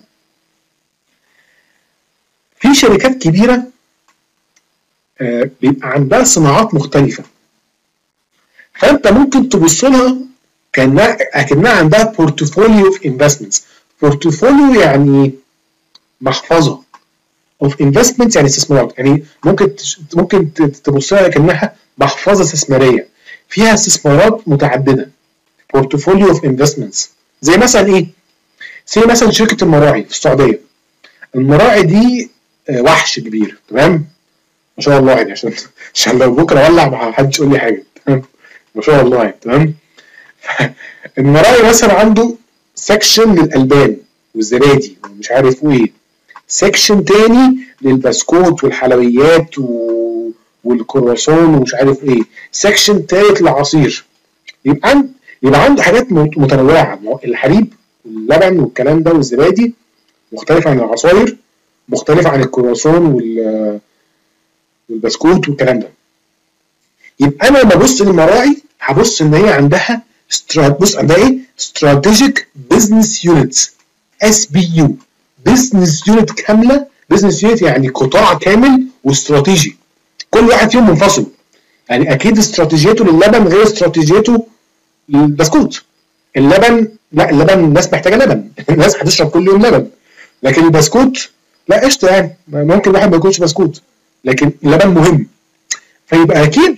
في شركات كبيرة آه بيبقى عندها صناعات مختلفة، فأنت ممكن تبص لها كأنها أكنها عندها portfolio of investments. portfolio يعني محفظة، of investments يعني استثمارات، يعني ممكن ممكن تبص لها كأنها محفظة استثمارية فيها استثمارات متعددة. portfolio of investments زي مثلا إيه؟ زي مثلا شركة المراعي في السعودية. المراعي دي وحش كبير، تمام؟ ما شاء الله يعني، عشان عشان لو بكره ولع ما حدش يقول لي حاجه، تمام؟ ما شاء الله يعني، تمام؟ المراعي مثلا عنده سكشن للالبان والزبادي ومش عارف ايه، سكشن تاني للبسكوت والحلويات و... والكرواسون ومش عارف ايه، سكشن تالت للعصير. يبقى عند يبقى عنده حاجات متنوعه، الحليب واللبن والكلام ده والزبادي مختلف عن العصاير، مختلف عن الكرواسون وال والبسكوت والكلام ده. يبقى انا لما ابص للمراعي هبص ان هي عندها استرات... بص عندها ايه؟ strategic business units اس بي يو، business unit كامله. business unit يعني قطاع كامل واستراتيجي، كل واحد فيهم منفصل. يعني اكيد استراتيجيته للبن غير استراتيجيته للبسكوت. اللبن لا، اللبن الناس محتاجه لبن، الناس هتشرب كل يوم لبن، لكن البسكوت لا قشطه، يعني ممكن واحد ما ياكلش بسكوت، لكن اللبن مهم. فيبقى اكيد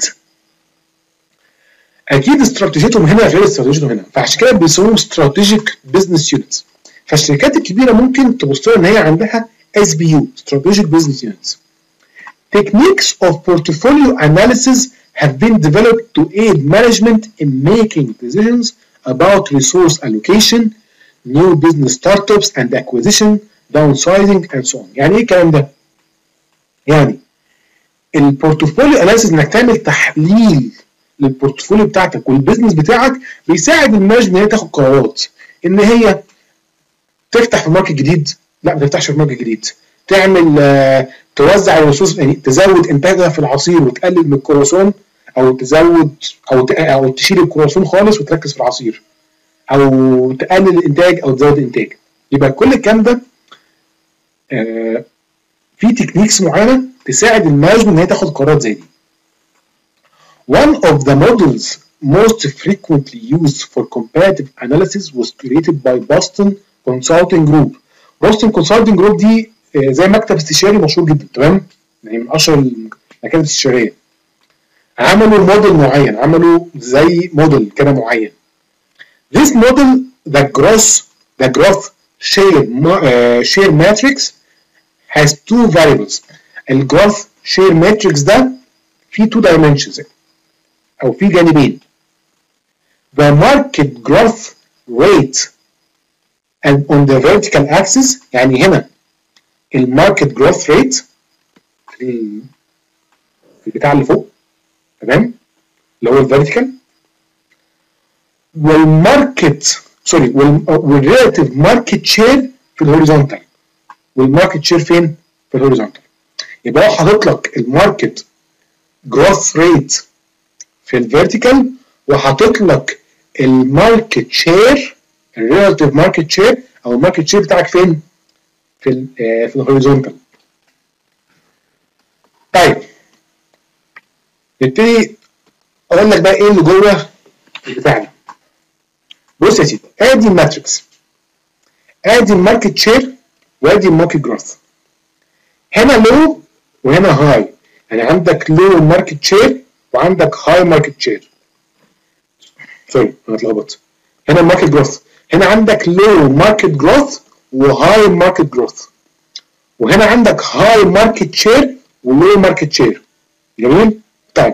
اكيد استراتيجيتهم هنا غير استراتيجيتهم هنا، فعشان كده بيسموهم استراتيجيك بزنس يونتس. فالشركات الكبيره ممكن تبص لها ان هي عندها اس بي يو، استراتيجيك بزنس يونتس. Techniques of portfolio analysis have been developed to aid management in making decisions about resource allocation, new business startups and acquisition, downsizing and so on. يعني ايه الكلام ده؟ يعني البورتفوليو اناليسيس انك تعمل تحليل للبورتفوليو بتاعتك والبيزنس بتاعك بيساعد المانجمنت ان هي تاخد قرارات ان هي تفتح في ماركت جديد، لا ما تفتحش في ماركت جديد، تعمل آه توزع الريسورس، يعني تزود انتاجها في العصير وتقلل من الكرواسون، او تزود او او تشيل الكرواسون خالص وتركز في العصير، او تقلل الانتاج او تزود الانتاج. يبقى كل الكلام ده آه في تكنيكس معينه تساعد المانجمنت ان هي تاخد قرارات زي دي. One of the models most frequently used for comparative analysis was created by Boston Consulting Group. Boston Consulting Group دي زي مكتب استشاري مشهور جدا، تمام؟ يعني من اشهر المكاتب الاستشاريه. عملوا موديل معين، عملوا زي موديل كده معين. This model the growth the growth share uh, share matrix has two variables. الجروث شير ماتريكس ده فيه two dimensions او في جانبين. The market growth rate and on the vertical axis، يعني هنا الماركت جروث ريت البتاع اللي فوق، تمام، اللي هو الفيرتيكال، والماركت سوري والريلاتيف ماركت شير في الهوريزونتال. والماركت شير فين؟ في الهوريزونتال. يبقى هو حاطط لك الماركت جروث ريت في الفيرتيكال، وحاطط لك الماركت شير الريلاتيف ماركت شير او الماركت شير بتاعك فين؟ في ال في الهوريزونتال. طيب نبتدي اقول لك بقى ايه اللي جوه البتاع ده. بص يا سيدي، ادي الماتريكس، ادي الماركت شير وادي الماركت جروث. هنا لو وهنا هاي، يعني عندك لو ماركت شير وعندك هاي ماركت شير. سوري انا اتلخبطت. هنا الماركت جروث، هنا عندك لو ماركت جروث وهاي ماركت جروث، وهنا عندك هاي ماركت شير ولو ماركت شير. جميل؟ طيب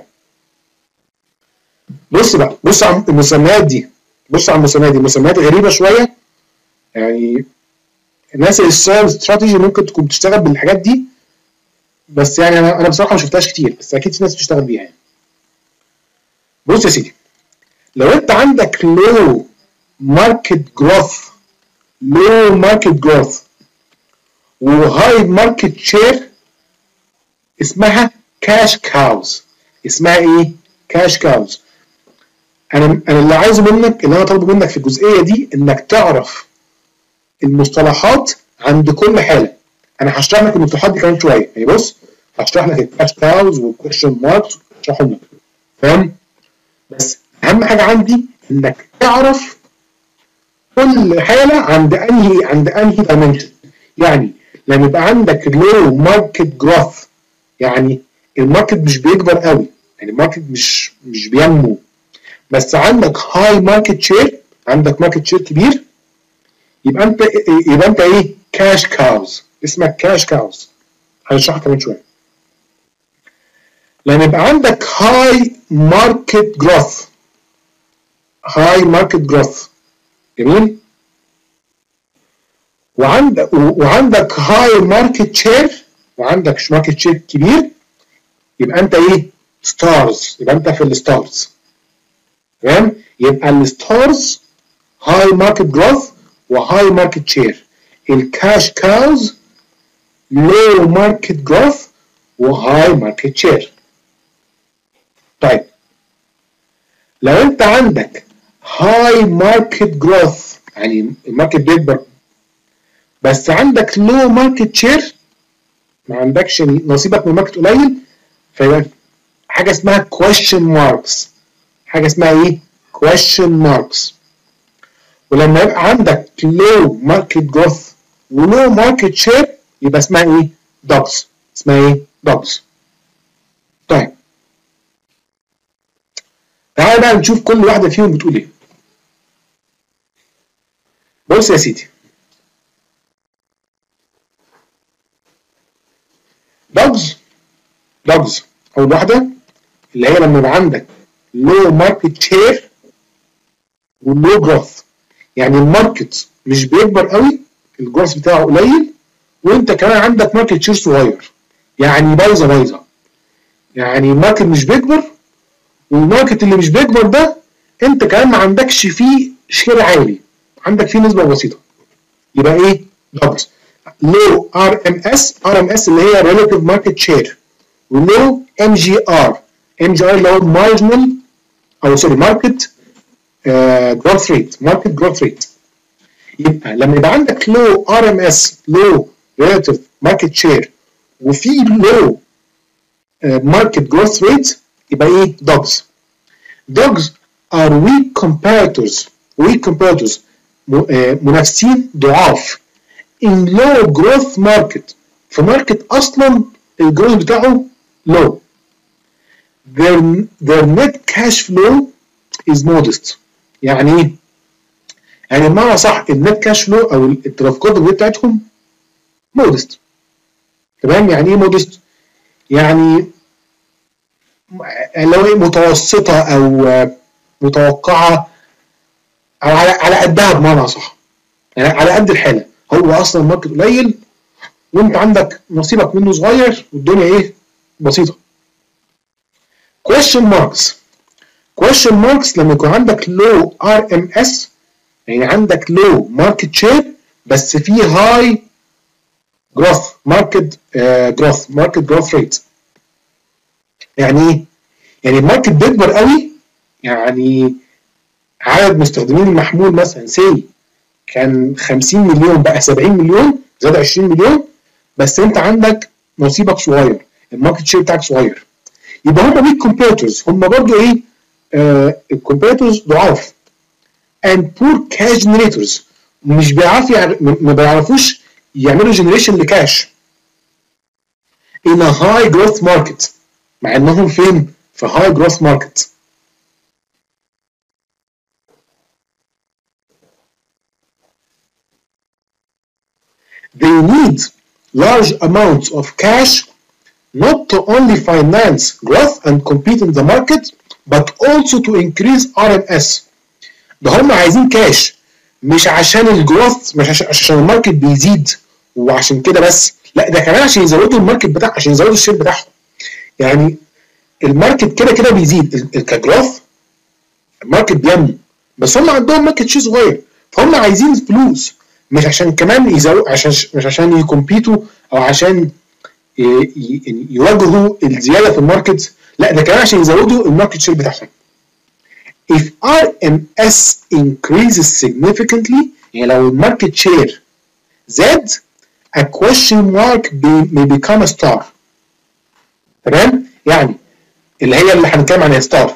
بص بقى، بص على المسميات دي، بص على المسميات دي، مسميات غريبه شويه. يعني الناس اللي بتشتغل استراتيجي ممكن تكون بتشتغل بالحاجات دي، بس يعني انا انا بصراحه ما شفتهاش كتير، بس اكيد في ناس بتشتغل بيها يعني. بص يا سيدي، لو انت عندك لو ماركت جروث لو ماركت جروث وهاي ماركت شير، اسمها كاش كاوز. اسمها ايه؟ كاش كاوز. انا انا اللي عايزه منك، اللي انا طالبه منك في الجزئيه دي، انك تعرف المصطلحات عند كل حاله. انا هشرح لك المصطلحات دي كمان شويه، يعني بص هشرح لك الكاش كاوز والكويشن ماركس هشرحهم لك، فاهم؟ بس اهم حاجه عندي انك تعرف كل حاله عند انهي عند انهي دايمنشن. يعني لما يبقى عندك لو ماركت جروث، يعني الماركت مش بيكبر قوي، يعني الماركت مش مش بينمو، بس عندك هاي ماركت شير، عندك ماركت شير كبير، يبقى انت يبقى انت ايه؟ كاش كاوز. اسمك كاش كاوز، هنشرحها كمان شويه. لما يبقى عندك هاي ماركت جروث هاي ماركت جروث جميل، وعندك وعندك هاي ماركت شير وعندك ماركت شير كبير، يبقى انت ايه؟ ستارز. يبقى انت في الستارز، تمام؟ يبقى الستارز هاي ماركت جروث وهاي ماركت شير. الكاش كاوز لو ماركت جروث وهاي ماركت شير. طيب لو انت عندك هاي ماركت جروث، يعني الماركت بيكبر، بس عندك لو ماركت شير، ما عندكش نصيبك من الماركت قليل، فيبقى حاجه اسمها question marks. حاجه اسمها ايه؟ question marks. ولما يبقى عندك low market growth ولو market share، يبقى اسمها ايه؟ dogs. اسمها ايه؟ dogs. طيب تعالى بقى نشوف كل واحده فيهم بتقول ايه. بص يا سيدي، dogs دوجز اول واحده اللي هي لما يبقى عندك لو ماركت شير ولو جروث، يعني الماركت مش بيكبر قوي، الجروث بتاعه قليل، وانت كمان عندك ماركت شير صغير، يعني بايظه بايظه، يعني الماركت مش بيكبر، والماركت اللي مش بيكبر ده انت كمان ما عندكش فيه شير عالي، عندك فيه نسبه بسيطه، يبقى ايه؟ دوجز. لو ار ام اس، ار ام اس اللي هي ريلاتيف ماركت شير، ولو ام جي ار، ام جي ار اللي هو مارجنال او سوري ماركت جروث ريت، ماركت جروث ريت. يبقى لما يبقى عندك لو ار ام اس، لو ريلاتيف ماركت شير، وفي لو ماركت جروث ريت، يبقى ايه؟ دوجز. دوجز are weak comparators، weak comparators منافسين ضعاف in low growth market، في ماركت اصلا الجروث بتاعه low. their their net cash flow is modest. يعني ايه؟ يعني بمعنى صح النت كاش فلو او التدفقات بتاعتهم مودست. تمام؟ يعني ايه مودست؟ يعني لو ايه متوسطه او متوقعه او على على قدها بمعنى صح، يعني على قد الحاله، هو اصلا الماركت قليل وانت عندك نصيبك منه صغير والدنيا ايه؟ بسيطه. question marks question marks لما يكون عندك low ار ام اس، يعني عندك low market share بس في high growth market uh, growth market growth rate. يعني ايه؟ يعني الماركت بيكبر قوي، يعني عدد مستخدمين المحمول مثلا سي كان خمسين مليون بقى سبعين مليون، زاد عشرين مليون، بس انت عندك نصيبك صغير، الماركت شير بتاعك صغير، يبقى هم ويك كومبيتورز، هم برضو ايه؟ الكومبيتورز uh, ضعاف. and poor cash generators، مش بيعرفوا يعني ما بيعرفوش يعملوا جنريشن لكاش in a high growth market، مع انهم فين؟ في high growth market. they need large amounts of cash not to only finance growth and compete in the market but also to increase ار ام اس. ده هم عايزين كاش مش عشان الجروث، مش عشان, عشان الماركت بيزيد وعشان كده بس، لا ده كمان عشان يزودوا الماركت بتاع، عشان يزودوا الشير بتاعهم. يعني الماركت كده كده بيزيد كجروث، الماركت بينمو، بس هم عندهم ماركت شير صغير، فهم عايزين فلوس مش عشان كمان يزودوا، عشان مش عشان يكمبيتوا او عشان يواجهوا الزياده في الماركت، لا ده كمان عشان يزودوا الماركت شير بتاعهم. if ار ام اس increases significantly، يعني لو الماركت شير زاد a question mark may become a star. تمام؟ يعني اللي هي اللي هنتكلم عنها ستار.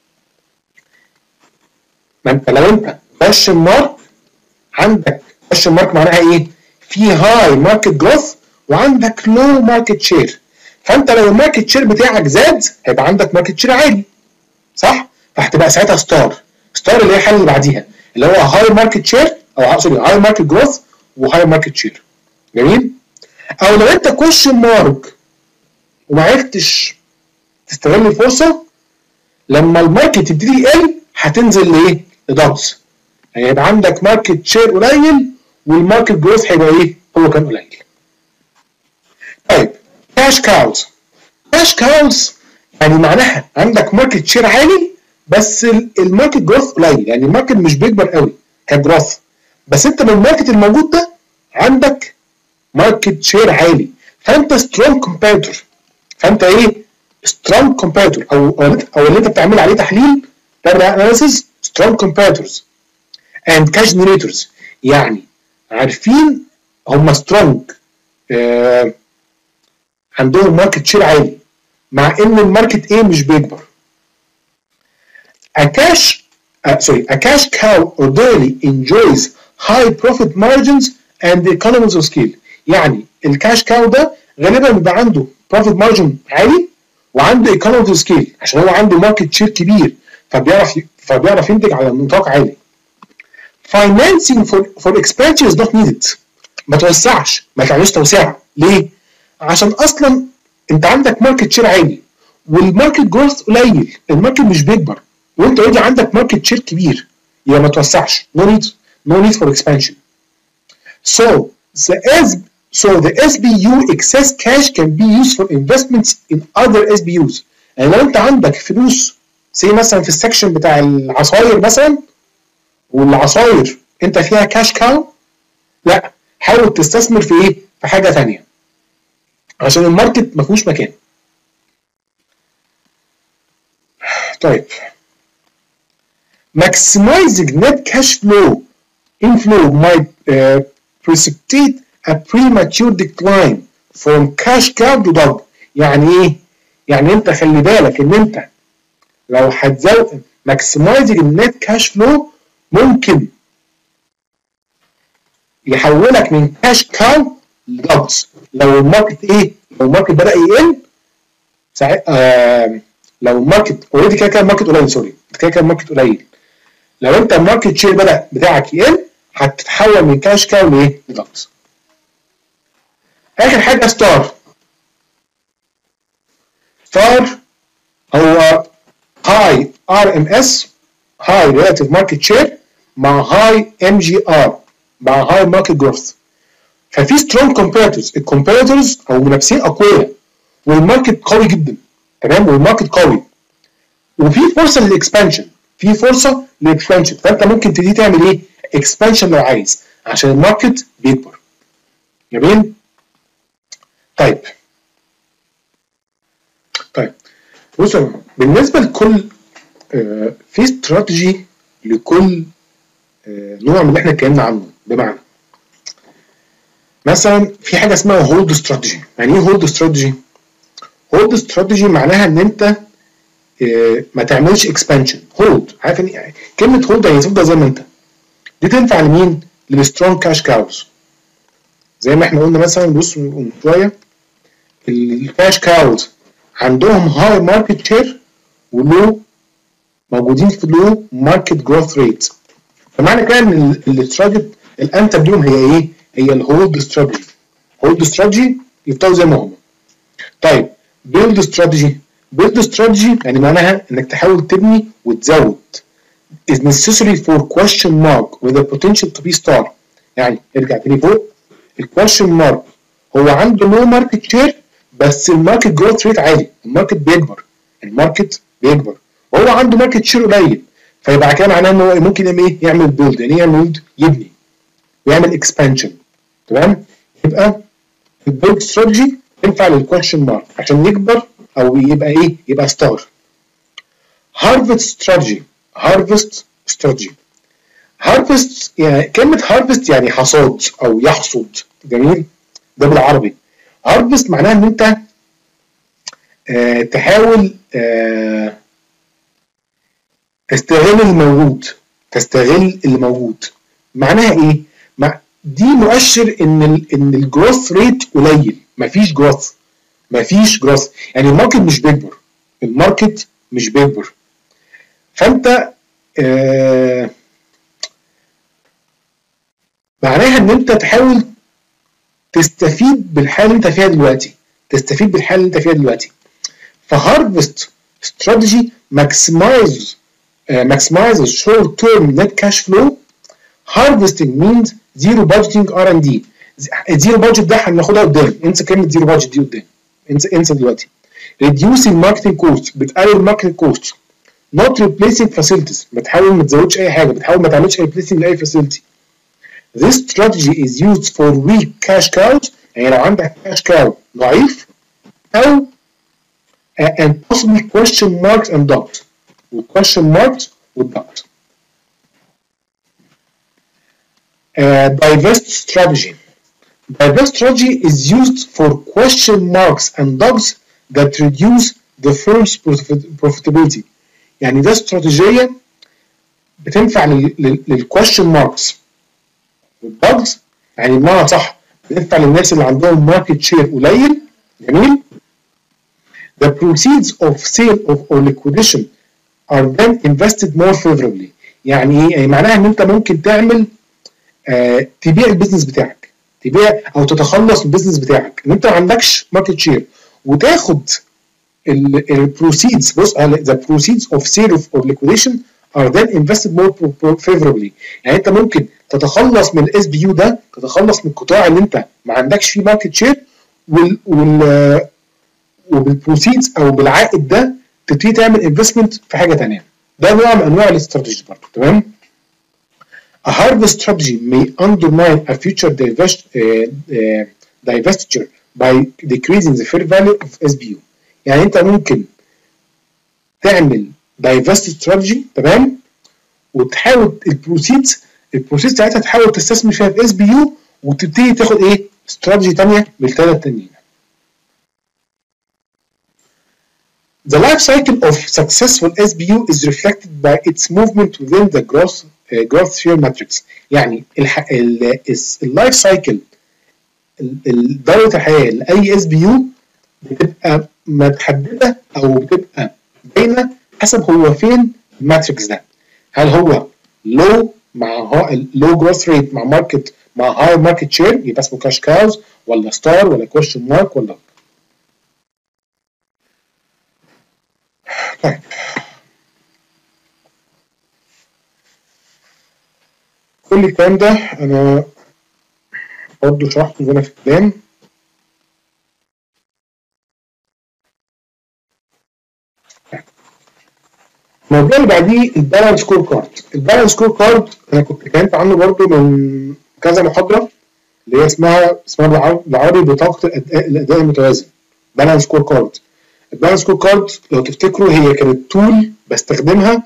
ما انت لو انت question mark، عندك question mark معناها ايه؟ في هاي ماركت جروث وعندك لو ماركت شير، فانت لو الماركت شير بتاعك زاد هيبقى عندك ماركت شير عالي، صح؟ فهتبقى ساعتها ستار. ستار اللي هي الحاله اللي بعديها اللي هو هاي ماركت شير او سوري هاي ماركت جروث وهاي ماركت شير. جميل؟ او لو انت كويشن مارك وما عرفتش تستغل الفرصه، لما الماركت يبتدي يقل هتنزل لايه؟ لدوجز. يعني هيبقى عندك ماركت شير قليل والماركت جروث هيبقى ايه؟ هو كان قليل. طيب كاش كاوز. كاش كاوز يعني معناها عندك ماركت شير عالي بس الماركت جروث قليل، يعني الماركت مش بيكبر قوي كجروث، بس انت من الماركت الموجود ده عندك ماركت شير عالي، فانت سترونج كومبيتور، فانت ايه؟ سترونج كومبيتور او او اللي انت بتعمل عليه تحليل تعمل اناليسيس سترونج كومبيتورز اند كاش جنريتورز، يعني عارفين هم سترونج آه عندهم ماركت شير عالي مع ان الماركت ايه؟ مش بيكبر. A cash uh, sorry a cash cow ordinarily enjoys high profit margins and economies of scale. يعني الكاش كاو ده غالبا بيبقى عنده profit margin عالي وعنده economies of scale عشان هو عنده ماركت شير كبير، فبيعرف فبيعرف ينتج على نطاق عالي. Financing for for expansion is not needed. ما توسعش، ما تعملش توسعه. ليه؟ عشان اصلا انت عندك ماركت شير عالي والماركت جروث قليل، الماركت مش بيكبر، وانت اوريدي عندك ماركت شير كبير، يبقى ما توسعش. no need no need for expansion. So the S so the S B U excess cash can be used for investments in other S B Us. يعني لو انت عندك فلوس زي مثلا في السكشن بتاع العصاير مثلا، والعصاير انت فيها كاش كاو، لا حاول تستثمر في ايه؟ في حاجه ثانيه عشان الماركت ما فيهوش مكان. طيب maximizing net cash flow inflow might uh, precipitate a premature decline from cash cow to dog. يعني ايه؟ يعني انت خلي بالك ان انت لو هتزود maximizing النت كاش فلو ممكن يحولك من كاش كاو لدوجز. لو الماركت ايه؟ لو الماركت بدأ يقل ساعتها آه لو الماركت اوريدي كده كده الماركت قليل، سوري كده كده الماركت قليل، لو انت الماركت شير بدأ بتاعك يقل هتتحول من كاش كاو لايه؟ لدوجز. اخر حاجه ستار. ستار هو هاي ار ام اس، هاي ريلاتيف ماركت شير مع هاي ام جي ار مع هاي ماركت جروث. ففي سترونج كومبيرتورز، الكومبيرتورز او منافسين اقوياء والماركت قوي جدا، تمام، والماركت قوي وفي فرصه للاكسبانشن، في فرصه للاكسبانشن، فانت ممكن تبتدي تعمل ايه؟ اكسبانشن لو عايز عشان الماركت بيكبر. جميل؟ طيب طيب بصوا بالنسبه لكل آه في استراتيجي لكل آه نوع من اللي احنا اتكلمنا عنه. بمعنى مثلا في حاجه اسمها هولد استراتيجي. يعني ايه هولد استراتيجي؟ هولد استراتيجي معناها ان انت آه ما تعملش اكسبانشن. هولد، عارف يعني كلمه هولد يعني تفضل زي ما انت. دي تنفع لمين؟ للسترونج كاش كاوز. زي ما احنا قلنا مثلا، بص من شويه الكاش كاوز عندهم هاي ماركت شير ولو موجودين في لو ماركت جروث ريت. فمعنى كده ان الاستراتيجي الانسب ليهم هي ايه؟ هي الهولد استراتيجي. هولد استراتيجي يفضلوا زي ما هم. طيب بيلد استراتيجي. بيلد استراتيجي يعني معناها انك تحاول تبني وتزود. is necessary for question mark with a potential to be star. يعني ارجع تاني فوق، الكويشن مارك هو عنده لو ماركت شير بس الماركت جروث ريت عالي، الماركت بيكبر، الماركت بيكبر وهو عنده ماركت شير قليل، فيبقى كده معناه ان هو ممكن يعمل ايه؟ يعمل بيلد. يعني ايه يعمل بيلد؟ يبني ويعمل اكسبانشن. تمام؟ يبقى البيلد استراتيجي ينفع للكويشن مارك عشان يكبر او يبقى ايه؟ يبقى ستار. هارفست استراتيجي. هارفست استراتيجي. هارفست يعني كلمة هارفست يعني حصاد او يحصد. جميل؟ ده بالعربي. هارفست معناها ان انت آه تحاول آه تستغل الموجود، تستغل اللي موجود. معناها ايه؟ مع دي مؤشر ان ال ان الجروث ريت قليل، مفيش جروث، مفيش جروث، يعني الماركت مش بيكبر، الماركت مش بيكبر. فانت آه معناها ان انت تحاول تستفيد بالحاله اللي انت فيها دلوقتي، تستفيد بالحاله اللي انت فيها دلوقتي. فهارفست استراتيجي maximize uh, maximizes short term net cash flow. Harvesting means zero budgeting ار اند دي. الزيرو بادجت ده هناخدها قدام، انسى كلمه زيرو بادجت دي قدام، انسى انسى دلوقتي. reducing marketing cost، بتقلل marketing cost. not replacing facilities، بتحاول ما تزودش اي حاجه، بتحاول ما تعملش replacing لاي facility. This strategy is used for weak cash cows. يعني لو عندك cash cow ضعيف أو uh, and possibly question marks and doubts. question marks with doubts. Uh, divest strategy. Divest strategy is used for question marks and doubts that reduce the firm's profitability. يعني ده استراتيجية بتنفع للquestion marks والدوجز، يعني بمعنى صح بينفع للناس اللي عندهم ماركت شير قليل. جميل؟ The proceeds of sale of or liquidation are then invested more favorably. يعني ايه؟ يعني معناها ان انت ممكن تعمل آه تبيع البيزنس بتاعك، تبيع او تتخلص من البيزنس بتاعك، ان انت ما عندكش ماركت شير وتاخد البروسيدز. بص the proceeds of sale or liquidation are then invested more favorably. يعني انت ممكن تتخلص من الاس بي يو ده، تتخلص من القطاع اللي انت ما عندكش فيه ماركت شير، وال وال وبالبروسيدز او بالعائد ده تبتدي تعمل انفستمنت في حاجه ثانيه. ده نوع من انواع الاستراتيجي برضه. تمام. A harvest strategy may undermine a future divest, uh, uh, divestiture by decreasing the fair value of اس بي يو. يعني انت ممكن تعمل divest strategy، تمام، وتحاول البروسيدز البروسيدز بتاعتها تحاول تستثمر فيها في اس بي يو، وتبتدي تاخد ايه؟ استراتيجي ثانيه بالثلاثه التانيين. The life cycle of successful اس بي يو is reflected by its movement within the growth uh, growth sphere matrix. يعني اللايف سايكل دورة الحياة لأي اس بي يو بتبقى متحددة أو بتبقى باينة حسب هو فين الماتريكس ده. هل هو لو مع لو جروث ريت مع ماركت مع هاي ماركت شير يبقى اسمه كاش كاوز، ولا ستار، ولا كويشن مارك، ولا طيب. كل الكلام ده انا برضه شرحته هنا في الكلام. الموضوع اللي بعديه البالانس سكور كارد. البالانس سكور كارد انا كنت اتكلمت عنه برضه من كذا محاضره، اللي هي اسمها اسمها بالعربي بطاقه الاداء الاداء المتوازن. بالانس سكور كارد. البالانس سكور كارد لو تفتكروا هي كانت تول بستخدمها،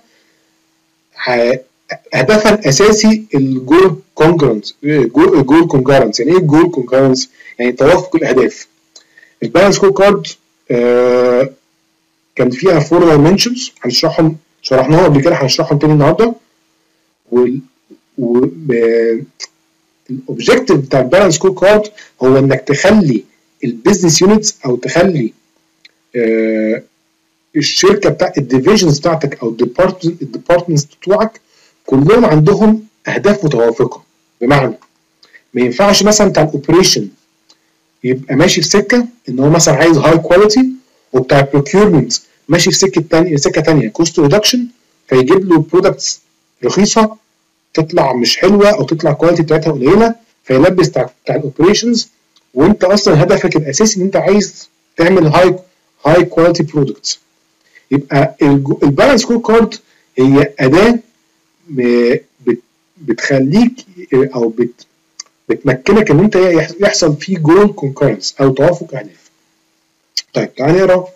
هدفها الاساسي الجول كونجرنس. جول كونجرنس يعني ايه الجول كونجرنس؟ يعني توافق الاهداف. البالانس سكور كارد آه كان فيها فور دايمنشنز هنشرحهم، شرحناهم قبل كده، هنشرحهم تاني النهارده. وال و الاوبجيكتيف بتاع البالانس سكور كارد هو انك تخلي البيزنس يونتس او تخلي آه الشركه بتاع الديفيجنز بتاعتك او الديبارتمنتس بتوعك كلهم عندهم اهداف متوافقه. بمعنى ما ينفعش مثلا بتاع الاوبريشن يبقى ماشي في سكه ان هو مثلا عايز هاي كواليتي، وبتاع البروكيورمنت ماشي في سكه ثانيه سكه ثانيه كوست ريدكشن، فيجيب له برودكتس رخيصه تطلع مش حلوه او تطلع الكواليتي بتاعتها قليله، فيلبس بتاع بتاع الاوبريشنز. وانت اصلا هدفك الاساسي ان انت عايز تعمل هاي هاي كواليتي برودكتس. يبقى البالانس سكور كارد هي اداه بتخليك او بت بتمكنك ان انت يحصل فيه جول كونكورنس او توافق اهداف. طيب تعالى نقرا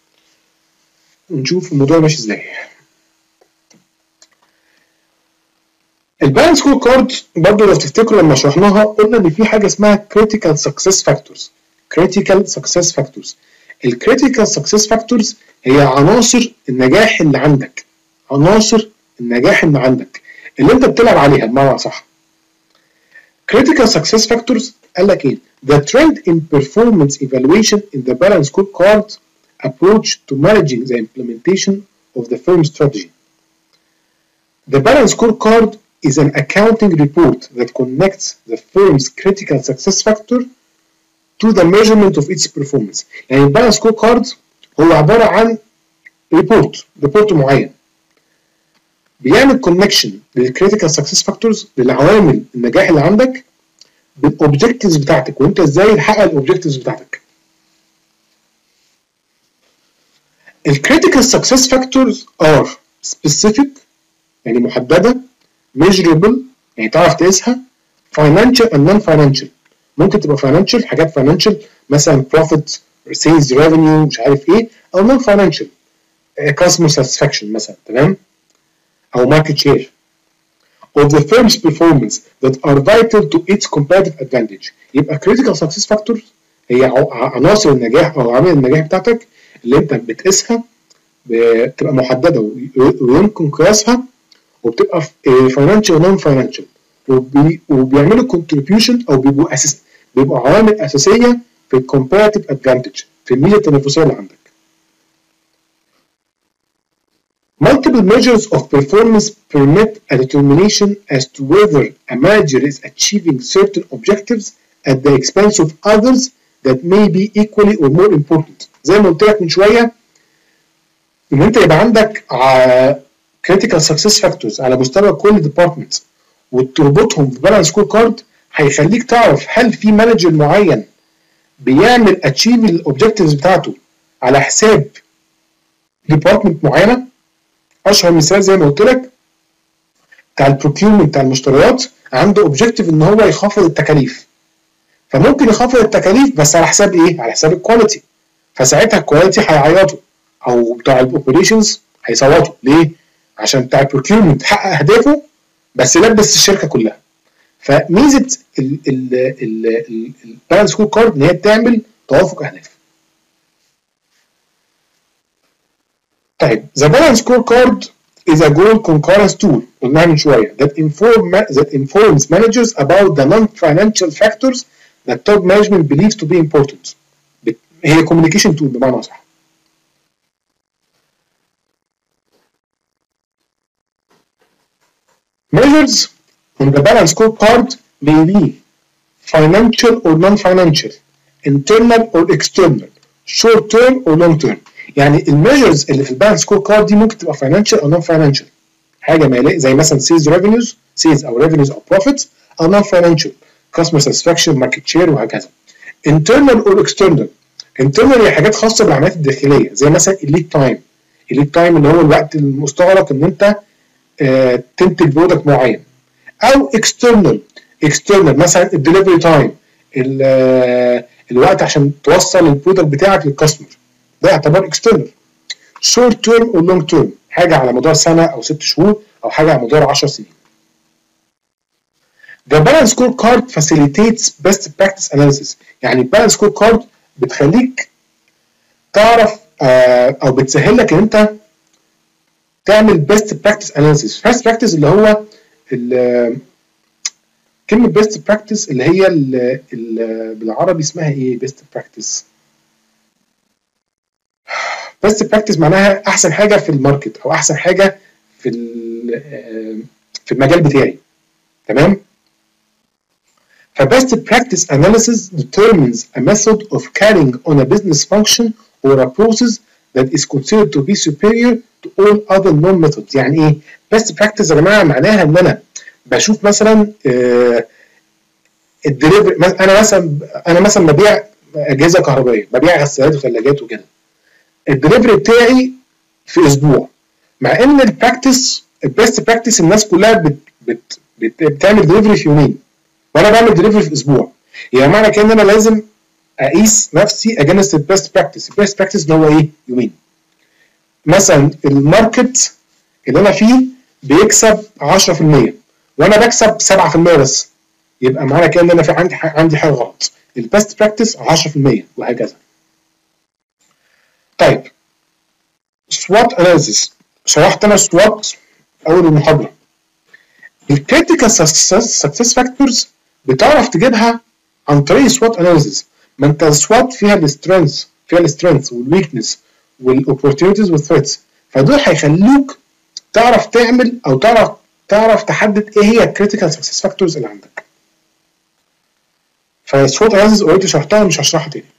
ونشوف الموضوع ماشي ازاي. البالانس سكور كارد برضه لو تفتكروا لما شرحناها قلنا ان في حاجه اسمها كريتيكال سكسس فاكتورز. كريتيكال سكسس فاكتورز الكريتيكال سكسس فاكتورز هي عناصر النجاح اللي عندك، عناصر النجاح اللي عندك اللي انت بتلعب عليها بمعنى صح. critical success factors قال لك ايه؟ The trend in performance evaluation in the balance scorecard approach to managing the implementation of the firm strategy. The balance scorecard is an accounting report that connects the firm's critical success factor to the measurement of its performance. يعني البالانس سكور كارد هو عباره عن ريبورت ريبورت معين بيعمل كونكشن للكريتيكال سكسس فاكتورز، للعوامل النجاح اللي عندك بالاوبجكتيفز بتاعتك، وانت ازاي تحقق الاوبجكتيفز بتاعتك. الكريتيكال سكسس فاكتورز ار سبيسيفيك يعني محدده، ميجربل يعني تعرف تقيسها، فاينانشال اند نون فاينانشال. ممكن تبقى فاينانشال، حاجات فاينانشال مثلا بروفيت، سيلز ريفينيو، مش عارف ايه، او نون فاينانشال كاستمر ساتسفاكشن مثلا، تمام، او ماركت شير of the firm's performance that are vital to its competitive advantage. يبقى critical success factors هي عناصر النجاح او عوامل النجاح بتاعتك اللي انت بتقيسها، بتبقى محدده ويمكن قياسها، وبتبقى فاينانشال ونون فاينانشال، وبيعملوا contribution او بيبقوا اساس بيبقوا عوامل اساسيه في الكومبيتيتيف ادفانتج، في الميزه التنافسيه اللي عندك. Multiple measures of performance permit a determination as to whether a manager is achieving certain objectives at the expense of others that may be equally or more important. زي ما قلت لك من شويه ان انت يبقى عندك critical success factors على مستوى كل ديبارتمنت وتربطهم في بالانس سكور كارد، هيخليك تعرف هل في مانجر معين بيعمل اتشيف الاوبجكتيفز بتاعته على حساب ديبارتمنت معينه. اشهر مثال زي ما قلت لك بتاع البروكيومنت بتاع المشتريات، عنده اوبجكتيف ان هو يخفض التكاليف، فممكن يخفض التكاليف بس على حساب ايه؟ على حساب الكواليتي، فساعتها الكواليتي هيعيطوا او بتاع الاوبريشنز هيصوتوا ليه؟ عشان بتاع البروكيومنت حقق اهدافه بس لبس الشركه كلها. فميزه البالانس سكور كارد ان هي بتعمل توافق اهداف. طيب the balance scorecard is a goal concurrence tool قلناها من شويه that inform that informs managers about the non-financial factors that top management believes to be important. هي communication tool بمعنى صح. Measures on the balance scorecard may be financial or non-financial, internal or external, short term or long term. يعني الميجرز اللي في البالانس سكور كارد دي ممكن تبقى فاينانشال او نون فاينانشال، حاجه ماليه زي مثلا سيلز ريفينيوز سيلز او ريفينيوز او بروفيتس، او نون فاينانشال كاستمر ساتسفاكشن ماركت شير وهكذا. انترنال اور اكسترنال، انترنال هي حاجات خاصه بالعمليات الداخليه زي مثلا الليد تايم، الليد تايم اللي هو الوقت المستغرق ان انت آه تنتج برودكت معين، او اكسترنال اكسترنال مثلا الدليفري تايم، الوقت عشان توصل البرودكت بتاعك للكاستمر، ده يعتبر اكسترنال. شورت تيرم او لونج تيرم، حاجه على مدار سنه او ست شهور او حاجه على مدار عشر سنين. The balance scorecard facilitates best practice analysis. يعني البالانس سكور كارد بتخليك تعرف آه او بتسهل لك ان انت تعمل best practice analysis. best practice اللي هو كلمه best practice اللي هي ال ال بالعربي اسمها ايه؟ best practice best practice معناها احسن حاجه في الماركت او احسن حاجه في في المجال بتاعي، تمام؟ ف best practice analysis determines a method of carrying on a business function or a process that is considered to be superior to all other known methods. يعني ايه best practice يا جماعه؟ معناها ان انا بشوف مثلا الدليفري، انا مثلا انا مثلا ببيع اجهزه كهربائيه، ببيع غسالات وثلاجات وكده، الدليفري بتاعي في اسبوع، مع ان البراكتس البيست براكتس الناس كلها بت بت بت بتعمل دليفري في يومين وانا بعمل دليفري في اسبوع. يعني معنى كده ان انا لازم اقيس نفسي اجنست البيست براكتس. البيست براكتس اللي هو ايه؟ يومين. مثلا الماركت اللي انا فيه بيكسب عشرة في المية وانا بكسب سبعة في المية بس، يبقى معنى كده ان انا في عندي عندي حاجه غلط. البيست براكتس عشرة في المية وهكذا. طيب SWOT analysis، شرحت انا SWOT اول المحاضره. الكريتيكال سكسس فاكتورز بتعرف تجيبها عن طريق SWOT analysis. ما انت SWOT فيها السترينث فيها السترينث والويكنس والاوبورتيونيتيز والثريتس، فدول هيخلوك تعرف تعمل او تعرف تعرف تحدد ايه هي الكريتيكال سكسس فاكتورز اللي عندك. فالسوت اناليسيس اوريدي شرحتها مش هشرحها تاني.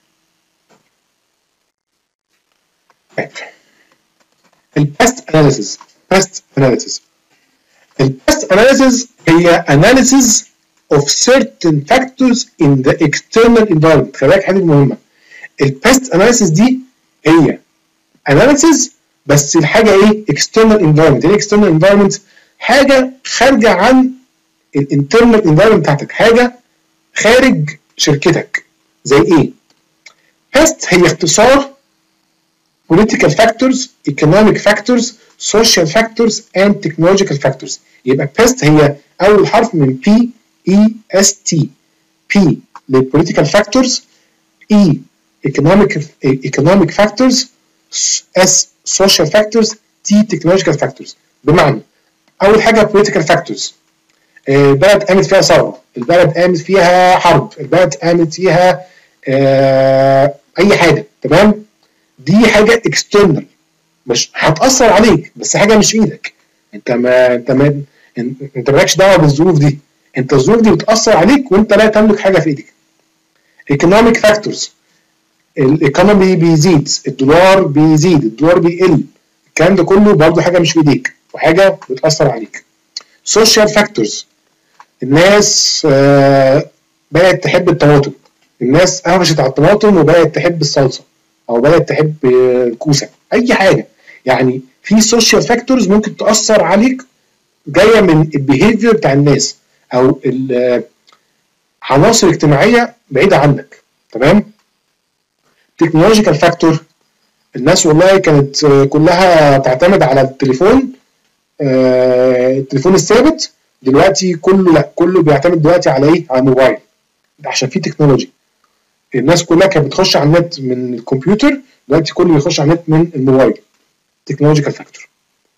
طيب الباست اناليسيس باست اناليسيس الباست اناليسيس هي analysis of certain factors in the external environment. خلي بالك حاجه مهمه، الباست اناليسيس دي هي اناليسيس بس الحاجه ايه؟ external environment. يعني external environment حاجه خارجه عن الانترنال environment بتاعتك، حاجه خارج شركتك. زي ايه؟ باست هي اختصار political factors, economic factors, social factors and technological factors. يبقى باست هي اول حرف من P E S T. P للpolitical factors، E economic economic factors، S social factors، T technological factors. بمعنى اول حاجه political factors، البلد قامت فيها ثوره، البلد قامت فيها حرب، البلد قامت فيها آه اي حاجه، تمام؟ دي حاجه اكسترنال مش هتاثر عليك بس حاجه مش في ايدك، انت ما انت ما انت مالكش دعوه بالظروف دي، انت الظروف دي بتاثر عليك وانت لا تملك حاجه في ايدك. economic factors، الايكونومي بيزيد، الدولار بيزيد، الدولار بيقل، الكلام ده كله برضه حاجه مش في ايديك وحاجه بتاثر عليك. social factors، الناس آه بقت تحب الطماطم، الناس قفشت على الطماطم وبقت تحب الصلصه او بقت تحب الكوسه، اي حاجه يعني في social factors ممكن تاثر عليك جايه من البيهيفير بتاع الناس او عناصر اجتماعيه بعيده عنك. تمام. تكنولوجيكال فاكتور، الناس والله كانت كلها تعتمد على التليفون، التليفون الثابت، دلوقتي كله لا كله بيعتمد دلوقتي على ايه؟ على الموبايل، عشان في تكنولوجي. الناس كلها كانت بتخش على النت من الكمبيوتر، دلوقتي كله بيخش على النت من الموبايل. تكنولوجيكال فاكتور.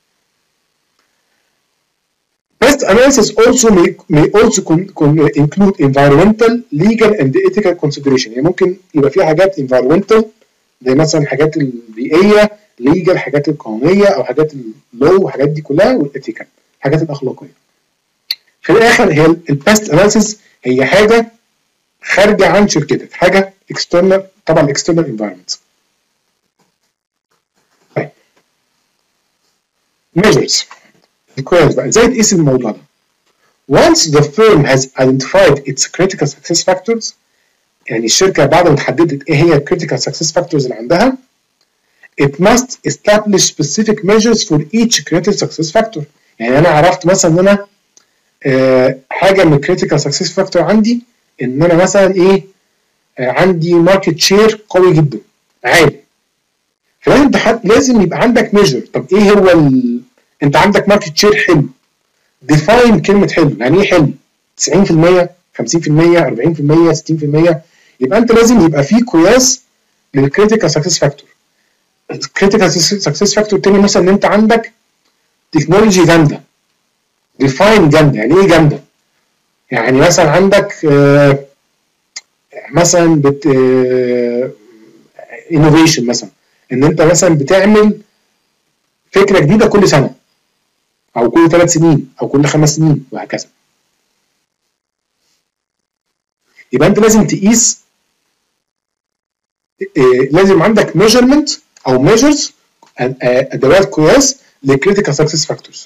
Pest analysis also may, may also con, con, include environmental, legal and ethical consideration. يعني ممكن يبقى فيها حاجات environmental زي مثلا الحاجات البيئيه، legal حاجات القانونيه او حاجات اللو وحاجات دي كلها، والethical الحاجات الاخلاقيه. في الاخر هي البيست اناليسيس هي حاجه خارجه عن شركتك، حاجه external طبعا external environment. طيب measures كويس بقى ازاي تقيس الموضوع ده؟ Once the firm has identified its critical success factors، يعني الشركة بعد ما حددت ايه هي critical success factors اللي عندها، it must establish specific measures for each critical success factor. يعني انا عرفت مثلا ان انا آه حاجة من critical success factor عندي ان انا مثلا ايه آه عندي market share قوي جدا عالي، فلازم لازم يبقى عندك measure. طب ايه هو ال... انت عندك ماركت شير حلو، ديفاين كلمه حلو، يعني ايه حلو؟ تسعين في المية، خمسين في المية، أربعين في المية، ستين في المية، يبقى انت لازم يبقى في قياس للكريتيكال سكسس فاكتور. الكريتيكال سكسس فاكتور التاني مثلا ان انت عندك تكنولوجي جامده، ديفاين جامده، يعني ايه جامده؟ يعني مثلا عندك آه مثلا بت انوفيشن، مثلا ان انت مثلا بتعمل فكره جديده كل سنه او كل ثلاث سنين او كل خمس سنين وهكذا. يبقى انت لازم تقيس، لازم عندك ميجرمنت او ميجرز، ادوات قياس للكريتيكال سكسس فاكتورز.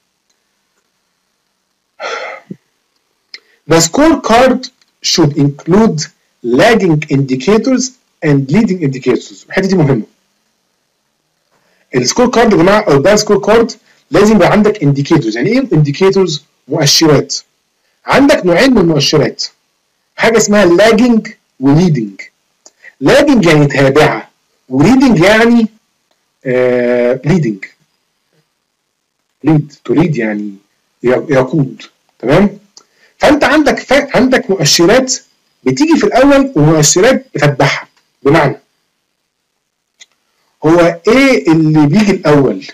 The scorecard should include lagging indicators and leading indicators. الحته دي مهمه. السكور كارد يا جماعه او ده سكور كارد لازم يبقى عندك انديكيتورز. يعني ايه انديكيتورز؟ مؤشرات. عندك نوعين من المؤشرات، حاجه اسمها لاجنج وليدنج. لاجنج يعني تابعه، وليدنج يعني آه ليدنج، ليد تو ليد يعني يقود. تمام. فانت عندك ف... عندك مؤشرات بتيجي في الاول ومؤشرات بتتبعها. بمعنى هو ايه اللي بيجي الاول؟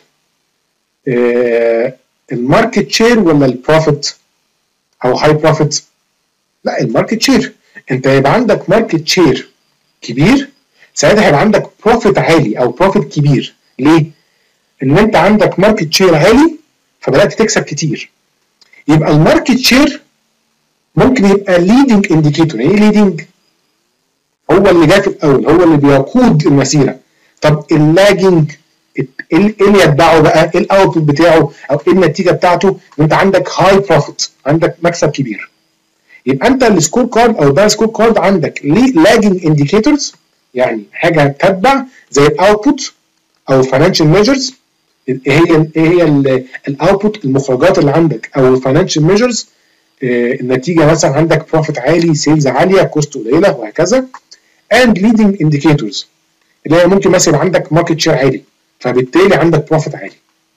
آه الماركت شير ولا البروفيت او هاي بروفيت؟ لا الماركت شير. انت يبقى عندك ماركت شير كبير، ساعتها هيبقى عندك بروفيت عالي او بروفيت كبير. ليه؟ ان انت عندك ماركت شير عالي فبدات تكسب كتير. يبقى الماركت شير ممكن يبقى ليدنج انديكيتور. يعني ايه ليدنج؟ هو اللي جاي في الاول، هو اللي بيقود المسيره. طب اللاجنج ايه اللي يتبعه بقى؟ ايه الاوتبوت بتاعه او ايه النتيجه بتاعته؟ ان انت عندك هاي بروفيت، عندك مكسب كبير. يبقى انت السكور كارد او ده سكور كارد عندك ليه لاجنج انديكيتورز، يعني حاجه تتبع زي الاوتبوت او فاينانشال ميجرز. ايه هي ايه هي الاوتبوت، المخرجات اللي عندك او الفاينانشال ميجرز. إيه النتيجه؟ مثلا عندك بروفيت عالي، سيلز عاليه، كوست قليله وهكذا. اند ليدنج انديكيتورز اللي هي ممكن مثلا يبقى عندك ماركت شير عالي فبالتالي عندك بروفيت عالي.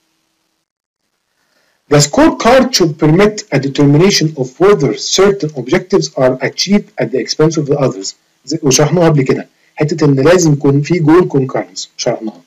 The scorecard should permit a determination of whether certain objectives are achieved at the expense of the others. وشرحناها قبل كده حته ان لازم يكون في جول concurrence، شرحناها.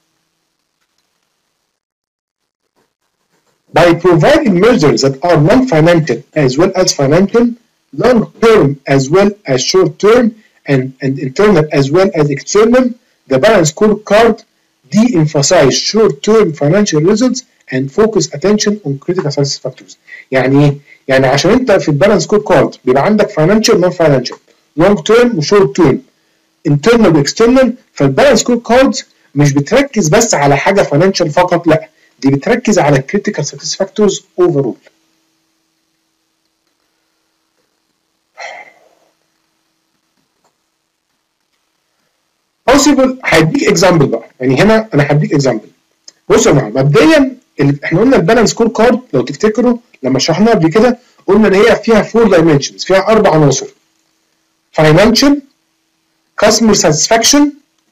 By providing measures that are non-financial as well as financial, long-term as well as short-term, and, and internal as well as external, the balanced scorecard de-emphasize short-term financial results and focus attention on critical success factors. يعني ايه؟ يعني عشان انت في البالانس سكور كارد بيبقى عندك financial non financial لونج تيرم وشورت تيرم، انترنال واكسترنال. فالبالانس سكور كارد مش بتركز بس على حاجه فاينانشال فقط، لا دي بتركز على الكريتيكال سكسس فاكتورز اوفرول. possible هديك اكزامبل بقى، يعني هنا انا هديك اكزامبل. بصوا يا جماعه مبدئيا احنا قلنا البالانس سكور كارد لو تفتكروا لما شرحناها قبل كده قلنا ان هي فيها فور دايمنشنز، فيها اربع عناصر: financial، customer satisfaction،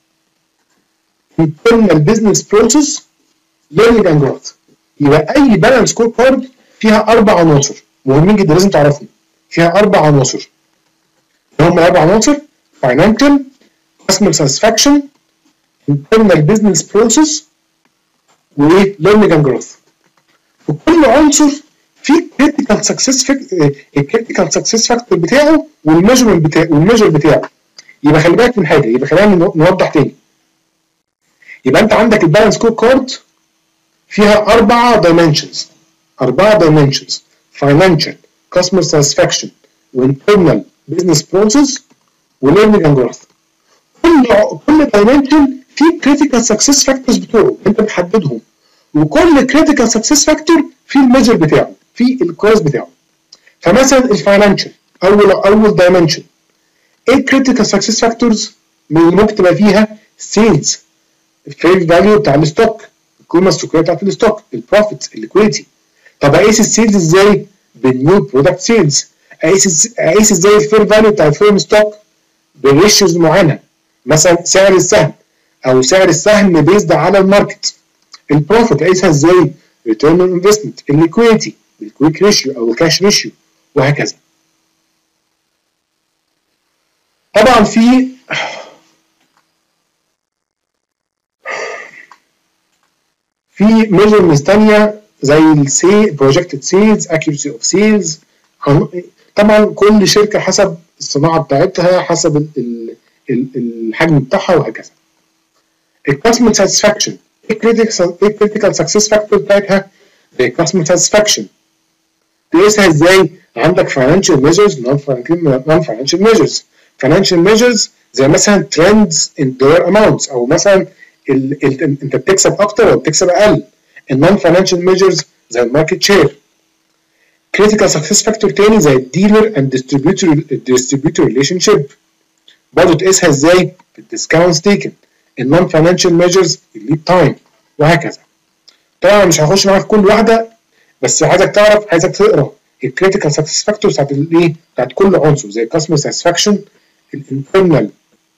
internal business process، learning and growth. يبقى اي بالانس سكور كارد فيها اربع عناصر مهمين جدا لازم تعرفهم، فيها اربع عناصر. هم اربع عناصر: financial، customer satisfaction، internal business process، وايه learning and growth. وكل عنصر فيه critical success الكريتيكال سكسس فاكتور بتاعه والميجرمنت بتاعه والميجر بتاعه. يبقى خلي بالك من حاجه، يبقى خلينا نوضح تاني. يبقى انت عندك البالانس سكور كارد فيها اربع دايمنشنز، اربعه دايمنشنز: financial، customer satisfaction، وinternal business process، وlearning and growth. كل كل دايمنشن فيه critical success factors بتوعه انت بتحددهم، وكل critical success factor فيه الميجر بتاعه، فيه الكويس بتاعه. فمثلا الفاينانشال اول اول دايمنشن، ايه الكريتيكال سكسس فاكتورز اللي ممكن تبقى فيها؟ سيلز، الفير فاليو بتاع الستوك، القيمه السوقيه بتاعت الستوك، البروفيت، الليكويديتي. طب اقيس السيلز ازاي؟ بالنيو برودكت سيلز. اقيس اقيس ازاي الفير فاليو بتاع الفيرم ستوك؟ بريشيوز معينه، مثلا سعر السهم او سعر السهم بيزد على الماركت. البروفيت اقيسها ازاي؟ ريتيرن اون انفستمنت، الليكويديتي، الكويك ريشيو او الكاش ريشيو، وهكذا. طبعا في في ميجرمنتس ثانيه زي السي بروجكتد سيلز، اكيورسي اوف سيلز. طبعا كل شركه حسب الصناعه بتاعتها، حسب ال ال الحجم بتاعها، وهكذا. الكاستمر ساتسفاكشن، ايه الكريتيكال سكسس فاكتور بتاعتها؟ الكاستمر ساتسفاكشن تقيسها ازاي؟ عندك financial measures، non financial measures. financial measures زي مثلا trends in dollar amounts، او مثلا ال ال انت بتكسب اكتر ولا بتكسب اقل. النون financial measures زي الماركت شير. critical success factor تاني زي الديلر and distributor distributor relationship، برضه تقيسها ازاي؟ الديسكاونتس تيكن. النون financial measures الليد تايم، وهكذا. طبعا مش هخش معاك في كل واحده، بس عايزك تعرف، عايزك تقرا الكريتيكال سكسس فاكتورز بتاعت الايه؟ بتاعت كل عنصر، زي الكاستمر ساتسفاكشن، الانترنال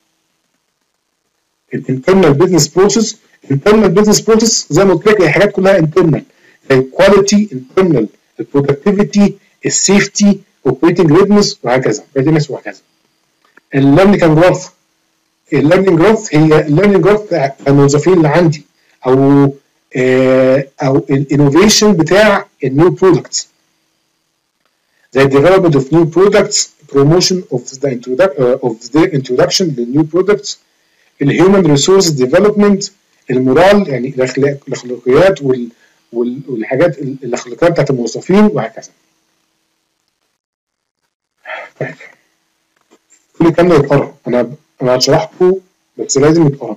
الانترنال بزنس بروسيس. الانترنال بزنس بروسيس زي ما قلت لك هي حاجات كلها انترنال، زي الكواليتي انترنال، البرودكتيفيتي، السيفتي، اوبريتنج ريدنس، وهكذا ريدنس وهكذا. الليرنينج اند جروث، الليرنينج جروث هي الليرنينج جروث بتاع الموظفين اللي عندي، او او الانوفيشن بتاع النيو برودكتس، زي development of new products, promotion of the introduction of the introduction to new products, الhuman resource development، المورال يعني الاخلاقيات وال والحاجات الاخلاقيات بتاعت الموظفين، وهكذا. طيب كل الكلام ده يتقرا، انا انا شرحته بس لازم يتقرا.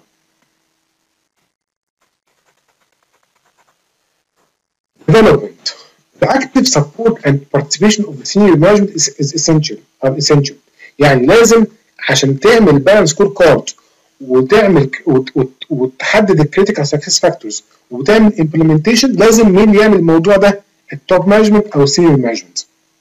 development. The active support and participation of the senior management is, is essential are essential. يعني لازم عشان تعمل بالانس سكور كارد وتعمل وتحدد الكريتيكال سكسس فاكتورز وتعمل امبلمنتيشن، لازم مين اللي يعمل الموضوع ده؟ التوب مانجمنت او السينيور مانجمنت.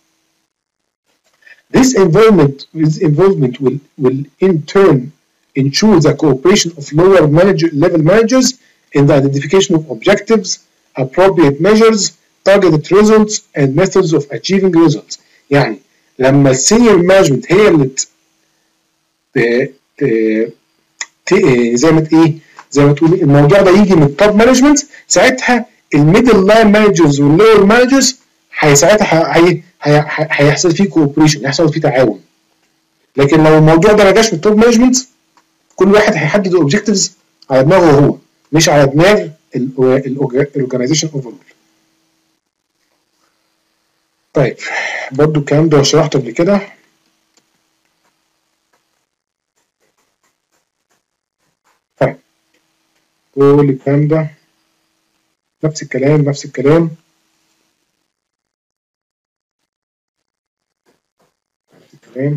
This involvement this involvement will will in turn ensure the cooperation of lower manager level managers in the identification of objectives, appropriate measures, targeted results and methods of achieving results. يعني لما السينيور مانجمنت هي اللي ت... ت... ت... زي ما ايه زي ما تقول الموضوع ده يجي من التوب مانجمنت، ساعتها الميدل لاين مانجرز واللور مانجرز ساعتها هي... هي... هيحصل فيه كوبريشن، هيحصل فيه تعاون. لكن لو الموضوع ده ما جاش من التوب مانجمنت، كل واحد هيحدد اوبجكتيفز على دماغه هو، مش على دماغ الاورجنايزيشن اوفرول. طيب برضو الكلام ده شرحته قبل كده. كل الكلام ده نفس الكلام نفس الكلام نفس الكلام.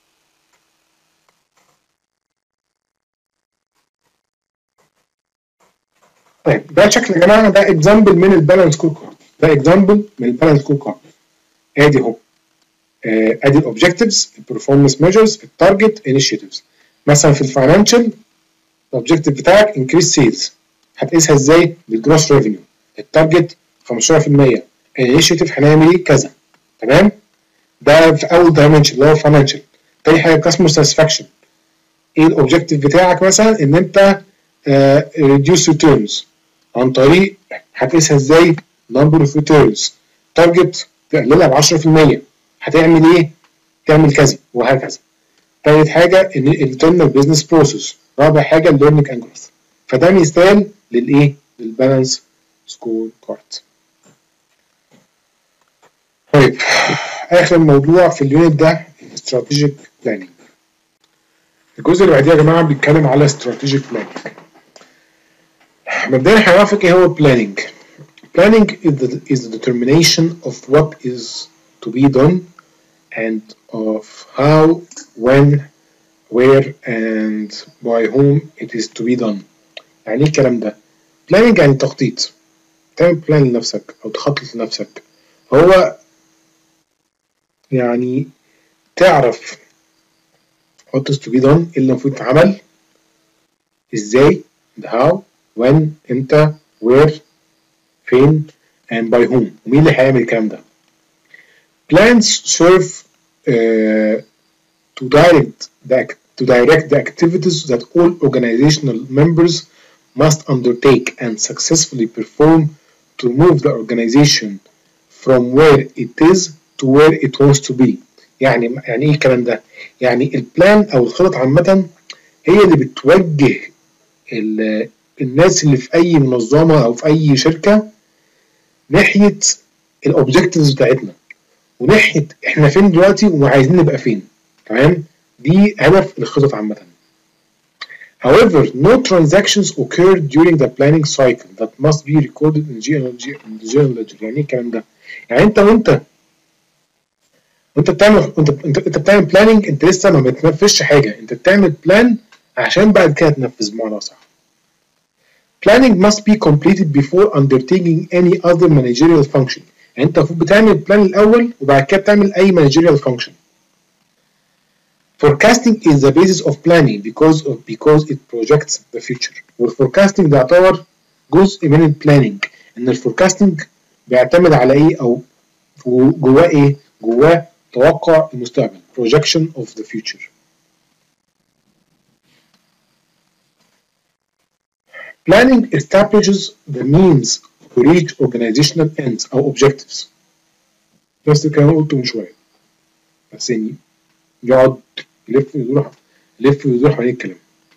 طيب ده شكل يا جماعه، ده اكزامبل من البالانس سكور كارد، ده اكزامبل من البالانس سكور كارد. ادي اهو آه، ادي الاوبجكتيفز، البرفورمانس ميجرز، التارجت، انيشيتيفز. مثلا في الفاينانشال الاوبجكتيف بتاعك انكريس سيلز، هتقيسها ازاي؟ بالجروس ريفينيو. التارجت خمستاشر في المية، الانيشيتيف هنعمل ايه؟ كذا. تمام؟ ده في اول دايمنشن اللي هو فاينانشال. تاني حاجه كاستمر ساتسفاكشن، ايه الاوبجكتيف بتاعك؟ مثلا ان انت ريديوس ريتيرنز عن طريق، هتقيسها ازاي؟ نمبر اوف ريتيرنز. تارجت تقللها ب عشرة في المية، هتعمل ايه؟ تعمل كذا وهكذا. تالت حاجه ان الانترنال بزنس بروسيس. رابع حاجه الليرنينج اند جروث. فده مثال للايه؟ للبالانس سكور كارد. طيب اخر موضوع في اليونت ده استراتيجيك بلاننج. الجزء اللي بعديه يا جماعه بيتكلم على استراتيجيك بلاننج. مبدئيا هنعرف ايه هو planning. Planning is the, is the determination of what is to be done and of how, when, where and by whom it is to be done. يعني ايه الكلام ده؟ planning يعني تخطيط. تعمل بلان لنفسك او تخطط لنفسك. هو يعني تعرف what is to be done، ايه اللي المفروض يتعمل، ازاي، how، when، امتى، where، فين، and by whom، ومين اللي هيعمل الكلام ده. Plans serve uh, to direct the to direct the activities that all organizational members must undertake and successfully perform to move the organization from where it is to where it wants to be. يعني يعني ايه الكلام ده؟ يعني البلان او الخطط عامة هي اللي بتوجه الناس اللي في اي منظمة او في اي شركة ناحية الاوبجكتيفز بتاعتنا، وناحية احنا فين دلوقتي وعايزين نبقى فين. تمام؟ دي هدف الخطط عامة. However, no transactions occur during the planning cycle that must be recorded in the journal ledger. يعني ايه الكلام ده؟ يعني انت وانت وانت بتعمل انت انت, انت بتعمل بلاننج، انت لسه ما بتنفذش حاجة، انت بتعمل بلان عشان بعد كده تنفذ بمعنى صح. Planning must be completed before undertaking any other managerial function. يعني انت المفروض بتعمل بلان الاول وبعد كده بتعمل اي managerial function. Forecasting is the basis of planning because of because it projects the future. والforecasting ده يعتبر جزء من البلاننج، ان الفوركاستنج بيعتمد على ايه او جواه ايه؟ جواه توقع المستقبل. projection of the future. Planning establishes the means to reach organizational ends او objectives. نفس الكلام اللي قلته من شويه، بس يعني يقعد يلف ويدور يلف ويدور حوالين الكلام.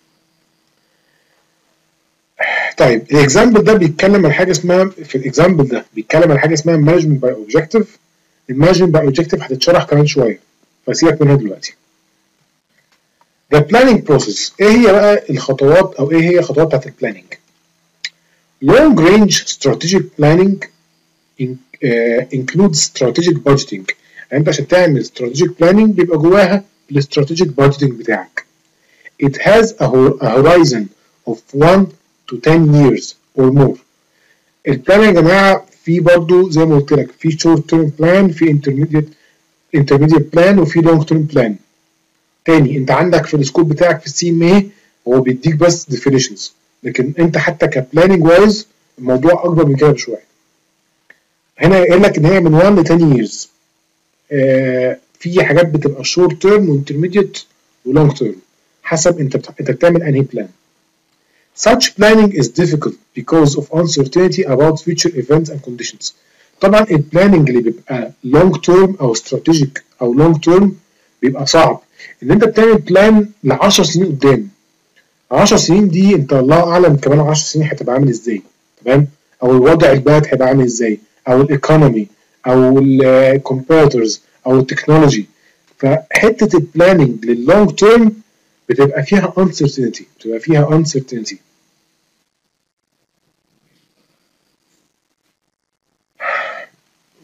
طيب الاكزامبل ده بيتكلم عن حاجه اسمها، في الاكزامبل ده بيتكلم عن حاجه اسمها مانجمنت باي اوبجكتيف. المانجمنت باي اوبجكتيف هتتشرح كمان شويه، فسيبك منها دلوقتي. The planning process، ايه هي بقى الخطوات او ايه هي الخطوات بتاعت البلاننج؟ Long range strategic planning in, uh, includes strategic budgeting. يعني انت عشان تعمل strategic planning بيبقى جواها الاستراتيجيك budgeting بتاعك. It has a, a horizon of one to ten years or more. البلان يا جماعه في برضو زي ما قلت لك في short term plan، في intermediate intermediate plan، وفي long term plan. تاني انت عندك في السكوب بتاعك في السي ام اي هو بيديك بس definitions، لكن انت حتى كبلاننج وايز الموضوع اكبر من كده بشويه. هنا يقول لك ان هي من one ل ten years. آه في حاجات بتبقى short term وانترميديت ولونج term حسب انت بت... انت بتعمل انهي بلان. Such planning is difficult because of uncertainty about future events and conditions. طبعا البلاننج اللي بيبقى long term او strategic او long term بيبقى صعب، ان انت بتعمل بلان ل عشر سنين قدام. عشر سنين دي انت الله اعلم كمان عشر سنين هتبقى عامل ازاي. تمام؟ او الوضع البلد هيبقى عامل ازاي، او الايكونومي او الكمبيوترز او التكنولوجي. فحته البلاننج لللونج تيرم بتبقى فيها uncertainty، بتبقى فيها uncertainty.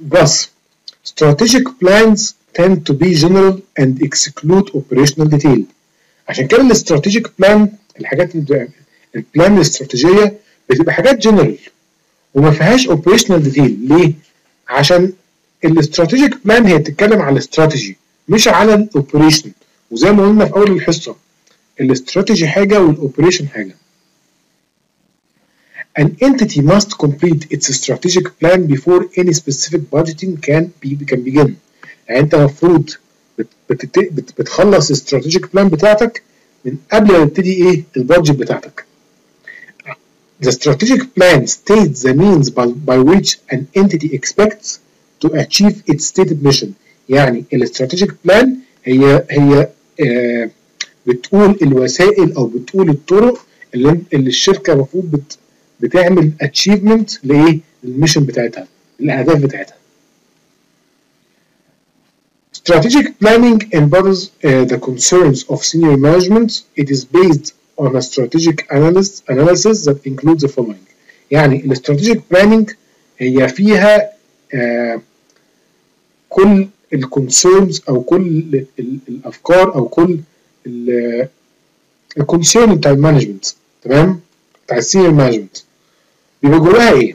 Thus, strategic plans tend to be general and exclude operational detail. عشان كده الاستراتيجيك بلان الحاجات البلان الاستراتيجيه بتبقى حاجات جنرال وما فيهاش اوبريشنال ديتيل. ليه؟ عشان الاستراتيجيك بلان هي بتتكلم على الاستراتيجي مش على الاوبريشن، وزي ما قلنا في اول الحصه الاستراتيجي حاجه والاوبريشن حاجه. An entity must complete its strategic plan before any specific budgeting can be can begin. يعني انت المفروض بت بت بتخلص الاستراتيجيك بلان بتاعتك من قبل ما تبتدي ايه البادجت بتاعتك. The strategic plan states the means by, by which an entity expects to achieve its stated mission. يعني الاستراتيجيك بلان هي هي آه بتقول الوسائل او بتقول الطرق اللي, اللي الشركه المفروض بت بتعمل achievement لايه؟ للميشن بتاعتها، الاهداف بتاعتها. Strategic planning embodies uh, the concerns of senior management. It is based on a strategic analysis, analysis that includes the following. يعني ال strategic planning هي فيها uh, كل ال concerns أو كل ال ال الأفكار أو كل ال ال concern بتاع المانجمنت، تمام؟ بتاع السينيور مانجمنت. بيبقى جواها إيه؟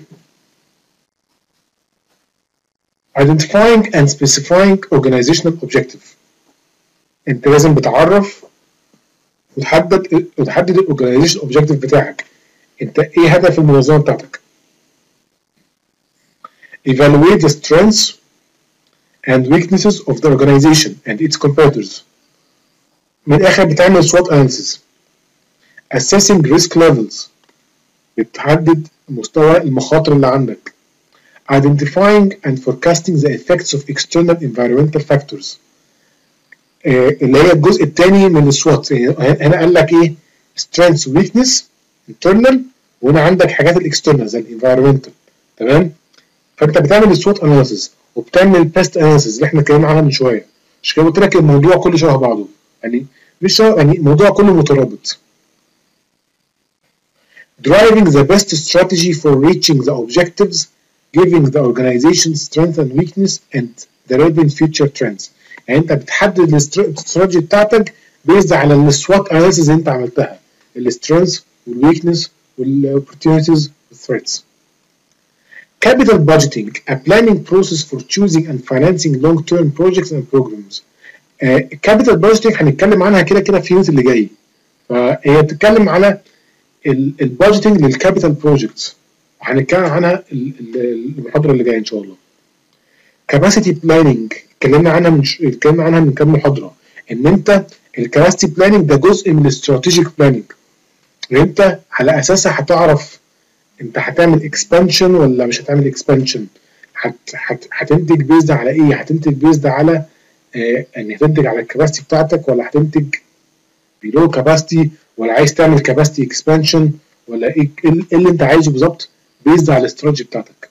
Identifying and specifying organizational objective. انت لازم بتعرف وتحدد وتحدد الاورجنايزيشن اوبجيكتيف بتاعك. انت ايه هدف المنظمه بتاعتك؟ Evaluate the strengths and weaknesses of the organization and its competitors. من الاخر بتعمل SWOT analysis. Assessing risk levels. بتحدد مستوى المخاطر اللي عندك. Identifying and forecasting the effects of external environmental factors. اللي هي الجزء الثاني من السوات. هنا قال لك ايه؟ strengths weakness internal، وهنا عندك حاجات الاكسترنال زي الانفايرمنتال، تمام؟ فانت بتعمل السوات اناليسيس وبتعمل البيست اناليسيس اللي احنا اتكلمنا عنها من شويه. مش كده قلت لك الموضوع كله شبه بعضه، يعني مش يعني الموضوع كله مترابط. Driving the best strategy for reaching the objectives, giving the organization strength and weakness and the relevant future trends. يعني انت بتحدد الاستراتيجي بتاعتك بيزد على السوات اناليسيس اللي انت عملتها، السترينث والويكنس والاوبورتيونيتيز والثريتس. Capital budgeting, a planning process for choosing and financing long-term projects and programs. الكابيتال uh, budgeting هنتكلم عنها كده كده في اليونت اللي جاي. فهي بتتكلم على البادجيتنج للكابيتال بروجكتس، وهنتكلم عنها المحاضره اللي جايه ان شاء الله. Capacity planning اتكلمنا عنها من ش... اتكلمنا عنها من كام محاضره، ان انت الكاباسيتي بلاننج ده جزء من الاستراتيجيك بلاننج، ان انت على اساسها هتعرف انت هتعمل اكسبانشن ولا مش هتعمل اكسبانشن، هت... هت... هتنتج بيزد على ايه؟ هتنتج بيزد على آه ان هتنتج على الكاباسيتي بتاعتك، ولا هتنتج بيلو كاباسيتي، ولا عايز تعمل كاباسيتي اكسبانشن، ولا ايه اللي انت عايزه بالظبط بيزد على الاستراتيجي بتاعتك.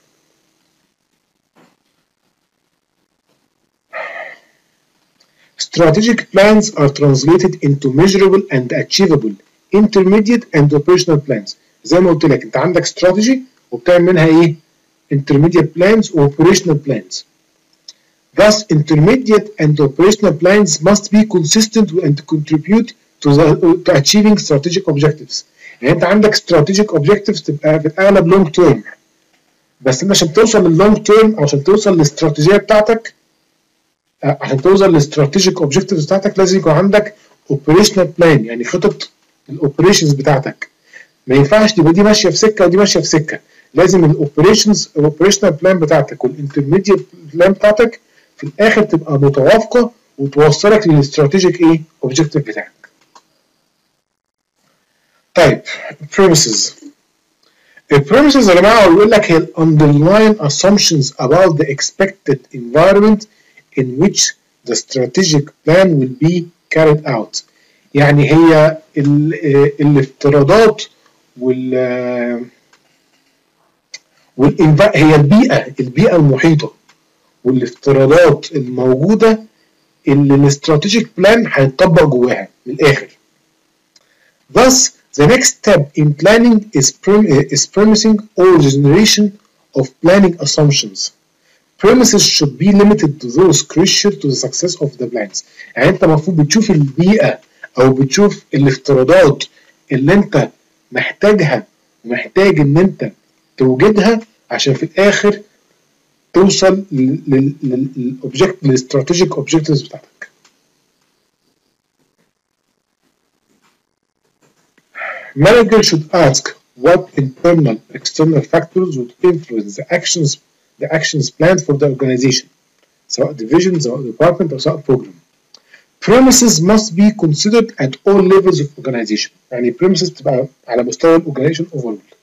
Strategic plans are translated into measurable and achievable intermediate and operational plans. زي ما قلت لك انت عندك strategy وبتعمل منها ايه؟ intermediate plans و operational plans. Thus, intermediate and operational plans must be consistent and contribute to, the, to achieving strategic objectives. يعني انت عندك strategic objectives تبقى في الاغلب long term، بس انت عشان توصل لللونج تيرم او عشان توصل للاستراتيجيه بتاعتك، عشان توصل للاستراتيجيك اوبجكتيفز بتاعتك لازم يكون عندك اوبريشنال بلان، يعني خطط الاوبريشنز بتاعتك. ما ينفعش تبقى دي ماشيه في سكه ودي ماشيه في سكه، لازم الاوبريشنز الاوبريشنال بلان بتاعتك والانترميديت بلان بتاعتك في الاخر تبقى متوافقه وتوصلك للاستراتيجيك ايه اوبجكتيف بتاعك. طيب premises. البريمسز يا جماعه بيقول لك هي underlying assumptions about the expected environment in which the strategic plan will be carried out. يعني هي الافتراضات وال والانف هي البيئه البيئه المحيطه والافتراضات الموجوده اللي الاستراتيجيك بلان هيتطبق جواها من الاخر. Thus, the next step in planning is, prim is premising or generation of planning assumptions. premises should be limited to those crucial to the success of the plans. يعني انت المفروض بتشوف البيئه او بتشوف الافتراضات اللي انت محتاجها ومحتاج ان انت توجدها عشان في الاخر توصل للاوبجكت للاستراتيجيك اوبجكتيفز بتاعتك. Manager should ask what internal external factors would influence the actions the actions planned for the organization, سواء division سواء department أو سواء program. Premises must be considered at all levels of organization. يعني premises تبقى على مستوى الاورجانيزيشن overall.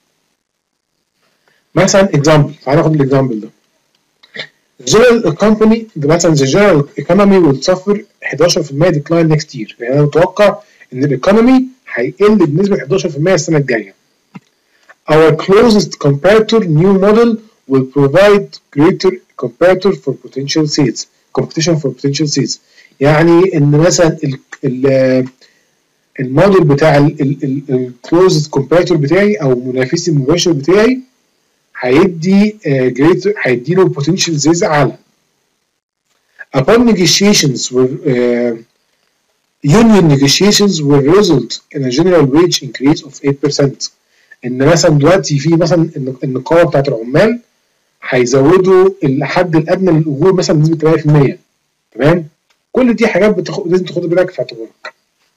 مثلا example، تعالى ناخد الاكزامبل ده. General company مثلا the general economy will suffer حداشر في المية decline next year. يعني انا متوقع ان الايكونومي هيقل بنسبه حداشر في المية السنه الجايه. Our closest comparator new model will provide greater comparator for potential sales. competition for potential sales. يعني ان مثلا ال ال الموديل بتاع الكلوزد comparator بتاعي او منافسي المباشر بتاعي هيدي greater هيدي له potential sales اعلى. Upon negotiations were uh, union negotiations will result in a general wage increase of eight percent. ان مثلا دلوقتي في مثلا النقابه بتاعت العمال هيزودوا الحد الادنى للاجور مثلا بنسبه ثمانية في المية. تمام؟ كل دي حاجات بتاخد لازم تاخد بالك في اعتبارك.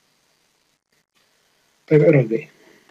طيب اقرا الباقي.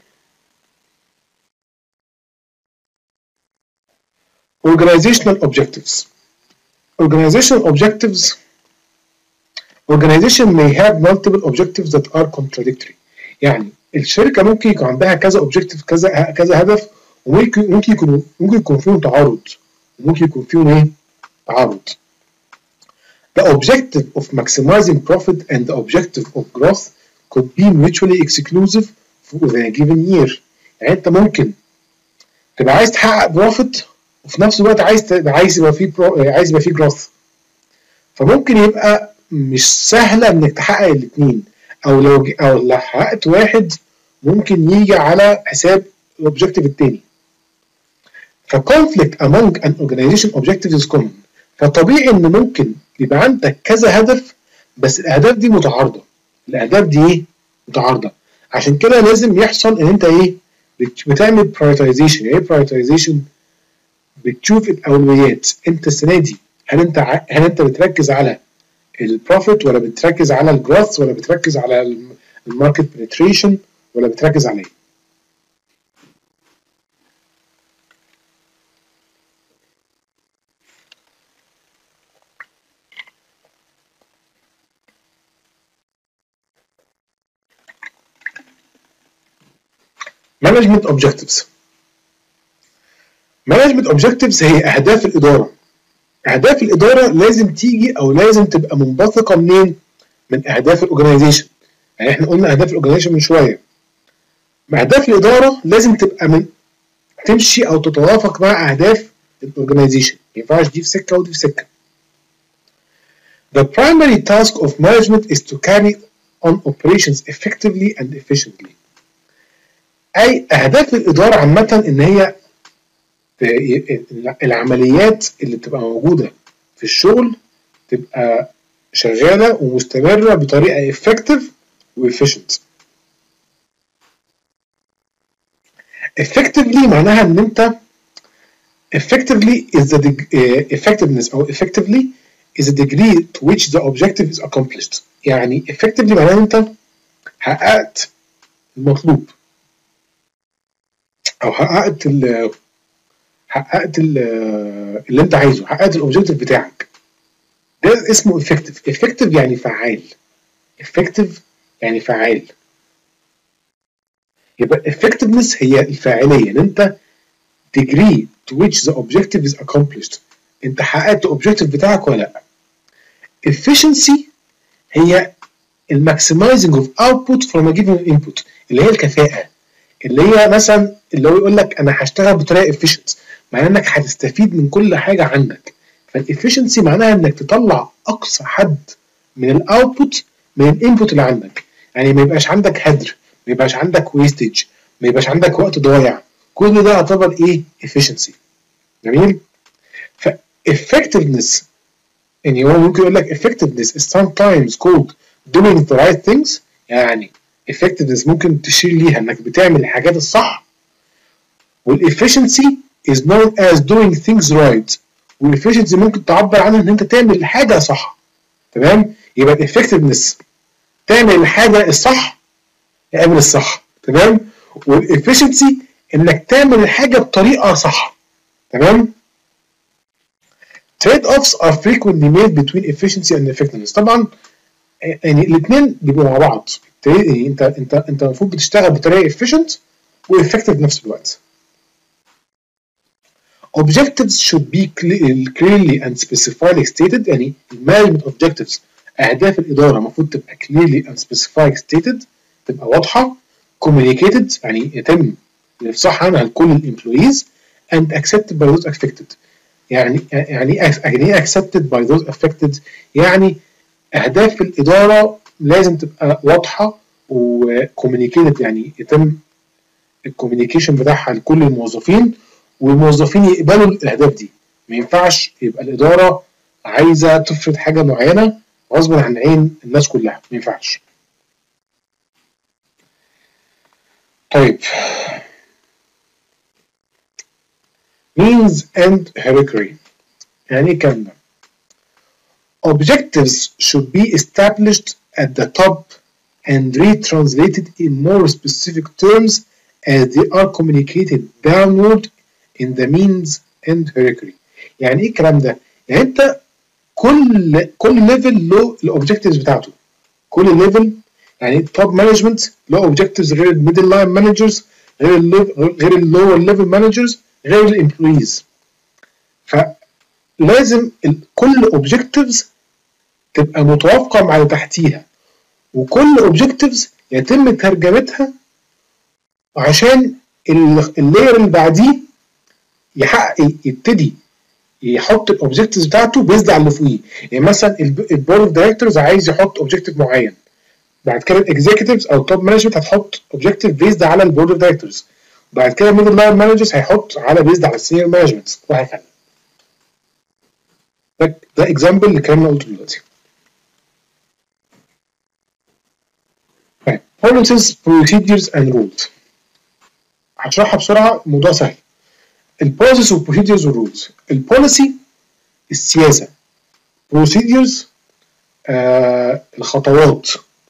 Organizational objectives. Organizational objectives Organization may have multiple objectives that are contradictory. يعني الشركة ممكن يكون عندها كذا objective كذا كذا هدف وممكن ممكن يكون ممكن يكون فيهم تعارض وممكن يكون فيهم ايه؟ تعارض. The objective of maximizing profit and the objective of growth could be mutually exclusive within a given year. يعني انت ممكن تبقى عايز تحقق بروفيت وفي نفس الوقت عايز تبقى عايز يبقى فيه عايز يبقى فيه جروث. فممكن يبقى مش سهله انك تحقق الاثنين، او لو او لو حققت واحد ممكن يجي على حساب الاوبجكتيف الثاني. فconflict among an organization objectives is common. فطبيعي ان ممكن يبقى عندك كذا هدف بس الاهداف دي متعارضه. الاهداف دي ايه؟ متعارضه. عشان كده لازم يحصل ان انت ايه؟ بتعمل prioritization. ايه prioritization؟ بتشوف الاولويات. انت السنه دي هل انت هل انت بتركز على البروفيت ولا بتركز على الجروث ولا بتركز على الماركت بنتريشن ولا بتركز على ايه؟ Management objectives. Management objectives هي أهداف الإدارة. أهداف الإدارة لازم تيجي أو لازم تبقى منبثقة منين؟ من أهداف الأورجنايزيشن. يعني إحنا قلنا أهداف الأورجنايزيشن من شوية. أهداف الإدارة لازم تبقى من تمشي أو تتوافق مع أهداف الأورجنايزيشن. ما ينفعش دي في سكة ودي في سكة. The primary task of management is to carry on operations effectively and efficiently. أي أهداف الإدارة عامة إن هي العمليات اللي بتبقى موجودة في الشغل تبقى شغالة ومستمرة بطريقة effective و efficient. effectively معناها إن أنت effectively is the uh, effectiveness أو effectively is the degree to which the objective is accomplished. يعني effectively معناها إن أنت حققت المطلوب أو حققت ال حققت اللي انت عايزه، حققت الاوبجيكتيف بتاعك. ده اسمه افكتيف. افكتيف يعني فعال. افكتيف يعني فعال. يبقى effectiveness هي الفاعليه، ان انت degree to which the objective is accomplished. انت حققت الاوبجيكتيف بتاعك ولا لا. efficiency هي الماكسمايزنج اوف اوتبوت from a given input، اللي هي الكفاءه، اللي هي مثلا اللي هو يقول لك انا هشتغل بطريقه efficient، معناه انك هتستفيد من كل حاجه عندك. فالافشنسي معناها انك تطلع اقصى حد من الاوتبوت من الانبوت اللي عندك. يعني ما يبقاش عندك هدر، ما يبقاش عندك ويستج، ما يبقاش عندك وقت ضايع. كل ده يعتبر ايه؟ efficiency. جميل؟ effectiveness يعني هو ممكن يقول لك effectiveness is sometimes called doing the right things. يعني effectiveness ممكن تشير ليها انك بتعمل الحاجات الصح. والefficiency is known as doing things right. والefficiency ممكن تعبر عنها ان انت تعمل الحاجه صح. تمام؟ يبقى الeffectiveness تعمل الحاجه الصح، اعمل الصح. تمام؟ والefficiency انك تعمل الحاجه بطريقه صح. تمام؟ trade offs are frequently made between efficiency and effectiveness. طبعا يعني الاثنين بيبقوا مع بعض. يعني انت انت انت المفروض بتشتغل بطريقه efficient وeffective في نفس الوقت. Objectives should be clearly and specifically stated. يعني management objectives اهداف الاداره المفروض تبقى clearly and specifically stated، تبقى واضحه. communicated يعني يتم الافصاح عنها لكل الامبلويز and accepted by those affected. يعني يعني يعني ايه accepted by those affected؟ يعني اهداف الاداره لازم تبقى واضحه وكوميونيكيتد، يعني يتم الكوميونيكيشن بتاعها لكل الموظفين والموظفين يقبلوا الاهداف دي. ما ينفعش يبقى الاداره عايزه تفرض حاجه معينه غصب عن عين الناس كلها، ما ينفعش. طيب means and hierarchy يعني ايه الكلام ده؟ Objectives should be established at the top and retranslated in more specific terms as they are communicated downward in the means and hierarchy. يعني ايه الكلام ده؟ يعني انت كل كل ليفل له الاوبجكتيفز بتاعته. كل ليفل يعني التوب مانجمنت له اوبجكتيفز غير الميدل لاين مانجرز، غير غير اللور ليفل مانجرز، غير الامبلويز. فلازم كل اوبجكتيفز تبقى متوافقه مع اللي تحتيها، وكل اوبجكتيفز يتم ترجمتها عشان اللاير اللي بعديه يحقق يبتدي يحط الاوبجكتيفز بتاعته بيزد على اللي فوقيه. يعني مثلا البورد اوف دايركتورز عايز يحط اوبجكتيف معين، بعد كده الاكزيكتيفز او التوب مانجمنت هتحط اوبجكتيف بيزد على البورد اوف دايركتورز، بعد كده الميدل لاين مانجرز هيحط على بيزد على السينيور مانجمنت، وهكذا. ده ده اكزامبل اللي كنا قلته دلوقتي. طيب policies procedures and rules هشرحها بسرعه، الموضوع سهل. البوليسيز والبروسيدرز والرولز. البوليسي السياسه، بروسيدرز آه الخطوات،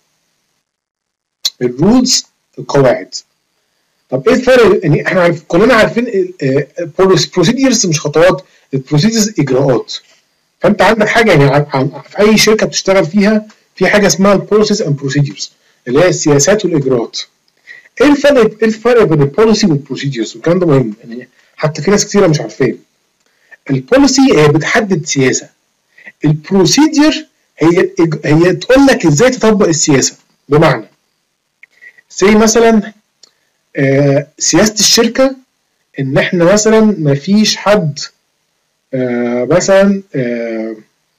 الرولز القواعد. طب ايه الفرق؟ يعني احنا عارف كلنا عارفين البروسيدرز مش خطوات، البروسيدرز اجراءات. فانت عندك حاجه يعني في اي شركه بتشتغل فيها في حاجه اسمها البوليسيز اند بروسيدرز اللي هي السياسات والاجراءات. ايه الفرق ايه الفرق بين البوليسي والبروسيدرز؟ والكلام ده مهم يعني حتى في ناس كتيره مش عارفين. البوليسي هي بتحدد سياسه، البروسيدر هي هي تقول لك ازاي تطبق السياسه. بمعنى زي مثلا آه سياسه الشركه ان احنا مثلا ما فيش حد آه مثلا آه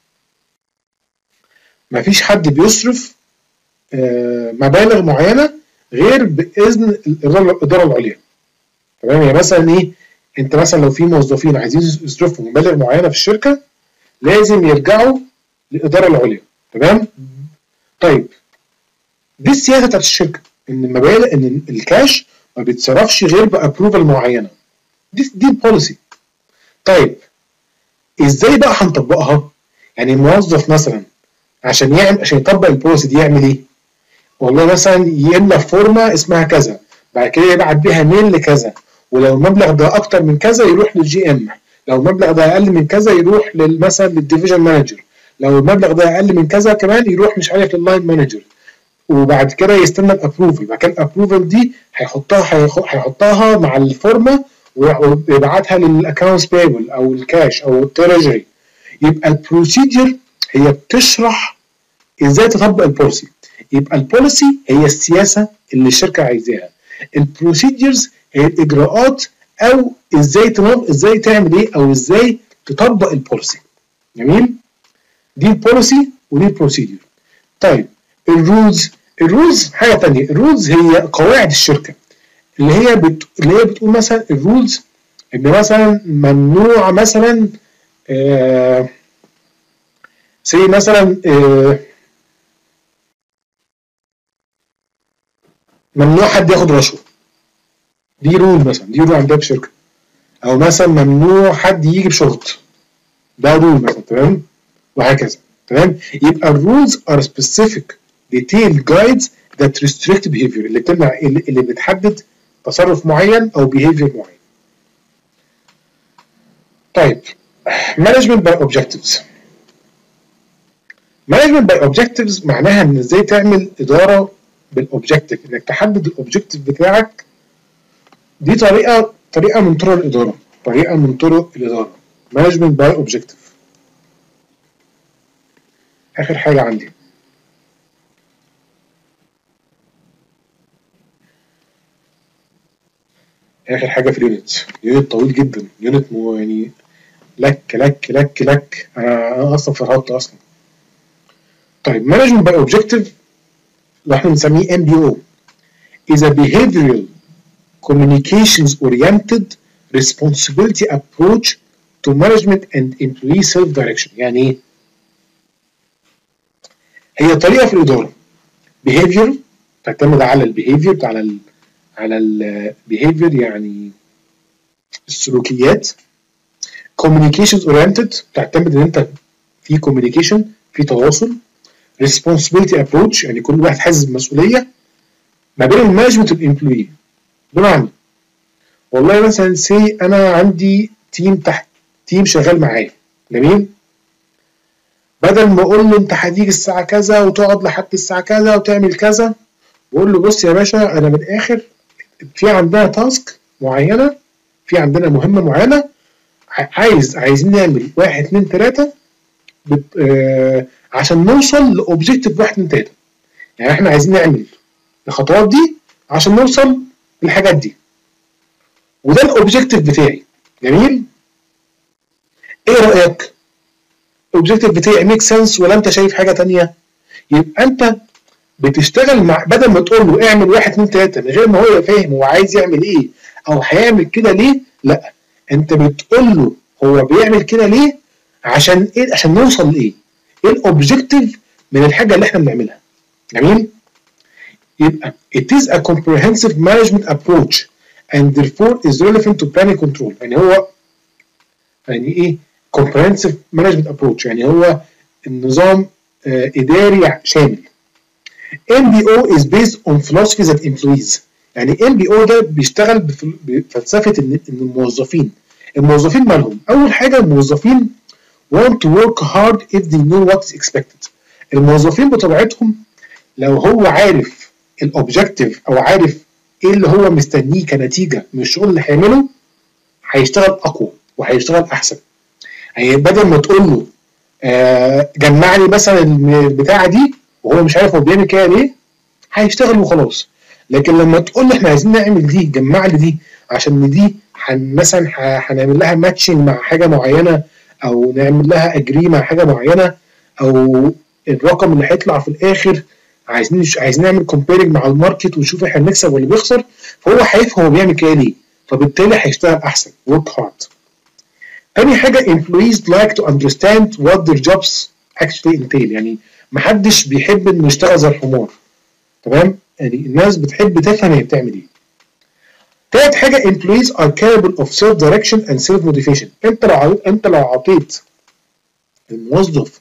ما فيش حد بيصرف آه مبالغ معينه غير باذن الاداره العليا. تمام؟ يعني مثلا ايه، انت مثلا لو في موظفين عايزين يصرفوا مبالغ معينه في الشركه لازم يرجعوا للاداره العليا. تمام؟ طيب دي السياسه بتاعت الشركه ان المبالغ ان الكاش ما بيتصرفش غير بابروفال معينه. دي دي البوليسي. طيب ازاي بقى هنطبقها؟ يعني الموظف مثلا عشان يعمل عشان يطبق البوليسي دي يعمل ايه؟ والله مثلا يملى فورمه اسمها كذا، بعد كده يبعت بيها ميل لكذا، ولو المبلغ ده اكتر من كذا يروح للجي ام، لو المبلغ ده اقل من كذا يروح مثلا للديفيجن مانجر، لو المبلغ ده اقل من كذا كمان يروح مش عارف لللاين مانجر، وبعد كده يستنى الابروفل. بعد كده الابروفل دي هيحطها هيحطها مع الفورمه ويبعتها للاكونتس بيبل او الكاش او التريجري. يبقى البروسيجر هي بتشرح ازاي تطبق البوليسي. يبقى البوليسي هي السياسه اللي الشركه عايزاها، البروسيجرز هي الاجراءات او ازاي تنظم ازاي تعمل ايه او ازاي تطبق البوليسي. جميل؟ دي البوليسي ودي البروسيجر. طيب الرولز، الرولز حاجه ثانيه. الرولز هي قواعد الشركه اللي هي بت... اللي هي بتقول مثلا الرولز ان مثلا ممنوع مثلا آه زي مثلا آه ممنوع حد ياخد رشوه، دي رول مثلا، دي رول عندها في شركه. او مثلا ممنوع حد يجي بشورت، ده رول مثلا، تمام، وهكذا. تمام، يبقى الرولز ار سبيسيفيك ديتيل جايدز ذات ريستريكت بيهيفير، اللي بتمنع، اللي, اللي بتحدد تصرف معين او بيهيفير معين. طيب مانجمنت باي اوبجكتيفز. مانجمنت باي اوبجكتيفز معناها ان ازاي تعمل اداره بالاوبجكتيف، انك تحدد الاوبجكتيف بتاعك. دي طريقه طريقه من طرق الاداره، طريقه من طرق الاداره. مانجمنت باي اوبجكتيف. اخر حاجه عندي اخر حاجه في اليونت، يونت طويل جدا، يونت مو يعني لك لك لك لك انا انا اصلا فرهطت اصلا. طيب مانجمنت باي اوبجكتيف اللي احنا بنسميه ام بي او is a behavioral communications oriented responsibility approach to management and employee self direction. يعني ايه؟ هي طريقه في الاداره behavior تعتمد على البيهيفير، على ال على البيهيفير يعني السلوكيات. communications oriented تعتمد ان انت في communication، في تواصل. responsibility approach يعني كل واحد حاسس بمسؤوليه ما بين المانجمنت والامبلوي. بمعنى والله مثلا سي انا عندي تيم تحت، تيم شغال معايا، جميل، بدل ما اقول له انت هتيجي الساعه كذا وتقعد لحد الساعه كذا وتعمل كذا، بقول له بص يا باشا انا من الاخر في عندنا تاسك معينه، في عندنا مهمه معينه، عايز عايزين نعمل واحد اتنين تلاته آه عشان نوصل لاوبجيكتيف واحد اتنين تلاته. يعني احنا عايزين نعمل الخطوات دي عشان نوصل للحاجات دي، وده الاوبجيكتيف بتاعي. جميل، ايه رايك؟ الاوبجيكتيف بتاعي ميك سنس ولا انت شايف حاجه ثانيه؟ يبقى انت بتشتغل مع، بدل ما تقول له اعمل واحد اتنين تلاته من غير ما هو فاهم هو عايز يعمل ايه او هيعمل كده ليه، لا انت بتقول له هو بيعمل كده ليه، عشان ايه، عشان نوصل لايه؟ ايه الاوبجيكتيف من الحاجه اللي احنا بنعملها. جميل؟ يبقى it is a comprehensive management approach and therefore is relevant to planning control. يعني هو يعني ايه comprehensive management approach؟ يعني هو النظام آه اداري شامل. ام بي او is based on philosophy that employees. يعني ام بي او ده بيشتغل بفلسفه ان الموظفين، الموظفين مالهم؟ اول حاجه الموظفين want to work hard if they know what is expected. الموظفين بطبيعتهم لو هو عارف الاوبجكتيف او عارف ايه اللي هو مستنيه كنتيجه من الشغل اللي هيعمله، هيشتغل اقوى وهيشتغل احسن. يعني بدل ما تقول له آه جمع لي مثلا البتاعه دي وهو مش عارف هو بيعمل كده ليه، هيشتغل وخلاص. لكن لما تقول له احنا عايزين نعمل دي، جمع لي دي عشان دي حن مثلا هنعمل لها ماتشنج مع حاجه معينه، او نعمل لها اجري مع حاجه معينه، او الرقم اللي هيطلع في الاخر عايزين عايزين نعمل كومبيرنج مع الماركت ونشوف احنا بنكسب ولا بيخسر، فهو هيفهم هو بيعمل كده ليه، فبالتالي هيشتغل احسن. work hard. تاني حاجه employees like to understand what their jobs actually entail. يعني محدش بيحب انه يشتغل زي الحمار، تمام؟ يعني الناس بتحب تفهم هي بتعمل ايه. تالت حاجه employees are capable of self direction and self motivation. انت لو انت لو عطيت الموظف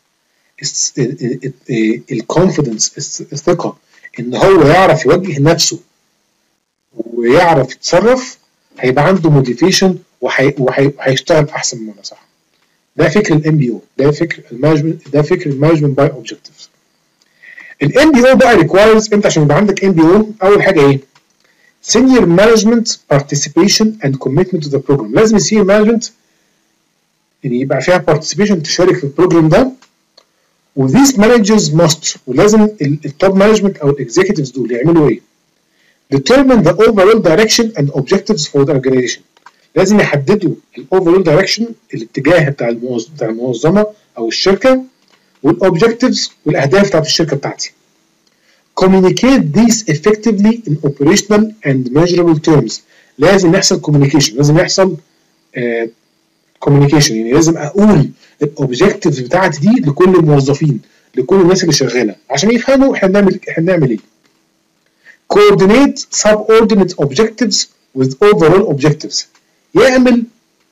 الكونفيدنس، الثقه ان هو يعرف يوجه نفسه ويعرف يتصرف، هيبقى عنده موتيفيشن وهيشتغل احسن من صح. ده فكر الام بي او، ده فكر المانجمنت، ده فكر المانجمنت باي اوبجكتيفز. الام بي او بقى ريكوايرز انت عشان يبقى عندك ام بي او، اول حاجه ايه؟ senior management participation and commitment to the program. لازم السينيور مانجمنت يعني يبقى فيها participation، تشارك في البروجرام ده. وthese managers must، ولازم التوب مانجمنت او الاكزيكتيفز دول يعملوا ايه؟ determine the overall direction and objectives for the organization. لازم يحددوا الاوفرول دايركشن، الاتجاه بتاع الموظف بتاع المنظمه او الشركه، والاوبجكتيفز والاهداف بتاعت الشركه بتاعتي. communicate these effectively in operational and measurable terms. لازم يحصل communication، لازم يحصل كوميونيكيشن، يعني لازم اقول الاوبجكتيفز بتاعتي دي لكل الموظفين، لكل الناس اللي شغاله عشان يفهموا احنا بنعمل احنا بنعمل ايه. coordinate subordinate objectives with overall objectives، يعمل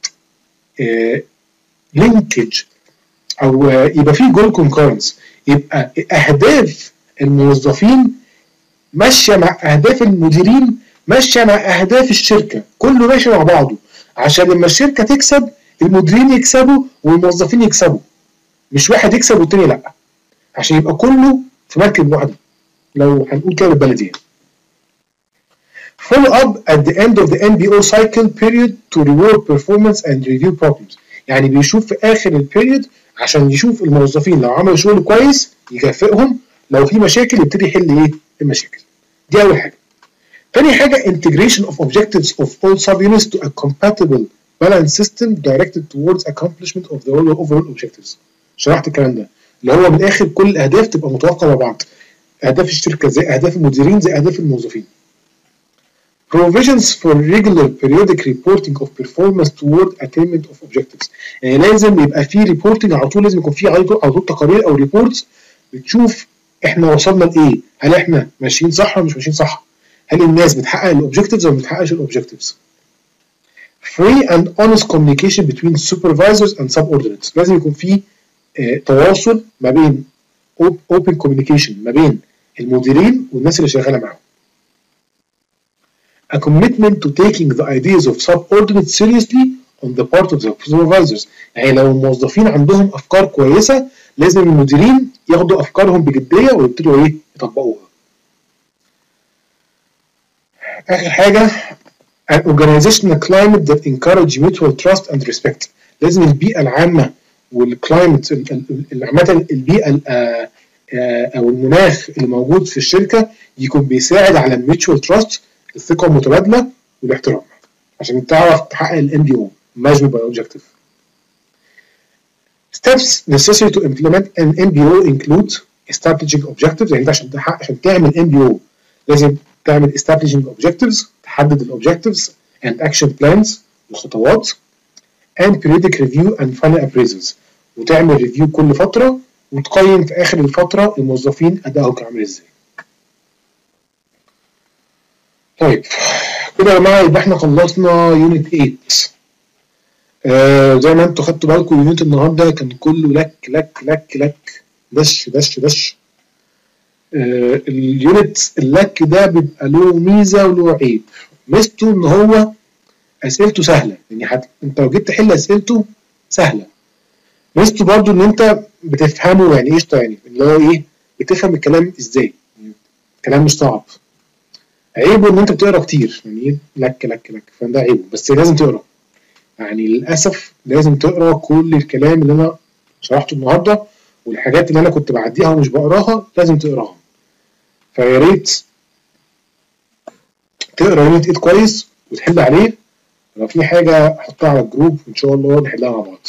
لينكج او آه يبقى في جول كونكورنس، يبقى اهداف الموظفين ماشيه مع اهداف المديرين، ماشيه مع اهداف الشركه، كله ماشي مع بعضه عشان لما الشركه تكسب المديرين يكسبوا والموظفين يكسبوا، مش واحد يكسب والتاني لا، عشان يبقى كله في مركب واحده لو هنقول كده بالبلدي. Follow up at the end of the إن بي أو cycle period to reward performance and review problems، يعني بيشوف في اخر البيريود عشان يشوف الموظفين لو عملوا شغل كويس يكافئهم، لو في مشاكل يبتدي يحل ايه المشاكل. دي اول حاجه. تاني حاجه integration of objectives of all subunits to a compatible balanced system directed towards accomplishment of the overall objectives. شرحت الكلام ده، اللي هو من الاخر كل الاهداف تبقى متوافقه مع بعض، اهداف الشركه زي اهداف المديرين زي اهداف الموظفين. Provisions for regular periodic reporting of performance toward attainment of objectives، يعني لازم يبقى في ريبورتنج على طول، لازم يكون في على طول تقارير او ريبورتس بتشوف احنا وصلنا لايه، هل احنا ماشيين صح ولا مش ماشيين صح، هل الناس بتحقق الاوبجكتيفز ولا ما بتحققش الاوبجكتيفز. Free and honest communication between supervisors and subordinates، لازم يكون في اه تواصل ما بين open communication ما بين المديرين والناس اللي شغاله معاهم. A commitment to taking the ideas of subordinates seriously on the part of the supervisors، يعني لو الموظفين عندهم افكار كويسه لازم المديرين ياخدوا افكارهم بجديه ويبتدوا ايه يطبقوها. اخر حاجه an organizational climate that encourage mutual trust and respect، لازم البيئه العامه والكلايمت عامه البيئه او المناخ اللي موجود في الشركه يكون بيساعد على الميوتشوال تراست، الثقه المتبادله والاحترام، عشان تعرف تحقق الإن بي أو measurable by objective. Steps necessary to implement an إن بي أو include establishing objectives، يعني انت عشان تحقق عشان تعمل إن بي أو لازم تعمل establishing objectives، تحدد الاوبجكتيفز and action plans الخطوات، and periodic review and final appraisals، وتعمل ريفيو كل فتره وتقيم في اخر الفتره الموظفين ادائهم كان عامل ازاي. طيب كده يا جماعه يبقى احنا خلصنا يونت ثمانية. آه زي ما انتوا خدتوا بالكم يونت النهارده كان كله لك لك لك لك دش دش دش. آه اليونت اللك ده بيبقى له ميزه وله عيب. ميزته ان هو اسئلته سهله، يعني حتى انت لو جيت تحل اسئلته سهله. ميزته برضو ان انت بتفهمه، يعني ايش يعني اللي هو ايه بتفهم الكلام ازاي، الكلام مش صعب. عيبه ان انت بتقرا كتير، يعني ايه لك لك لك، فده عيبه، بس لازم تقرا، يعني للاسف لازم تقرا كل الكلام اللي انا شرحته النهارده، والحاجات اللي انا كنت بعديها ومش بقراها لازم تقراها. فيا ريت تقرا يونت ثمانية كويس وتحل عليه، لو في حاجه حطها على الجروب وان شاء الله نحلها مع بعض.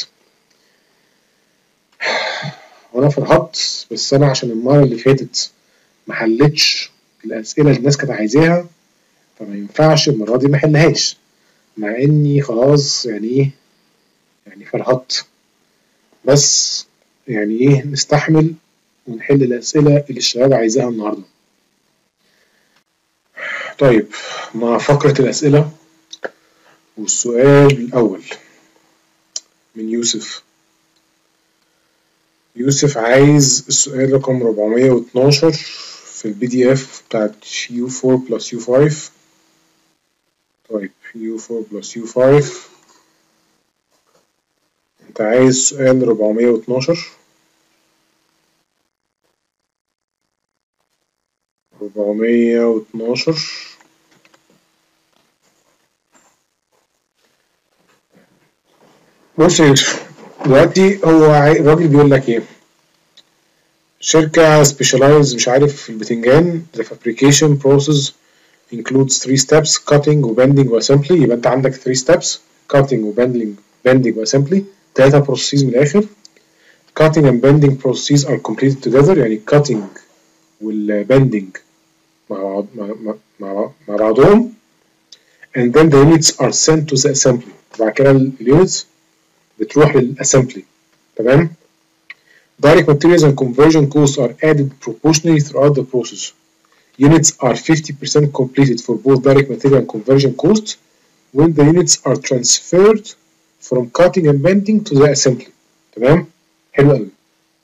وانا فرحت، بس انا عشان المره اللي فاتت ما حلتش الاسئله اللي الناس كانت عايزاها، فما ينفعش المره دي ما احلهاش، مع اني خلاص يعني ايه يعني فرحت، بس يعني ايه نستحمل ونحل الاسئله اللي الشباب عايزاها النهارده. طيب مع فقره الاسئله، والسؤال الاول من يوسف. يوسف عايز السؤال رقم أربعمية واتناشر في البي دي اف بتاعت يو فور بلس يو فايف. طيب يو فور بلس يو فايف انت عايز سؤال أربعمية واتناشر أربعمية واتناشر. بص يا يوسف، دلوقتي هو الراجل بيقول لك ايه، شركة specialize مش عارف في البتنجان the fabrication process includes three steps cutting و bending و assembly. يبقى انت عندك three steps cutting و bending bending و assembly، تلاتة processes من الآخر. cutting and bending processes are completed together، يعني cutting وال bending مع بعض مع, مع, مع بعضهم. and then the units are sent to the assembly. بعد كده اليونتس بتروح للاسمبلي. تمام. Direct materials and conversion costs are added proportionally throughout the process. Units are fifty percent completed for both direct material and conversion costs when the units are transferred from cutting and bending to the assembly. تمام. حلو قوي.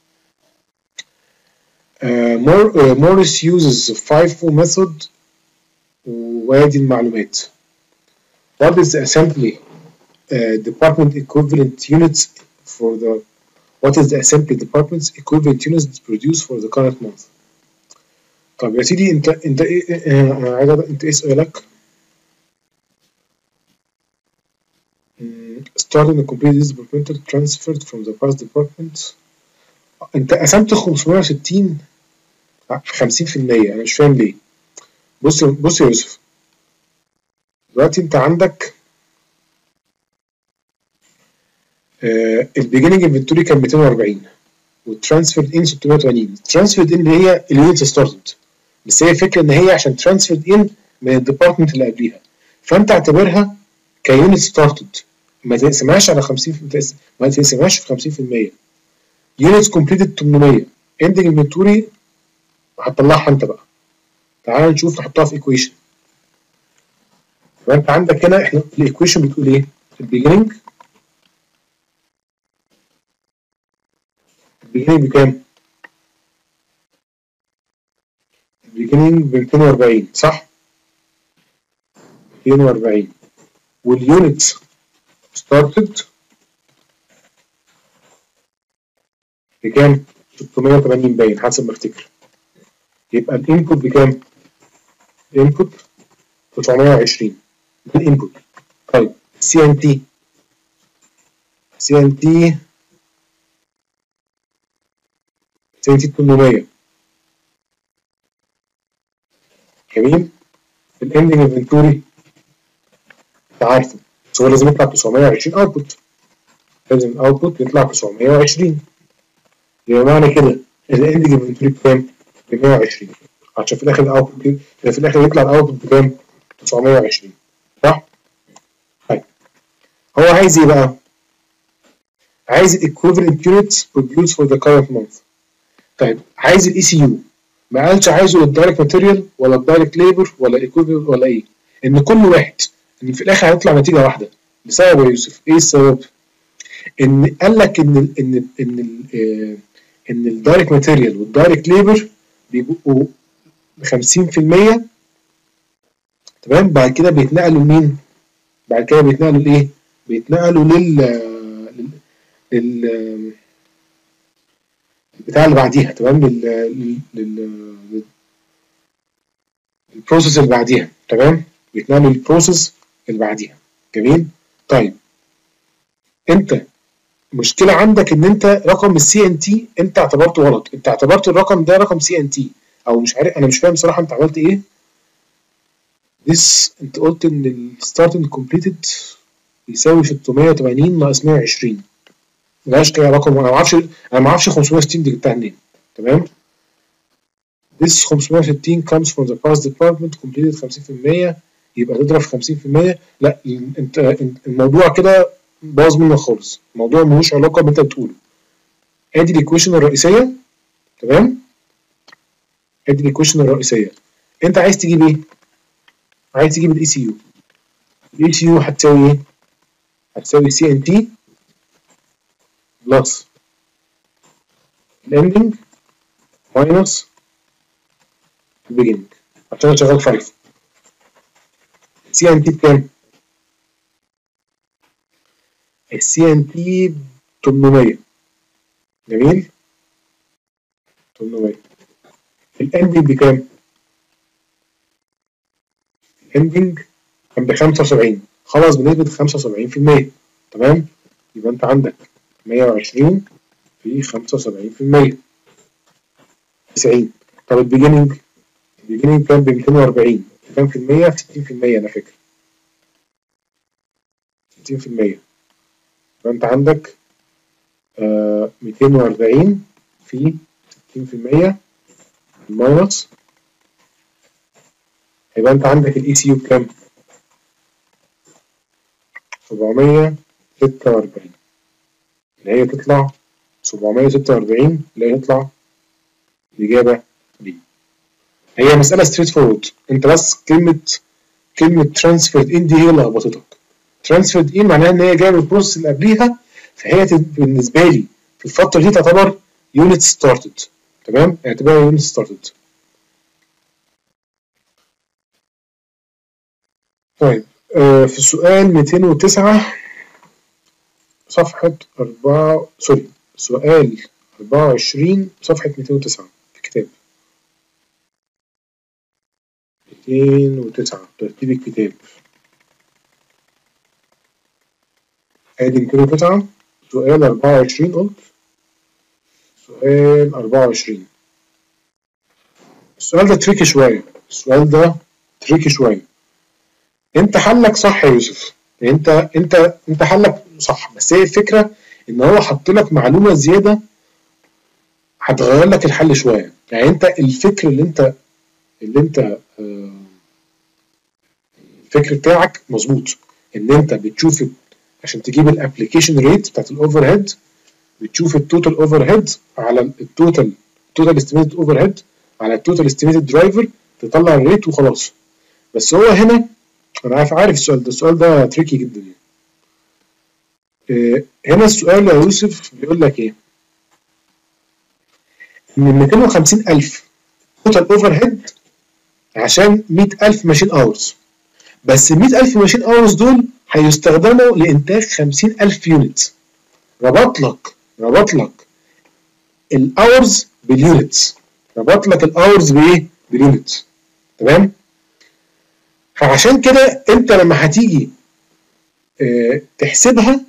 Uh, Mor uh, Morris uses FIFO method وادي المعلومات. What is the assembly uh, department equivalent units for the What is the assembly department's equivalent units produced for the current month? طب يا سيدي انت انت ايه انا عايز انت ايه سؤالك؟ starting and complete this departmental transferred from the past department. انت قسمت خمسمية وستين في خمسين في المية. انا مش فاهم ليه. بص بص يا يوسف، دلوقتي انت عندك آه البيجننج انفنتوري كان مئتين وأربعين والترانسفيرد ان ستمية وتمانين. الترانسفيرد ان اللي هي اليونتس ستارتد، بس هي الفكره ان هي عشان ترانسفيرد ان من الديبارتمنت اللي قبليها، فانت اعتبرها كيونت ستارتد، ما تقسمهاش على خمسين، ما تقسمهاش في خمسين في المية. يونتس كومبليتد تمنمية، اندنج انفنتوري هتطلعها انت بقى. تعال نشوف نحطها في ايكويشن. فانت عندك هنا احنا الايكويشن بتقول ايه؟ البيجننج البيجننج بكام؟ البيجننج ب مئتين وأربعين صح؟ مئتين وأربعين واليونتس ستارتد بكام؟ ستمية وتمانين باين حسب ما افتكر. يبقى الانبوت بكام؟ الانبوت تسعمية وعشرين ده الانبوت. طيب سي ان تي سي ان تي سي ان تي تمنمية. جميل. الاندنج انفنتوري انت عارفه، بس هو لازم يطلع تسعمية وعشرين اوتبوت، لازم الاوتبوت يطلع تسعمية وعشرين. يبقى معنى كده الاندنج انفنتوري بكام؟ ب مية وعشرين، عشان في الاخر الاوتبوت في الاخر يطلع الاوتبوت بكام؟ تسعمية وعشرين صح؟ طيب هو عايز ايه بقى؟ عايز الايكويفالنت يونتس produced for the current month. طيب عايز الاي سي يو، ما قالش عايزه للدايركت ماتيريال ولا الدايركت ليبر ولا ايكويفالنت ولا ايه؟ ان كل واحد ان في الاخر هيطلع نتيجه واحده. بسبب يا يوسف ايه السبب؟ ان قال لك ان ال ان ال ان ال ان الدايركت ماتيريال والدايركت ليبر بيبقوا ب خمسين في المية. تمام. بعد كده بيتنقلوا لمين؟ بعد كده بيتنقلوا لايه؟ بيتنقلوا لل لل, لل... البتاع اللي بعديها. تمام. لل لل البروسيس اللي بعديها. تمام. بيتنقلوا للبروسيس اللي بعديها. جميل. طيب انت مشكله عندك ان انت رقم السي ان تي انت اعتبرته غلط، انت اعتبرت الرقم ده رقم سي ان تي او مش عارف، انا مش فاهم صراحه انت عملت ايه. this انت قلت ان الستارتنج كومبليتد يساوي ستمية وتمانين ناقص مية وعشرين، ملهاش اي رقم. انا ما اعرفش انا ما اعرفش خمسمية وستين دي جبتها منين. تمام. this خمسمية وستين comes from the past department completed خمسين في المية، يبقى تضرب في خمسين في المية. لا انت الموضوع كده باظ منك خالص، الموضوع ملوش علاقه باللي انت بتقوله. ادي الايكويشن الرئيسيه. تمام. ادي الايكويشن الرئيسيه. انت عايز تجيب ايه؟ عايز تجيب الاي سي يو. الاي سي يو هتساوي ايه؟ هتساوي سي ان تي بلس الاندنج ماينس البيجننج، عشان انا شغال فايف. سي ان تي بكام؟ السي ان تي تمنمية. جميل. تمنمية. الاندنج بكام؟ الاندنج كان ب خمسة وسبعين، خلاص بنسبة خمسة وسبعين في المية. تمام. يبقى انت عندك مية وعشرين في خمسة وسبعين في المية تسعين. طب البيجننج البيجننج كان ب مئتين وأربعين، كام في المية؟ في ستين في المية انا فاكر. ستين في المية. فانت عندك آه مئتين وأربعين في ستين في المية ماينس، يبقى انت عندك الاي سي يو بكام؟ سبعمية ستة وأربعين. اللي هي تطلع سبعمية وستة وأربعين، اللي هي تطلع الإجابة دي. هي مسألة ستريت فورورد، أنت بس كلمة كلمة ترانسفيرد إن دي هي اللي لخبطتك. ترانسفيرد إن معناها إن هي جاية من البروسيس اللي قبليها، فهي بالنسبة لي في الفترة دي تعتبر يونت ستارتد. تمام؟ اعتبرها يونت ستارتد. طيب آه في السؤال مئتين وتسعة صفحة أربعة سوري سؤال أربعة وعشرين صفحة مئتين وتسعة في الكتاب. مئتين وتسعة ترتيب الكتاب. ادي مئتين وتسعة سؤال أربعة وعشرين، قلت سؤال أربعة وعشرين. السؤال ده تريكي شوية، السؤال ده تريكي شوية. انت حلك صح يا يوسف، انت انت انت حلك صح، بس هي الفكرة ان هو حط لك معلومة زيادة هتغير لك الحل شوية. يعني انت الفكر اللي انت اللي انت آه الفكر بتاعك مظبوط، ان انت بتشوف عشان تجيب الابلكيشن ريت بتاعت الاوفر هيد، بتشوف التوتال اوفر هيد على التوتال التوتال استيميتد اوفر هيد على التوتال استيميتد درايفر، تطلع الريت وخلاص. بس هو هنا انا عارف عارف السؤال ده السؤال ده تريكي جدا يعني. إيه هنا السؤال يا يوسف بيقول لك ايه؟ من مئتين وخمسين ألف توتال اوفر هيد عشان مئة ألف ماشين اورز، بس ال مئة ألف ماشين اورز دول هيستخدموا لانتاج خمسين ألف يونت. ربط لك ربط لك الاورز باليونتس، ربط لك الاورز بايه؟ باليونتس. تمام؟ فعشان كده انت لما هتيجي اه تحسبها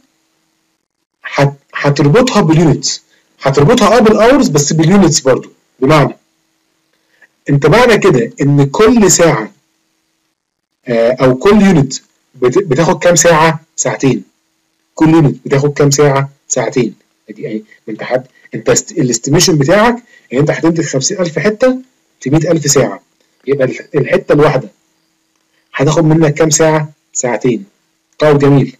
هتربطها باليونتس، هتربطها اه بالاورز بس باليونتس برضو. بمعنى انت معنى كده ان كل ساعه اه او كل يونت بتاخد كام ساعه؟ ساعتين. كل يونت بتاخد كام ساعه؟ ساعتين. ادي اهي انت حد انت الاستيميشن بتاعك يعني انت هتنتج خمسين ألف حته في مئة ألف ساعه، يبقى الحته الواحده هتاخد منك كام ساعه؟ ساعتين. طيب جميل.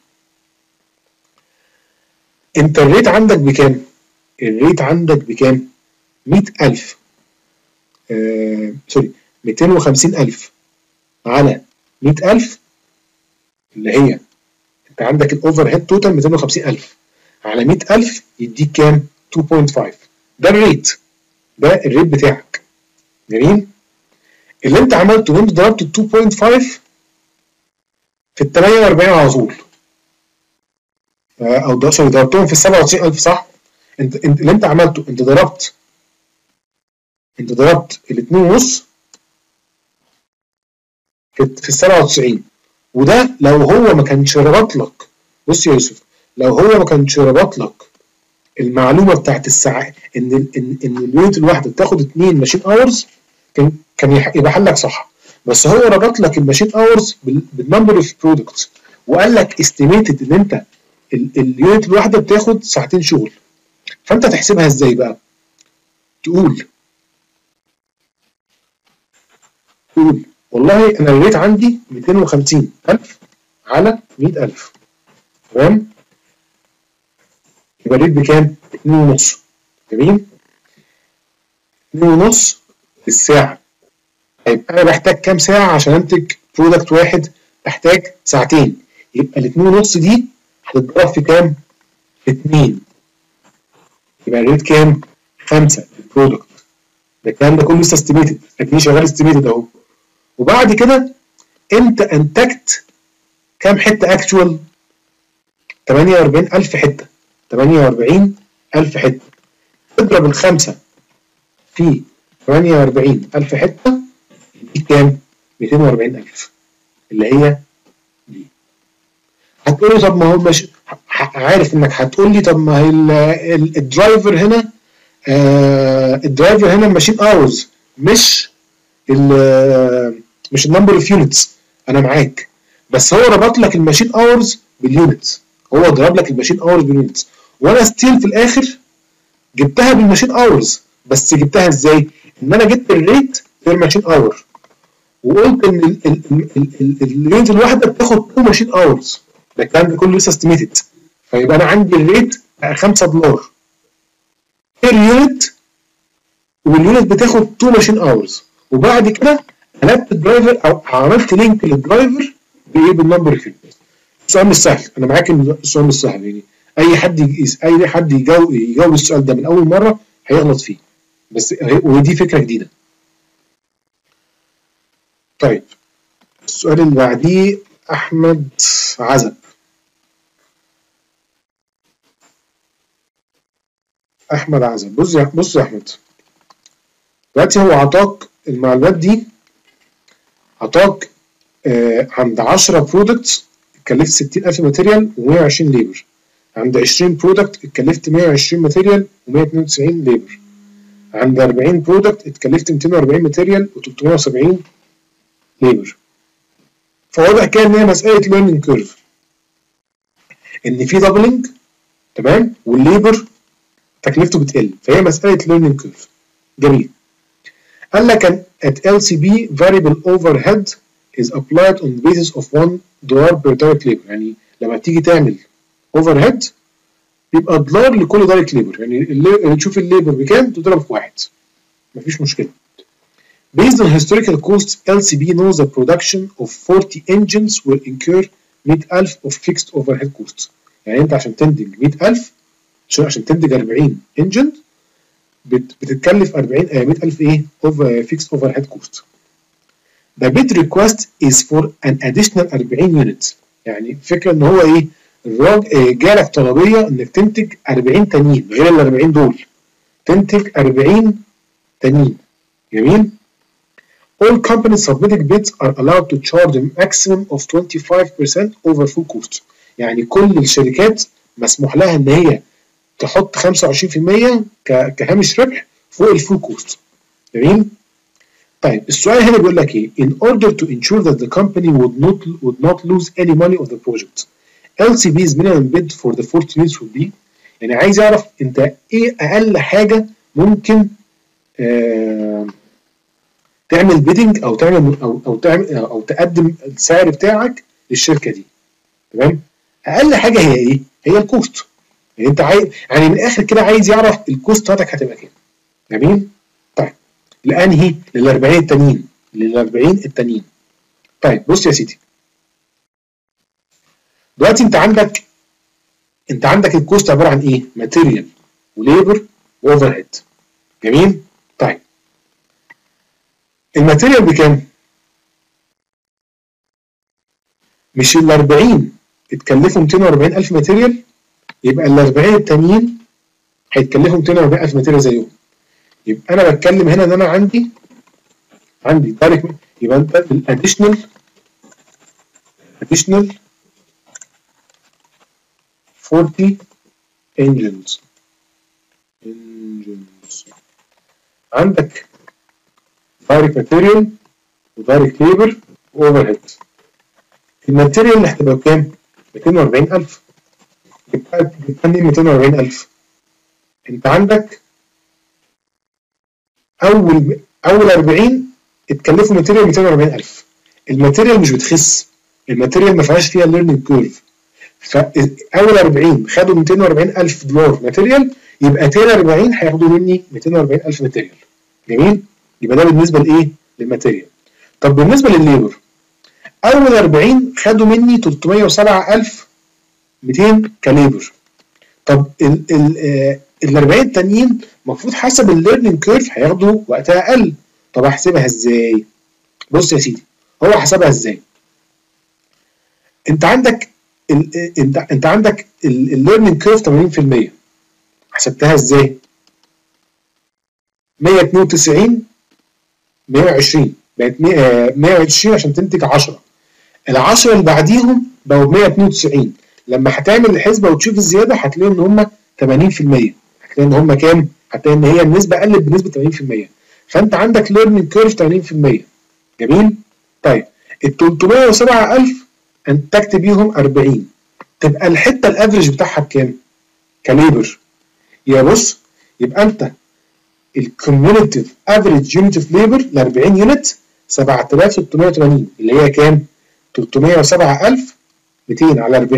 انت الريت عندك بكام؟ الريت عندك بكام؟ مئة ألف آه سوري مئتين وخمسين ألف على مئة ألف، اللي هي انت عندك الاوفر هيد توتال مئتين وخمسين ألف على مئة ألف يديك كام؟ اتنين فاصلة خمسة. ده الريت، ده الريت بتاعك. جميل. اللي انت عملته ان انت ضربت ال اتنين فاصلة خمسة في ال تمنية وأربعين على طول، او ده سوري ضربتهم في ال سبعة وتسعين ألف صح؟ انت انت اللي انت عملته انت ضربت انت ضربت ال اتنين ونص في في ال سبعة وتسعين، وده لو هو ما كانش ربط لك. بص يا يوسف، لو هو ما كانش ربط لك المعلومه بتاعت الساعه ان ان ان اليونت الواحده بتاخد اتنين ماشين اورز، كان كان يبقى حلك صح. بس هو ربط لك الماشين اورز بالنمبر اوف برودكتس، وقال لك استيميتد ان انت اليونت الواحده بتاخد ساعتين شغل. فانت تحسبها ازاي بقى؟ تقول تقول والله انا الريت عندي مئتين وخمسين ألف على مئة ألف. تمام؟ يبقى الريت بكام؟ اتنين ونص. جميل؟ اتنين ونص في الساعة. طيب انا بحتاج كام ساعة عشان انتج برودكت واحد؟ بحتاج ساعتين. يبقى الاتنين ونص دي هتتضرب في كام؟ في اتنين. يبقى الريت كام؟ خمسة في البرودكت. ده الكلام ده كله لسه استيميتد، اديني شغال استيميتد اهو. وبعد كده انت انتجت كام حته اكتوال؟ تمنية وأربعين ألف حته. تمنية وأربعين ألف حته. اضرب الخمسه في تمنية وأربعين ألف حته دي كام؟ مئتين وأربعين ألف اللي هي دي. هتقول لي طب ما هو مش عارف انك هتقول لي طب ما هي الدرايفر هنا آه الدرايفر هنا ماشين اورز مش ال مش النمبر اوف يونتس. انا معاك، بس هو ربط لك الماشين اورز باليونتس، هو ضرب لك الماشين اورز باليونتس، وانا ستيل في الاخر جبتها بالماشين اورز. بس جبتها ازاي؟ ان انا جبت الريت في الماشين اور، وقلت ان اليونت الواحده بتاخد اتنين ماشين اورز. ده الكلام ده كله لسه استيميتد، فيبقى انا عندي الريت خمسة دولار بير يونت، واليونت بتاخد اتنين ماشين اورز، وبعد كده قلبت الدرايفر او عملت لينك للدرايفر بايه؟ بالنمبر فيه. السؤال مش سهل، انا معاك ان السؤال مش سهل، يعني اي حد يقيس اي حد يجاوب يجاوب السؤال ده من اول مره هيغلط فيه، بس ودي فكره جديده. طيب السؤال اللي بعديه احمد عزب. احمد عزب بص يا بص يا احمد، دلوقتي هو عطاك المعلومات دي، عطاك آه عند عشرة برودكتس اتكلفت ستين ألف ماتيريال ومية وعشرين ليبر، عند عشرين برودكت اتكلفت مية وعشرين ماتيريال ومية اتنين وتسعين ليبر، عند أربعين برودكت اتكلفت ميتين وأربعين ماتيريال وتلتمية وسبعين ليبر. فواضح كده ان هي مساله ليرنينج كيرف، ان في دبلنج تمام والليبر تكلفته بتقل، فهي مساله ليرنينج كيرف. جميل. قال لك at إل سي بي variable overhead is applied on the basis of one dollar per direct labor، يعني لما تيجي تعمل overhead يبقى دولار لكل دايركت ليبر، يعني تشوف الليبر بكام تضرب في واحد، مفيش مشكله. Based on historical costs, إل سي بي knows the production of forty engines will incur مية ألف of fixed overhead costs. يعني انت عشان تنتج مية ألف، عشان تنتج أربعين انجن بتتكلف أربعين مية ألف ايه of fixed overhead cost. The bid request is for an additional أربعين units، يعني الفكره ان هو ايه؟ الراجل جالك طلبيه انك تنتج أربعين تانيين غير ال أربعين دول، تنتج أربعين تانيين. جميل. All companies submitting bids are allowed to charge a maximum of twenty-five percent over full cost، يعني كل الشركات مسموح لها ان هي تحط خمسة وعشرين في المية كهامش ربح فوق الفول كوست. جميل. طيب السؤال هنا بيقول لك ايه؟ In order to ensure that the company would not would not lose any money on the project، إل سي B's minimum bid for the forty units would be، يعني عايز يعرف انت ايه اقل حاجه ممكن آه تعمل بيدنج او تعمل او او تعمل او تقدم السعر بتاعك للشركه دي. تمام. اقل حاجه هي ايه؟ هي الكوست. يعني انت عايز، يعني من الاخر كده عايز يعرف الكوست بتاعتك هتبقى كام. جميل. طيب لانهي؟ لل أربعين التانيين، لل أربعين التانيين. طيب بص يا سيدي، دلوقتي انت عندك انت عندك الكوست عباره عن ايه؟ ماتيريال وليبر واوفر هيد. جميل. طيب الماتيريال بكام؟ مش ال أربعين اتكلفوا ميتين وأربعين ألف ماتيريال، يبقى ال أربعين التانيين هيتكلفوا ميتين وأربعين ألف ماتيريال زيهم. يبقى انا بتكلم هنا ان انا عندي عندي دايركت، يبقى انت الاديشنال additional forty engines engines عندك direct material و direct labor و overhead. الماتيريال اللي هتبقى بكام؟ ميتين وأربعين ألف. يبقى بتكلم ميتين وأربعين ألف. انت عندك اول اول أربعين اتكلفوا ماتيريال ميتين وأربعين ألف. الماتيريال مش بتخس، الماتيريال ما فيهاش فيها ليرنينج كيرف، فاول أربعين خدوا ميتين وأربعين ألف دولار ماتيريال، يبقى تاني أربعين هياخدوا مني ميتين وأربعين ألف ماتيريال. جميل. يبقى ده بالنسبه لايه؟ للماتيريال. طب بالنسبه للليبر، اول أربعين خدوا مني تلتمية وسبعة ألف وميتين كليبر. طب ال ال ال أربعين التانيين المفروض حسب الليرنينج كيرف هياخدوا وقتها اقل. طب احسبها ازاي؟ بص يا سيدي، هو حسبها ازاي؟ انت عندك ال انت انت عندك الليرنينج كيرف ثمانين في المية. حسبتها ازاي؟ مية اتنين وتسعين مية وعشرين بقت مية وعشرين عشان تنتج عشرة. ال عشرة اللي بعديهم بقوا مية اتنين وتسعين. لما هتعمل الحسبه وتشوف الزياده هتلاقي ان هم ثمانين في المية. هتلاقي ان هم كام؟ هتلاقي ان هي النسبه قلت بنسبه ثمانين في المية. فانت عندك ليرنينج كيرف ثمانين في المية. جميل؟ طيب ال تلتمية وسبعة ألف انتجت بيهم أربعين، تبقى الحته الافريج بتاعها بكام؟ كليبر. يا بص، يبقى انت الكوميوليتيف افريج يونت اوف ليبر ل أربعين يونت سبعة آلاف وستمية وتمانين، اللي هي كام؟ تلتمية وسبعة ألف وميتين على أربعين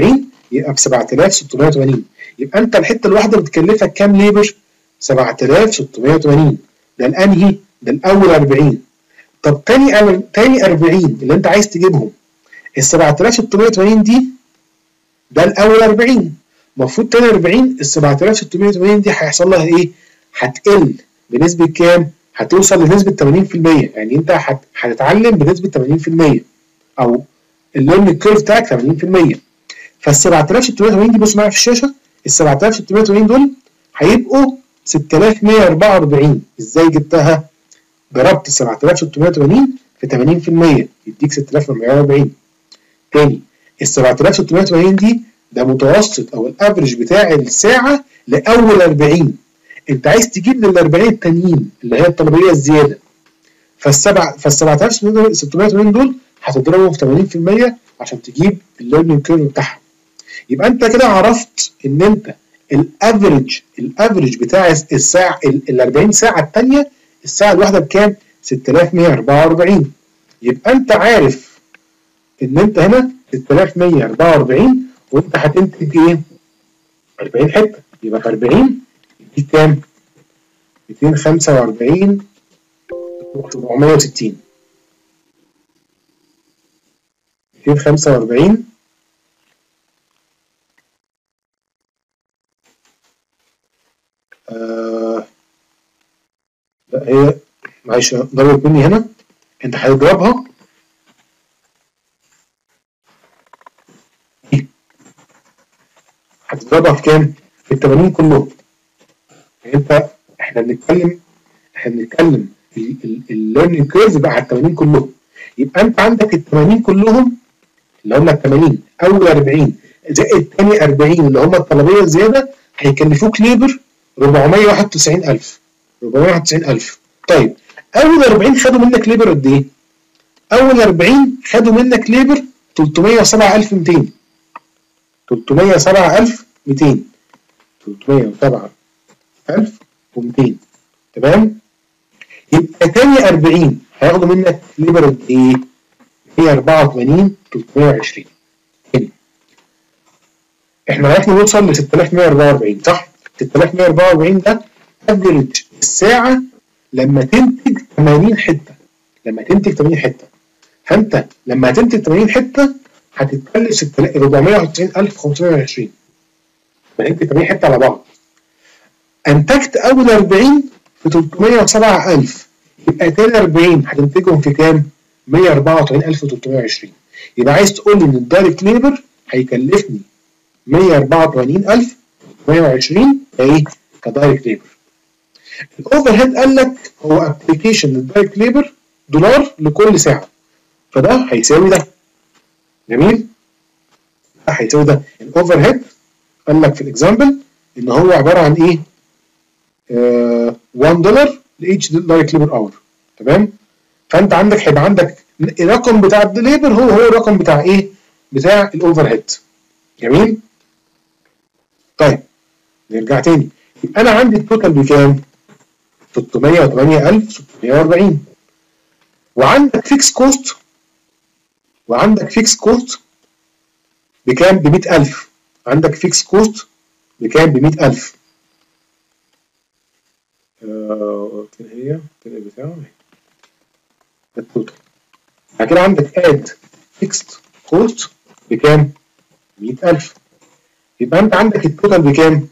يبقى ب سبعة آلاف وستمية وتمانين. يبقى انت الحته الواحده بتكلفك كام ليبر؟ سبعة آلاف وستمية وتمانين. ده الانهي؟ ده الاول أربعين. طب تاني تاني أربعين اللي انت عايز تجيبهم، ال سبعة آلاف وستمية وتمانين دي ده الاول أربعين. المفروض تاني أربعين ال سبعة آلاف وستمية وتمانين دي هيحصل لها ايه؟ هتقل بنسبه كام؟ هتوصل لنسبه تمانين في المية. يعني انت هتتعلم بنسبه تمانين في المية او الليرنينج كيرف بتاعك تمانين في المية. فال سبعة آلاف وستمية وتمانين دي بصوا معايا في الشاشه، ال سبعة آلاف وستمية وتمانين دول هيبقوا ستة آلاف ومية وأربعة وأربعين. ازاي جبتها؟ ضربت سبعة آلاف وستمية وتمانين في تمانين في المية يديك ستة آلاف وأربعمية وأربعين. تاني ال سبعة آلاف وستمية وتمانين دي ده متوسط او الافرج بتاع الساعه لاول أربعين. انت عايز تجيب لل أربعين التانيين اللي هي الطلبيه الزياده. فالسبع فال سبعة آلاف وستمية وتمانين دول هتضربهم في تمانين في المية عشان تجيب الليرنينج كيرف بتاعهم. يبقى انت كده عرفت ان انت الافرج الافرج بتاع الساعه ال أربعين ساعه الثانيه الساعه الواحده بكام؟ ستة آلاف ومية وأربعة وأربعين. يبقى انت عارف ان انت هنا ستة آلاف ومية وأربعة وأربعين وانت هتنتج ايه؟ أربعين حته. يبقى في أربعين دي كام؟ ميتين وخمسة وأربعين سبعمية وستين. ميتين وخمسة وأربعين آه لا هي معلش ضربت مني هنا. انت هتضربها هتضربها في كام؟ في ال تمانين كلهم. يعني انت احنا بنتكلم احنا بنتكلم الليرنينج كيرف بقى على ال تمانين كلهم. يبقى انت عندك ال تمانين كلهم اللي هم ال تمانين اول أربعين زائد تاني أربعين اللي هم الطلبيه الزياده هيكلفوك ليبر أربعمية وواحد وتسعين ألف. أربعمية وواحد وتسعين ألف. طيب اول أربعين خدوا منك ليبر قد ايه؟ اول أربعين خدوا منك ليبر تلتمية وسبعة ألف ومتين. تلتمية وسبعة ألف ومتين. تلتمية وسبعة ألف ومتين. تمام؟ يبقى تاني أربعين هياخدوا منك ليبر قد ايه؟ مية وأربعة وتمانين تلتمية وعشرين. تاني احنا عرفنا نوصل ل ستة آلاف ومية وأربعة وأربعين صح؟ ستة آلاف ومية وأربعة وأربعين ده افريج الساعه لما تنتج تمانين حته. لما تنتج تمانين حته. فانت لما هتنتج تمانين حته هتتكلف أربعمية وواحد وتسعين ألف وخمسمية وعشرين. لما تنتج تمانين حته على بعض. انتجت اول أربعين في تلتمية وسبعة ألف. يبقى تاني أربعين هتنتجهم في كام؟ مية وأربعة وتمانين ألف وتلتمية وعشرين. يبقى عايز تقول لي ان الدايركت ليبر هيكلفني مية وأربعة وتمانين ألف وتلتمية وعشرين كايه؟ كدايركت ليبر. الاوفر هيد قال لك هو ابلكيشن للدايركت ليبر دولار لكل ساعه. فده هيساوي ده. جميل؟ ده هيساوي ده. الاوفر هيد قال لك في الاكزامبل ان هو عباره عن ايه؟ آه واحد دولار لإيتش دايركت ليبر اور. تمام؟ فانت عندك هيبقى عندك الرقم بتاع الليبر هو هو الرقم بتاع ايه؟ بتاع الاوفر هيد. جميل؟ طيب نرجع تاني. يبقى انا عندي التوتال بكام؟ ستمية وتمانية ألف وستمية وأربعين. وعندك فيكس كوست وعندك فيكس كوست بكام؟ ب مية ألف. عندك فيكس كوست بكام؟ ب مية ألف. آه فين هي؟ فين البتاع؟ التوتال. بعد كده عندك اد فيكست كوست بكام؟ مية ألف. يبقى انت عندك التوتال بكام؟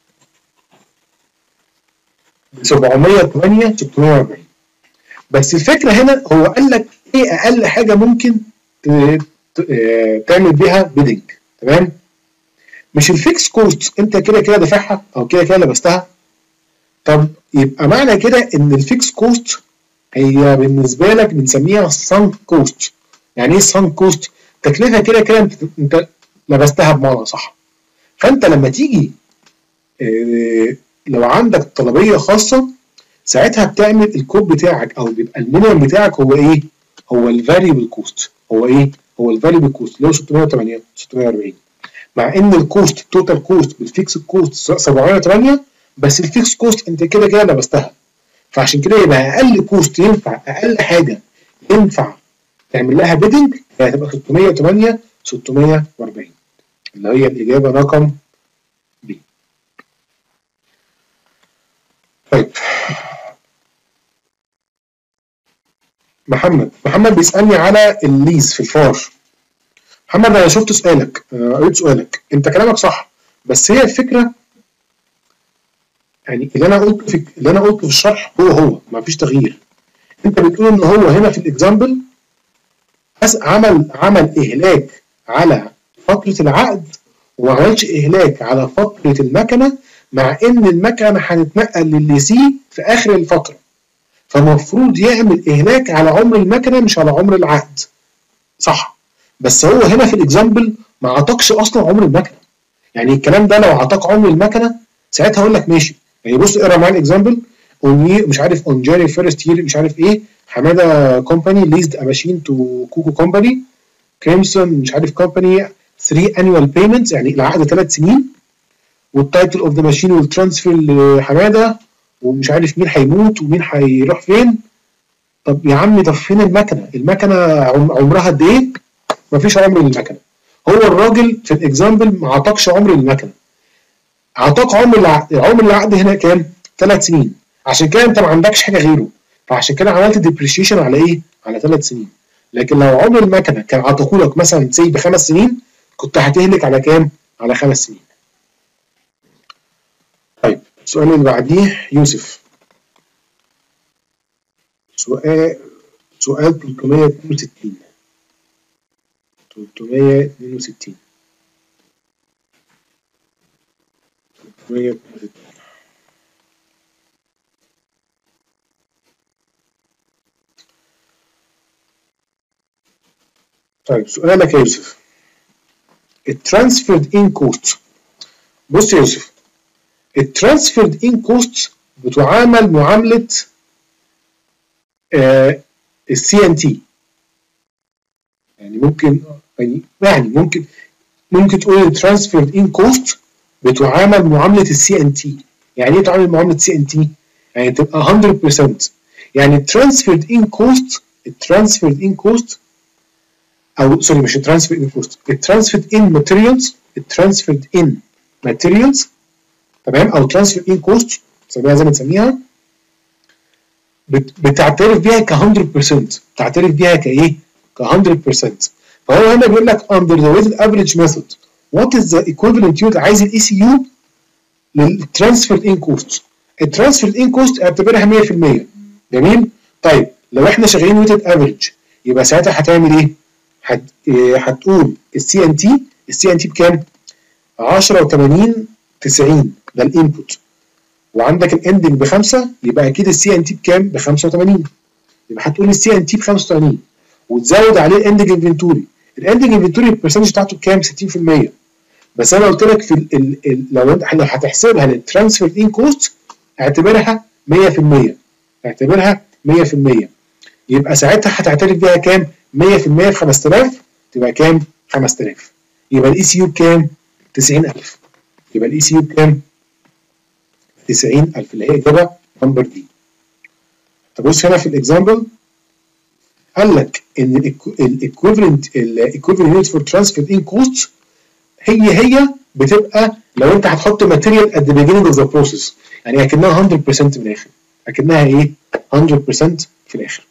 سبعمية وتمانية ستمية وأربعين. بس الفكره هنا هو قال لك ايه اقل حاجه ممكن تعمل بيها بيدنج. تمام؟ مش الفيكس كوست انت كده كده دافعها او كده كده لبستها. طب يبقى معنى كده ان الفيكس كوست هي بالنسبه لك بنسميها سانك كوست. يعني ايه سانك كوست؟ تكلفه كده كده انت انت لبستها بمعنى صح. فانت لما تيجي اه لو عندك طلبيه خاصه ساعتها بتعمل الكود بتاعك او بيبقى المينيمم بتاعك هو ايه؟ هو الفاريبل كوست. هو ايه؟ هو الفاريبل كوست اللي هو ستمية وتمانية ستمية وأربعين. مع ان الكوست التوتال كوست بالفيكس كوست سبعمية وتمانية بس الفيكس كوست انت كده كده لبستها. فعشان كده يبقى اقل كوست ينفع اقل حاجه ينفع تعمل لها بيدنج هي هتبقى ستمية وتمانية ستمية وأربعين. اللي هي الإجابة رقم B. طيب محمد محمد بيسألني على الليز في الفار. محمد أنا شفت سؤالك، أنا قريت سؤالك، أنت كلامك صح، بس هي الفكرة يعني اللي أنا قلته في اللي أنا قلته في الشرح هو هو ما فيش تغيير. أنت بتقول إن هو هنا في الإكزامبل عمل عمل إهلاك على فترة العقد وما عملش إهلاك على فترة المكنة، مع إن المكنة هتتنقل للليسي في آخر الفترة، فالمفروض يعمل إهلاك على عمر المكنة مش على عمر العقد. صح، بس هو هنا في الإكزامبل ما عطاكش أصلا عمر المكنة. يعني الكلام ده لو عطاك عمر المكنة ساعتها هقول لك ماشي. يعني بص اقرا معايا الإكزامبل، مش عارف اون جانيوري فيرست يير مش عارف ايه، حماده كومباني ليزد ا ماشين تو كوكو كومباني، كريمسون مش عارف كومباني ثلاثة annual payments، يعني العقد ثلاث سنين، والتايتل اوف ذا ماشين والترانسفير لحماده، ومش عارف مين هيموت ومين هيروح فين. طب يا عم ده فين المكنه؟ المكنه عمرها قد ايه؟ مفيش عمر للمكنه. هو الراجل في الاكزامبل ما عطاكش عمر للمكنه، عطاك عمر العقد. عمر العقد هنا كام؟ ثلاث سنين، عشان كده انت ما عندكش حاجه غيره، فعشان كده عملت ديبريشيشن على ايه؟ على ثلاث سنين. لكن لو عمر المكنه كان عطاهولك مثلا سي بخمس سنين كنت هتهلك على كام؟ على خمس سنين. طيب السؤال اللي بعديه يوسف، سؤال سؤال ثلاثمية واثنين وستين ثلاثمية واثنين وستين ثلاثمية واثنين وستين. طيب سؤالك يا يوسف، الترانسفيرد ان كوست. بص يا يوسف، الترانسفيرد ان كوست بتعامل معامله آه السي ان تي. يعني ممكن يعني يعني ممكن ممكن تقول الترانسفيرد ان كوست بتعامل معامله السي ان تي. يعني ايه تعامل معامله السي ان تي؟ يعني تبقى مية بالمية. يعني الترانسفيرد ان كوست الترانسفيرد ان كوست او سوري مش الترانسفيرد ان كوست، الترانسفيرد ان ماتيريالز الترانسفيرد ان ماتيريالز تمام، او ترانسفيرد ان كوست سميها زي ما تسميها، بتعترف بيها ك مية بالمية، بتعترف بيها كايه؟ ك مية بالمية. فهو هنا بيقول لك under the weighted average method what is the equivalent unit، عايز الاي سي يو للترانسفيرد ان كوست. الترانسفيرد ان كوست اعتبرها مية بالمية. جميل. طيب لو احنا شغالين ويتد افريج يبقى ساعتها هتعمل ايه؟ هت... هتقول السي ان تي السي ان تي بكام؟ عشرة وتمانين تسعين ده الانبوت، وعندك الاندنج بخمسة، يبقى اكيد السي ان تي بكام؟ ب خمسة وتمانين. يبقى هتقول السي ان تي ب خمسة وتمانين وتزود عليه الاندنج انفنتوري. الاندنج انفنتوري البرسنتج بتاعته بكام؟ ستين بالمية. بس انا قلت لك في ال ال ال لو انت هتحسبها للترانسفير ان كوست اعتبرها مية بالمية، اعتبرها مية بالمية. يبقى ساعتها هتعترف بيها كام؟ مية بالمية في خمسة آلاف تبقى كام؟ خمسة آلاف. يبقى الاي سي يو بكام؟ تسعين ألف. يبقى الاي سي يو بكام؟ تسعين ألف اللي هي اجابه نمبر دي. تبص هنا في الاكزامبل قال لك ان الايكويفالنت الايكويفالنت يونت فور ترانسفير ان كوست هي هي بتبقى لو انت هتحط ماتيريال ات ذا بيجيننج اوف ذا بروسيس، يعني اكنها مية بالمية من الاخر، اكنها ايه؟ مية بالمية في الاخر.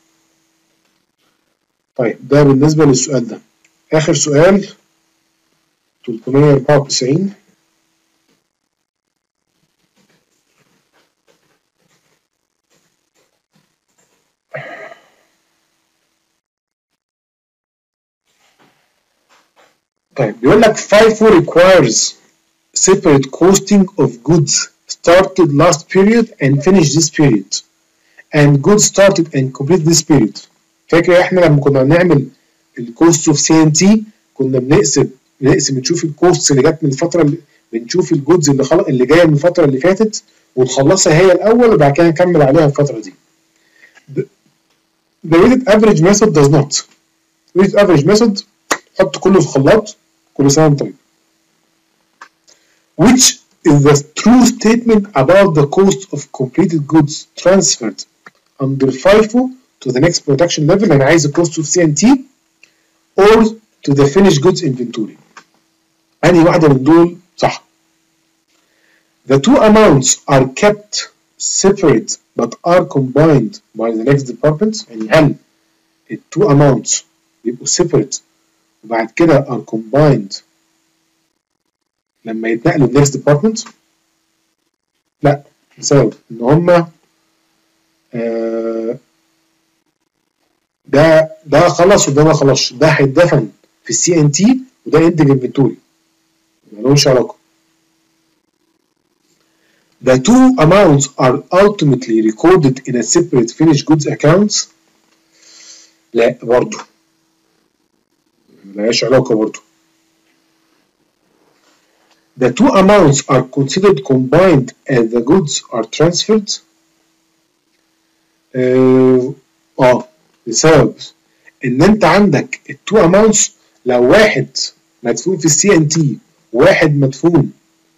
طيب ده بالنسبه للسؤال ده. اخر سؤال ثلاثمية واربعة وتسعين. طيب بيقول لك FIFO requires separate costing of goods started last period and finished this period and goods started and completed this period. فاكر احنا لما كنا بنعمل الكوست اوف سي ان تي كنا بنقسم بنقسم نشوف الكوست اللي جت من الفتره اللي بنشوف الجودز اللي خلق اللي جايه من الفتره اللي فاتت ونخلصها هي الاول وبعد كده نكمل عليها الفتره دي. The weighted average method does not. weighted average method حط كله في خلاط، كل سنه وانت طيب. Which is the true statement about the cost of completed goods transferred under FIFO to the next production level. انا عايز الكوست اوف سي ان تي or to the finished goods inventory. انهي واحده من دول صح؟ The two amounts are kept separate but are combined by the next department. يعني هل ال two amounts يبقوا separate وبعد كده are combined لما يتنقلوا next department؟ لا، بسبب ان هما آه ده ده خلص وده ما خلصش، ده هيتدفن في السي ان تي وده ينتج انفنتوري، مالهمش علاقه. The two amounts are ultimately recorded in a separate finished goods accounts. لا برضه ملهاش علاقه برضه. The two amounts are considered combined as the goods are transferred. اه, آه. لسبب ان انت عندك التو اماونتس لو واحد مدفون في السي ان تي وواحد مدفون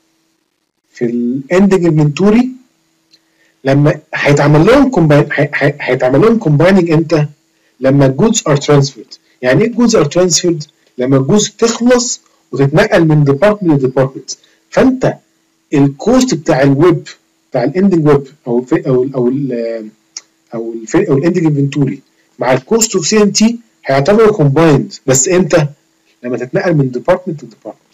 في الاندنج انفنتوري، لما هيتعمل لهم كومباين هيتعمل لهم كومبايننج امتى؟ لما الجودز ار ترانسفيرد. يعني ايه الجودز ار ترانسفيرد؟ لما الجودز تخلص وتتنقل من ديبارتمنت لديبارتمنت. فانت الكوست بتاع الويب بتاع الاندنج ويب او في او ال او ال او ال او الاندنج انفنتوري مع الكوست اوف سي ان تي هيعتبروا كومبايند، بس امتى؟ لما تتنقل من ديبارتمنت لديبارتمنت.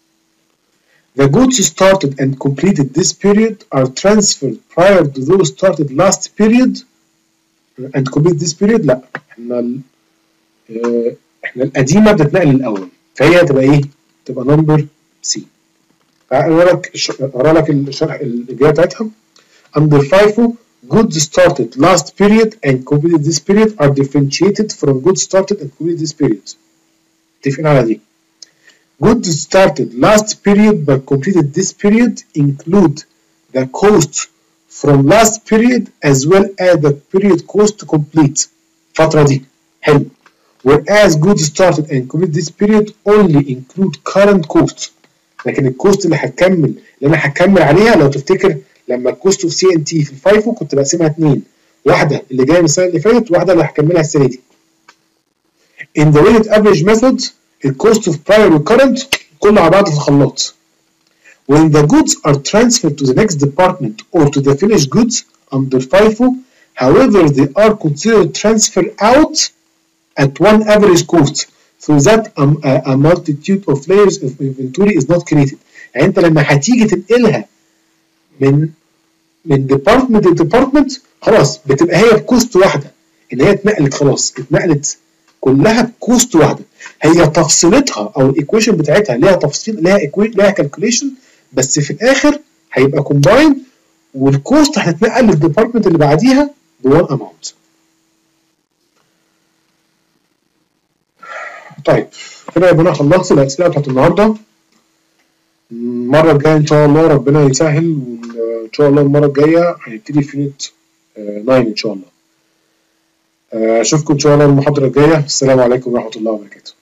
The goods started and completed this period are transferred prior to those started last period and completed this period. لا، احنا ال اه احنا القديمه بتتنقل الاول، فهي هتبقى ايه؟ تبقى نمبر سي. اقرا لك اقرا لك الشرح الاجابه بتاعتها. Under FIFO, goods started last period and completed this period are differentiated from goods started and completed this period. متفقين على دي. Goods started last period but completed this period include the cost from last period as well as the period cost to complete. الفترة دي حلو. Whereas goods started and completed this period only include current costs. لكن الكوست اللي هتكمل اللي انا هكمل عليها، لو تفتكر لما الكوست اوف سي ان تي في الفايفو كنت بقسمها اتنين، واحده اللي جايه من السنه اللي فاتت وواحده اللي هكملها السنه دي. In the weighted average method الكوست اوف prior و current كله على بعض في الخلاط. When the goods are transferred to the next department or to the finished goods under FIFO, however they are considered transfer out at one average cost so that a, a, a multitude of layers of inventory is not created. يعني انت لما هتيجي تنقلها من من ديبارتمنت لديبارتمنت خلاص بتبقى هي بكوست واحده، ان هي اتنقلت خلاص اتنقلت كلها بكوست واحده. هي تفصيلتها او الايكويشن بتاعتها ليها تفصيل، ليها ليها كالكوليشن، بس في الاخر هيبقى كومباين والكوست هتتنقل للديبارتمنت اللي بعديها بوان اماونت. طيب كده يبقى انا خلصت الاسئله بتاعت النهارده. المره الجايه ان شاء الله ربنا يسهل، وان شاء الله المره الجايه هنبتدي في يونت تسعة ان شاء الله. اشوفكم ان شاء الله المحاضره الجايه. السلام عليكم ورحمه الله وبركاته.